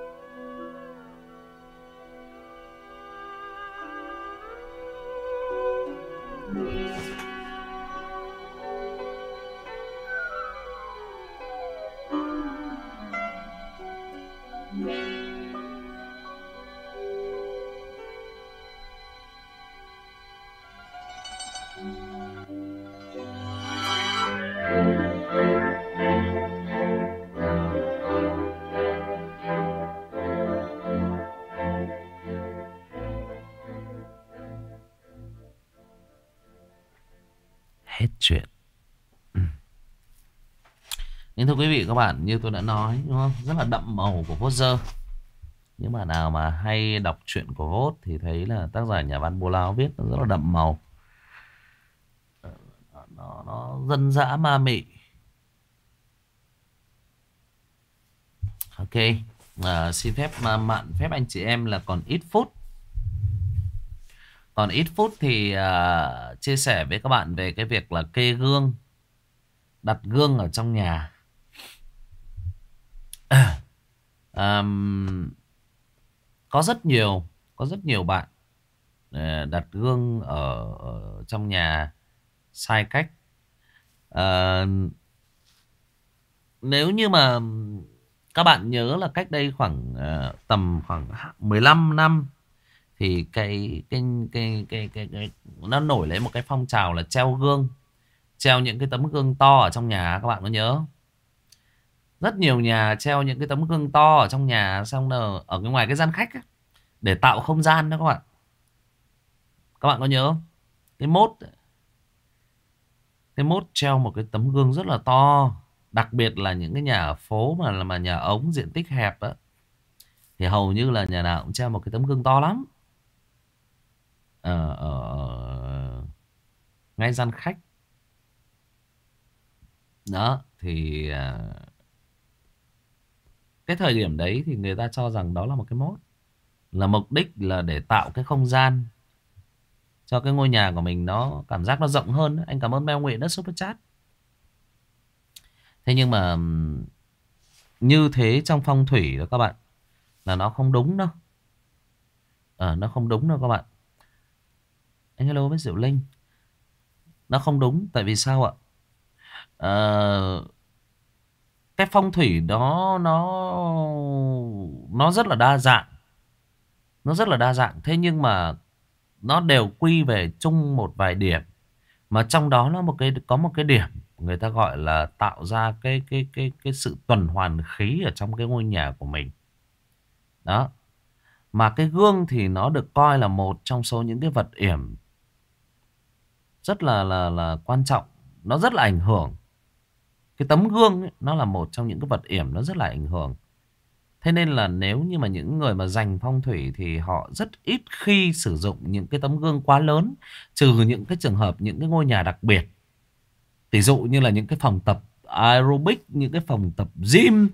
Hết chuyện. Nhưng thưa quý vị các bạn, như tôi đã nói đúng không? Rất là đậm màu của Voser. Những bạn nào mà hay đọc truyện của Vốt thì thấy là tác giả nhà văn Bố Láo viết nó rất là đậm màu. Nó, nó dân dã ma mị. Ok, à, xin phép mà mạn phép anh chị em là còn ít phút. Còn ít phút thì uh, chia sẻ với các bạn về cái việc là kê gương, đặt gương ở trong nhà. um, có rất nhiều có rất nhiều bạn uh, đặt gương ở, ở trong nhà sai cách. Uh, nếu như mà các bạn nhớ là cách đây khoảng uh, tầm khoảng mười lăm năm thì cái cái, cái cái cái cái nó nổi lên một cái phong trào là treo gương, treo những cái tấm gương to ở trong nhà. Các bạn có nhớ không? Rất nhiều nhà treo những cái tấm gương to ở trong nhà, xong rồi ở cái ngoài cái gian khách ấy, để tạo không gian đó các bạn. Các bạn có nhớ không? Cái mốt Cái mốt treo một cái tấm gương rất là to. Đặc biệt là những cái nhà ở phố mà mà nhà ống diện tích hẹp á, thì hầu như là nhà nào cũng treo một cái tấm gương to lắm. Ở, ở ngay gian khách. Đó thì à, cái thời điểm đấy thì người ta cho rằng đó là một cái mốt, là mục đích là để tạo cái không gian cho cái ngôi nhà của mình nó cảm giác nó rộng hơn. Anh cảm ơn Mel Nguyễn đã super chat. Thế nhưng mà ừm, như thế trong phong thủy đó các bạn, là nó không đúng đâu. Ờ, nó không đúng đâu các bạn. Anh hello với Diệu Linh. Nó không đúng tại vì sao ạ? Ờ, cái phong thủy đó nó nó rất là đa dạng. Nó rất là đa dạng. Thế nhưng mà nó đều quy về chung một vài điểm. Mà trong đó nó một cái có một cái điểm người ta gọi là tạo ra cái cái cái cái sự tuần hoàn khí ở trong cái ngôi nhà của mình. Đó. Mà cái gương thì nó được coi là một trong số những cái vật yểm rất là là là quan trọng, nó rất là ảnh hưởng. Cái tấm gương ấy, nó là một trong những cái vật yểm nó rất là ảnh hưởng. Thế nên là nếu như mà những người mà dành phong thủy thì họ rất ít khi sử dụng những cái tấm gương quá lớn, trừ những cái trường hợp những cái ngôi nhà đặc biệt. Ví dụ như là những cái phòng tập aerobic, những cái phòng tập gym.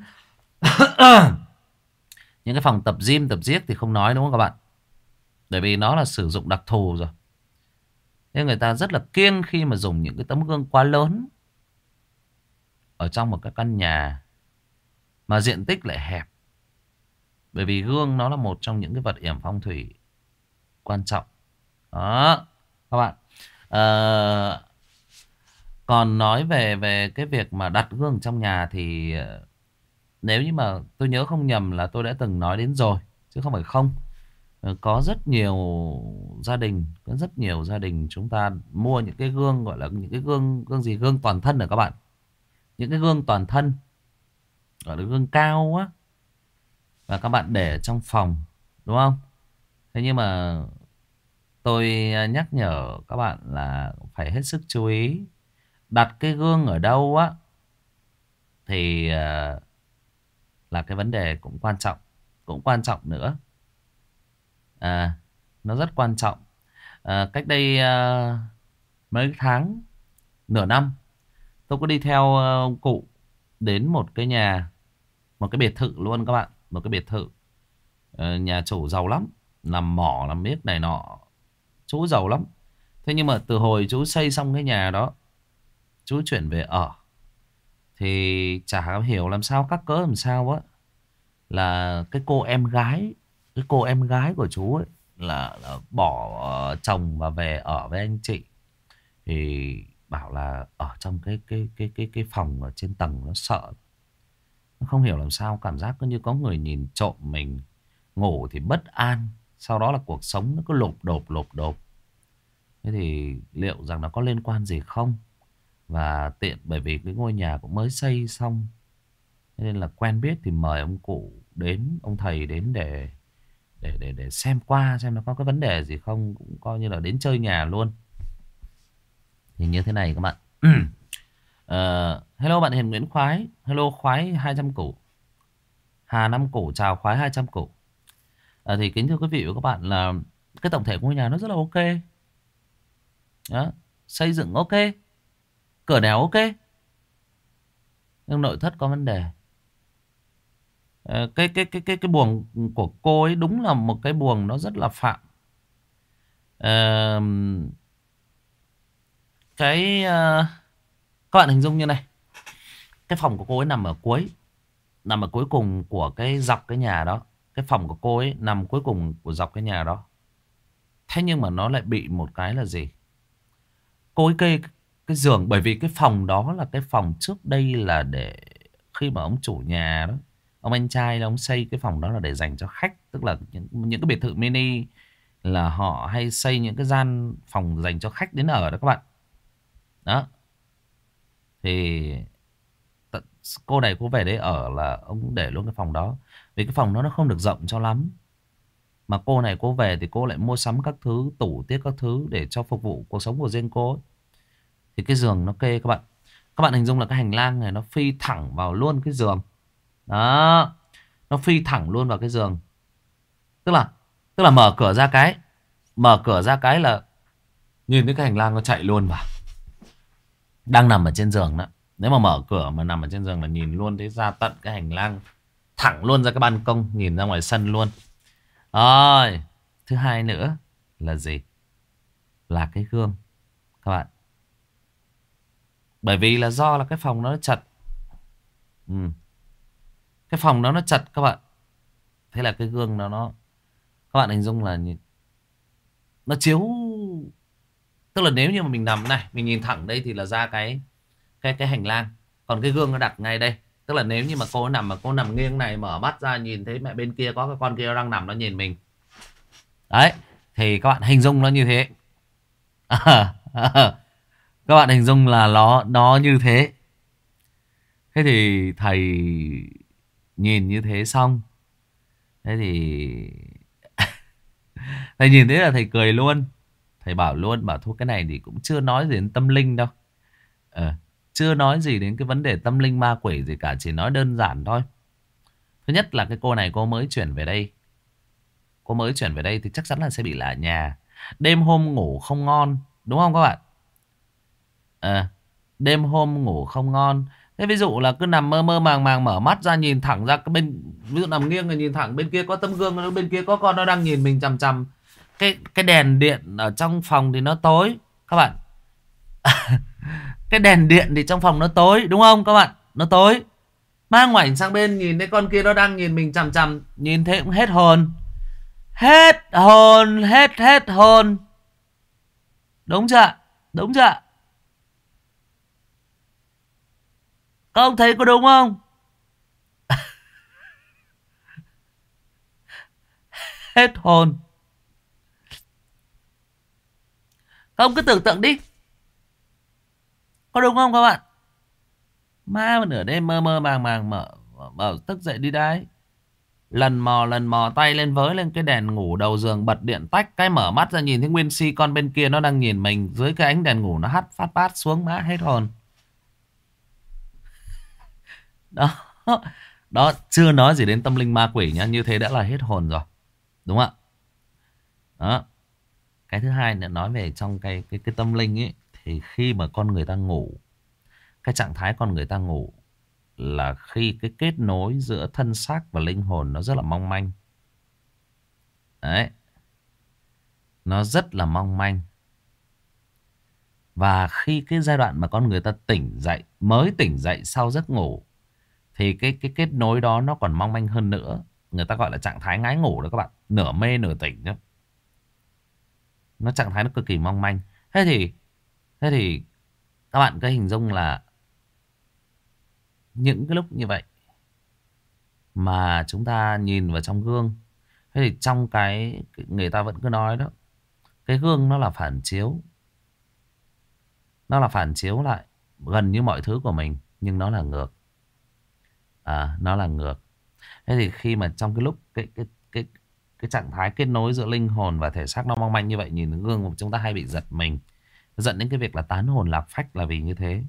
Những cái phòng tập gym, tập giếc thì không nói đúng không các bạn? Bởi vì nó là sử dụng đặc thù rồi. Nên người ta rất là kiêng khi mà dùng những cái tấm gương quá lớn ở trong một cái căn nhà mà diện tích lại hẹp. Bởi vì gương nó là một trong những cái vật yểm phong thủy quan trọng. Đó các bạn. Ờ, còn nói về về cái việc mà đặt gương trong nhà thì ờ, nếu như mà tôi nhớ không nhầm là tôi đã từng nói đến rồi, chứ không phải không. Ờ, có rất nhiều gia đình, có rất nhiều gia đình chúng ta mua những cái gương gọi là những cái gương gương gì, gương toàn thân rồi các bạn. Những cái gương toàn thân gọi là gương cao á, và các bạn để trong phòng, đúng không? Thế nhưng mà tôi nhắc nhở các bạn là phải hết sức chú ý. Đặt cái gương ở đâu á thì uh, là cái vấn đề cũng quan trọng. Cũng quan trọng nữa. À, nó rất quan trọng. À, cách đây uh, mấy tháng, nửa năm, tôi có đi theo uh, ông cụ đến một cái nhà, một cái biệt thự luôn các bạn. Một cái biệt thự. Uh, nhà chủ giàu lắm, làm mỏ, làm miết này nọ. Chú giàu lắm. Thế nhưng mà từ hồi chú xây xong cái nhà đó, chú chuyển về ở, thì chả hiểu làm sao, các cớ làm sao á, là cái cô em gái, cái cô em gái của chú ấy là, là bỏ chồng và về ở với anh chị. Thì bảo là ở trong cái cái cái cái cái phòng ở trên tầng nó sợ. Nó không hiểu làm sao cảm giác cứ như có người nhìn trộm mình. Ngủ thì bất an, sau đó là cuộc sống nó cứ lộp đột lộp đột. Thế thì liệu rằng nó có liên quan gì không? Và tiện bởi vì cái ngôi nhà cũng mới xây xong, nên là quen biết thì mời ông cụ đến, ông thầy đến để để để để xem qua xem nó có cái vấn đề gì không, cũng coi như là đến chơi nhà luôn. Thì như thế này các bạn. uh, hello bạn Hiền Nguyễn Khoái, hello Khoái hai trăm củ, Hà năm củ, chào Khoái hai trăm củ. Uh, thì kính thưa quý vị và các bạn là cái tổng thể ngôi nhà nó rất là ok. Đó, xây dựng ok, cửa đèo ok, nhưng nội thất có vấn đề. Ờ, cái cái cái cái cái buồng của cô ấy đúng là một cái buồng nó rất là phạm. Ờ, cái ờ, các bạn hình dung như này, cái phòng của cô ấy nằm ở cuối, nằm ở cuối cùng của cái dọc cái nhà đó. Cái phòng của cô ấy nằm cuối cùng của dọc cái nhà đó. Thế nhưng mà nó lại bị một cái là gì? Cô ấy kê cái giường, bởi vì cái phòng đó là cái phòng trước đây là để khi mà ông chủ nhà đó, ông anh trai là ông xây cái phòng đó là để dành cho khách. Tức là những, những cái biệt thự mini là họ hay xây những cái gian phòng dành cho khách đến ở đó các bạn. Đó. Thì tận, cô này cô về đấy ở là ông để luôn cái phòng đó. Vì cái phòng đó nó không được rộng cho lắm. Mà cô này cô về thì cô lại mua sắm các thứ, tủ tiết các thứ để cho phục vụ cuộc sống của riêng cô ấy. Thì cái giường nó kê các bạn. Các bạn hình dung là cái hành lang này nó phi thẳng vào luôn cái giường. Đó. Nó phi thẳng luôn vào cái giường. Tức là Tức là mở cửa ra cái Mở cửa ra cái là nhìn thấy cái hành lang nó chạy luôn vào. Đang nằm ở trên giường đó. Nếu mà mở cửa mà nằm ở trên giường là nhìn luôn thấy ra tận cái hành lang, thẳng luôn ra cái ban công, nhìn ra ngoài sân luôn. Rồi. Thứ hai nữa là gì? Là cái gương các bạn. Bởi vì là do là cái phòng nó chật. Ừ. Cái phòng đó nó chật các bạn. Thế là cái gương nó nó các bạn hình dung là nó chiếu. Tức là nếu như mà mình nằm này, mình nhìn thẳng đây thì là ra cái cái cái hành lang. Còn cái gương nó đặt ngay đây. Tức là nếu như mà cô nằm mà cô nằm nghiêng này, mở mắt ra nhìn thấy mẹ bên kia có cái con kia nó đang nằm nó nhìn mình. Đấy, thì các bạn hình dung nó như thế. À, à, các bạn hình dung là nó nó như thế. Thế thì thầy nhìn như thế xong, thế thì thầy nhìn thế là thầy cười luôn. Thầy bảo luôn, bảo thôi cái này thì cũng chưa nói gì đến tâm linh đâu. Ờ, chưa nói gì đến cái vấn đề tâm linh ma quỷ gì cả, chỉ nói đơn giản thôi. Thứ nhất là cái cô này cô mới chuyển về đây. Cô mới chuyển về đây thì chắc chắn là sẽ bị lạ nhà. Đêm hôm ngủ không ngon, đúng không các bạn? Ờ, đêm hôm ngủ không ngon. Thế ví dụ là cứ nằm mơ mơ màng màng, mở mắt ra nhìn thẳng ra cái bên, ví dụ nằm nghiêng rồi nhìn thẳng bên kia có tấm gương, bên kia có con nó đang nhìn mình chằm chằm. Cái cái đèn điện ở trong phòng thì nó tối các bạn. Cái đèn điện thì trong phòng nó tối, đúng không các bạn? Nó tối. Mang ngoảnh sang bên nhìn thấy con kia nó đang nhìn mình chằm chằm, nhìn thế cũng hết hồn. Hết hồn, hết hết hồn. Đúng chưa? Đúng chưa? Các ông thấy có đúng không? Hết hồn. Các ông cứ tưởng tượng đi. Có đúng không các bạn? Ma mà nửa đêm mơ mơ màng màng mở, mở thức dậy đi đấy. Lần mò lần mò tay lên với lên cái đèn ngủ đầu giường, bật điện tách cái, mở mắt ra nhìn thấy nguyên si con bên kia nó đang nhìn mình dưới cái ánh đèn ngủ, nó hắt phát bát xuống, má hết hồn. Đó. Đó, chưa nói gì đến tâm linh ma quỷ nhá, như thế đã là hết hồn rồi. Đúng không ạ? Đó. Cái thứ hai nữa, nói về trong cái cái cái tâm linh ấy, thì khi mà con người ta ngủ, cái trạng thái con người ta ngủ là khi cái kết nối giữa thân xác và linh hồn nó rất là mong manh. Đấy. Nó rất là mong manh. Và khi cái giai đoạn mà con người ta tỉnh dậy, mới tỉnh dậy sau giấc ngủ, thì cái cái kết nối đó nó còn mong manh hơn nữa. Người ta gọi là trạng thái ngái ngủ đó các bạn. Nửa mê nửa tỉnh đó. Nó trạng thái nó cực kỳ mong manh. Thế thì Thế thì các bạn cứ hình dung là những cái lúc như vậy mà chúng ta nhìn vào trong gương. Thế thì trong cái người ta vẫn cứ nói đó, cái gương nó là phản chiếu. Nó là phản chiếu lại gần như mọi thứ của mình, nhưng nó là ngược. À, nó là ngược. Thế thì khi mà trong cái lúc cái cái cái cái trạng thái kết nối giữa linh hồn và thể xác nó mong manh như vậy, nhìn gương chúng ta hay bị giật mình, dẫn đến cái việc là tán hồn lạc phách là vì như thế.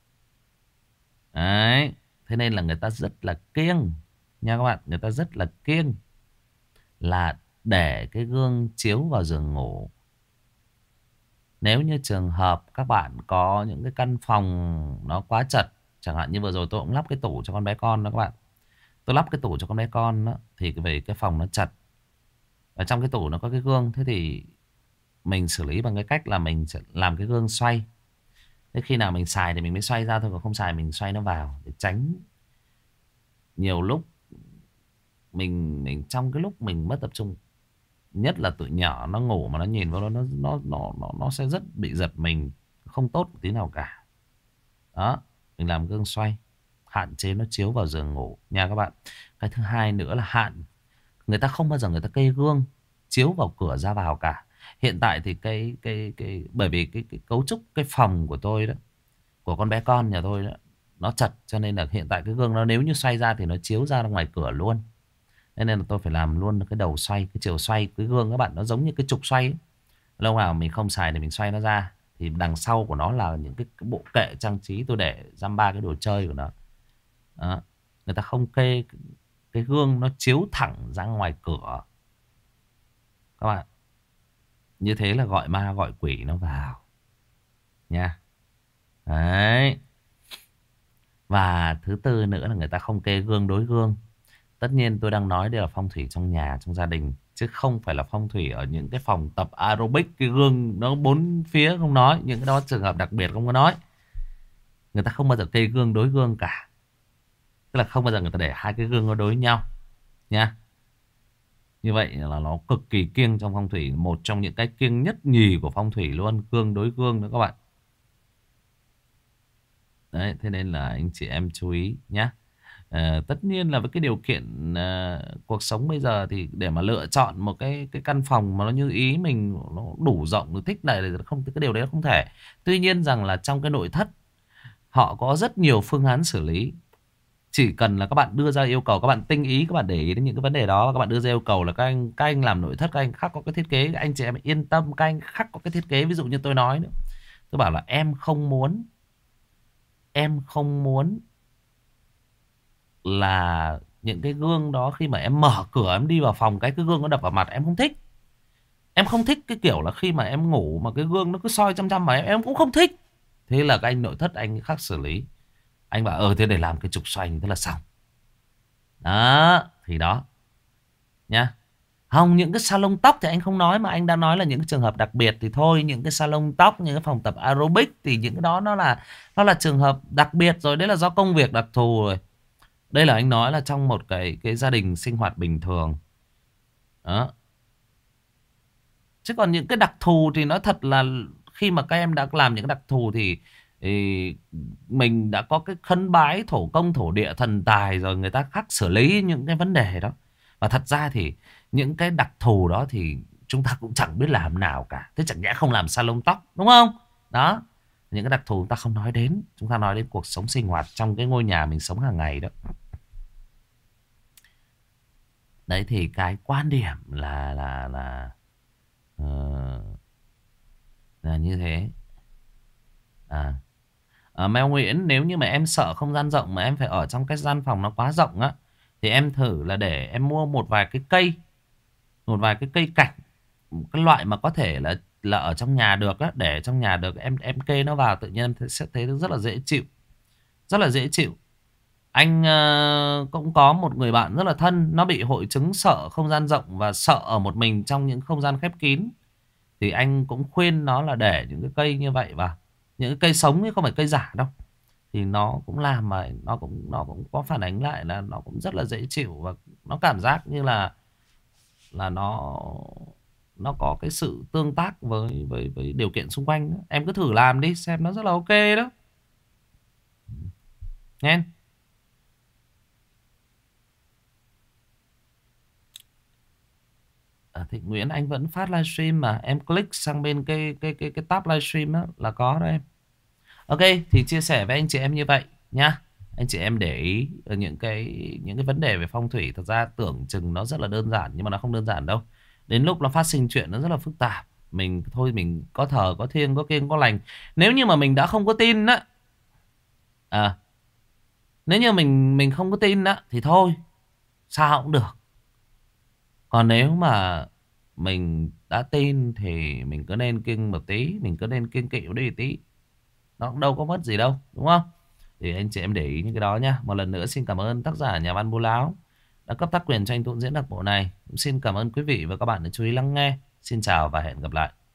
Đấy. Thế nên là người ta rất là kiêng nha các bạn. Người ta rất là kiêng là để cái gương chiếu vào giường ngủ. Nếu như trường hợp các bạn có những cái căn phòng nó quá chật, chẳng hạn như vừa rồi tôi cũng lắp cái tủ cho con bé con đó các bạn. Tôi lắp cái tủ cho con bé con đó, thì về cái phòng nó chật, ở trong cái tủ nó có cái gương. Thế thì mình xử lý bằng cái cách là mình sẽ làm cái gương xoay. Thế khi nào mình xài thì mình mới xoay ra thôi, còn không xài mình xoay nó vào, để tránh nhiều lúc mình mình trong cái lúc mình mất tập trung. Nhất là tụi nhỏ nó ngủ mà nó nhìn vào nó nó nó nó nó, nó sẽ rất bị giật mình, không tốt một tí nào cả. Đó, mình làm gương xoay, hạn chế nó chiếu vào giường ngủ nha các bạn. Cái thứ hai nữa là hạn người ta không bao giờ người ta kê gương chiếu vào cửa ra vào cả. Hiện tại thì cái cái cái bởi vì cái cái cấu trúc cái phòng của tôi đó, của con bé con nhà tôi đó, nó chật, cho nên là hiện tại cái gương nó nếu như xoay ra thì nó chiếu ra ngoài cửa luôn. Thế nên là tôi phải làm luôn cái đầu xoay, cái chiều xoay cái gương các bạn, nó giống như cái trục xoay ấy. Lâu nào mình không xài thì mình xoay nó ra. Thì đằng sau của nó là những cái, cái bộ kệ trang trí tôi để dăm ba cái đồ chơi của nó. Đó. Người ta không kê cái gương nó chiếu thẳng ra ngoài cửa các bạn. Như thế là gọi ma gọi quỷ nó vào nha. Đấy. Và thứ tư nữa là người ta không kê gương đối gương. Tất nhiên tôi đang nói đây là phong thủy trong nhà, trong gia đình, chứ không phải là phong thủy ở những cái phòng tập aerobic. Cái gương nó bốn phía không nói. Những cái đó trường hợp đặc biệt không có nói. Người ta không bao giờ kê gương đối gương cả. Tức là không bao giờ người ta để hai cái gương nó đối nhau nha. Như vậy là nó cực kỳ kiêng trong phong thủy. Một trong những cái kiêng nhất nhì của phong thủy luôn. Gương đối gương nữa các bạn. Đấy, thế nên là anh chị em chú ý nhé. À, tất nhiên là với cái điều kiện à, cuộc sống bây giờ thì để mà lựa chọn một cái cái căn phòng mà nó như ý mình, nó đủ rộng, nó thích này thì không, cái điều đấy không thể. Tuy nhiên rằng là trong cái nội thất họ có rất nhiều phương án xử lý. Chỉ cần là các bạn đưa ra yêu cầu, các bạn tinh ý, các bạn để ý đến những cái vấn đề đó, các bạn đưa ra yêu cầu là các anh các anh làm nội thất, các anh khắc có cái thiết kế, anh chị em yên tâm, các anh khắc có cái thiết kế. Ví dụ như tôi nói nữa, tôi bảo là em không muốn em không muốn là những cái gương đó khi mà em mở cửa em đi vào phòng cái cái gương nó đập vào mặt, em không thích. Em không thích cái kiểu là khi mà em ngủ mà cái gương nó cứ soi chăm chăm vào em, em cũng không thích. Thế là cái anh nội thất anh khắc xử lý. Anh bảo ờ thế để làm cái trục xoay như thế là xong. Đó, thì đó nhá. Không, những cái salon tóc thì anh không nói, mà anh đã nói là những cái trường hợp đặc biệt thì thôi. Những cái salon tóc, những cái phòng tập aerobic thì những cái đó nó là nó là trường hợp đặc biệt rồi. Đấy là do công việc đặc thù rồi. Đây là anh nói là trong một cái cái gia đình sinh hoạt bình thường. Đó. Chứ còn những cái đặc thù thì nói thật là khi mà các em đã làm những cái đặc thù thì, thì mình đã có cái khấn bái thổ công thổ địa thần tài rồi, người ta khắc xử lý những cái vấn đề đó. Và thật ra thì những cái đặc thù đó thì chúng ta cũng chẳng biết làm nào cả. Thế chẳng nhẽ không làm salon tóc, đúng không? Đó. Những cái đặc thù chúng ta không nói đến. Chúng ta nói đến cuộc sống sinh hoạt trong cái ngôi nhà mình sống hàng ngày đó. Đấy thì cái quan điểm là là là uh, là như thế. À, à Mèo Nguyễn, nếu như mà em sợ không gian rộng mà em phải ở trong cái gian phòng nó quá rộng á, thì em thử là để em mua một vài cái cây, một vài cái cây cảnh, cái loại mà có thể là là ở trong nhà được á, để trong nhà được, em em kê nó vào, tự nhiên em sẽ thấy rất là dễ chịu, rất là dễ chịu. Anh uh, cũng có một người bạn rất là thân, nó bị hội chứng sợ không gian rộng và sợ ở một mình trong những không gian khép kín. Thì anh cũng khuyên nó là để những cái cây như vậy vào, những cái cây sống chứ không phải cây giả đâu. Thì nó cũng làm mà nó cũng nó cũng có phản ánh lại là nó cũng rất là dễ chịu, và nó cảm giác như là là nó nó có cái sự tương tác với với với điều kiện xung quanh đó. Em cứ thử làm đi xem, nó rất là ok đó nghe. À, Thị Nguyễn, anh vẫn phát livestream mà em click sang bên cái cái cái cái tab livestream đó là có đó em. Ok, thì chia sẻ với anh chị em như vậy nhá. Anh chị em để ý những cái những cái vấn đề về phong thủy, thật ra tưởng chừng nó rất là đơn giản nhưng mà nó không đơn giản đâu. Đến lúc nó phát sinh chuyện nó rất là phức tạp. Mình thôi, mình có thờ có thiêng có kiêng có lành. Nếu như mà mình đã không có tin á, à, nếu như mình mình không có tin á thì thôi, sao cũng được. Còn nếu mà mình đã tin thì mình cứ nên kiêng một tí, mình cứ nên kiêng kỵ đi tí. Nó cũng đâu có mất gì đâu, đúng không? Thì anh chị em để ý những cái đó nhá. Một lần nữa xin cảm ơn tác giả nhà văn Bố Láo đã cấp tác quyền cho anh Tuấn diễn đặc bộ này. Cũng xin cảm ơn quý vị và các bạn đã chú ý lắng nghe. Xin chào và hẹn gặp lại.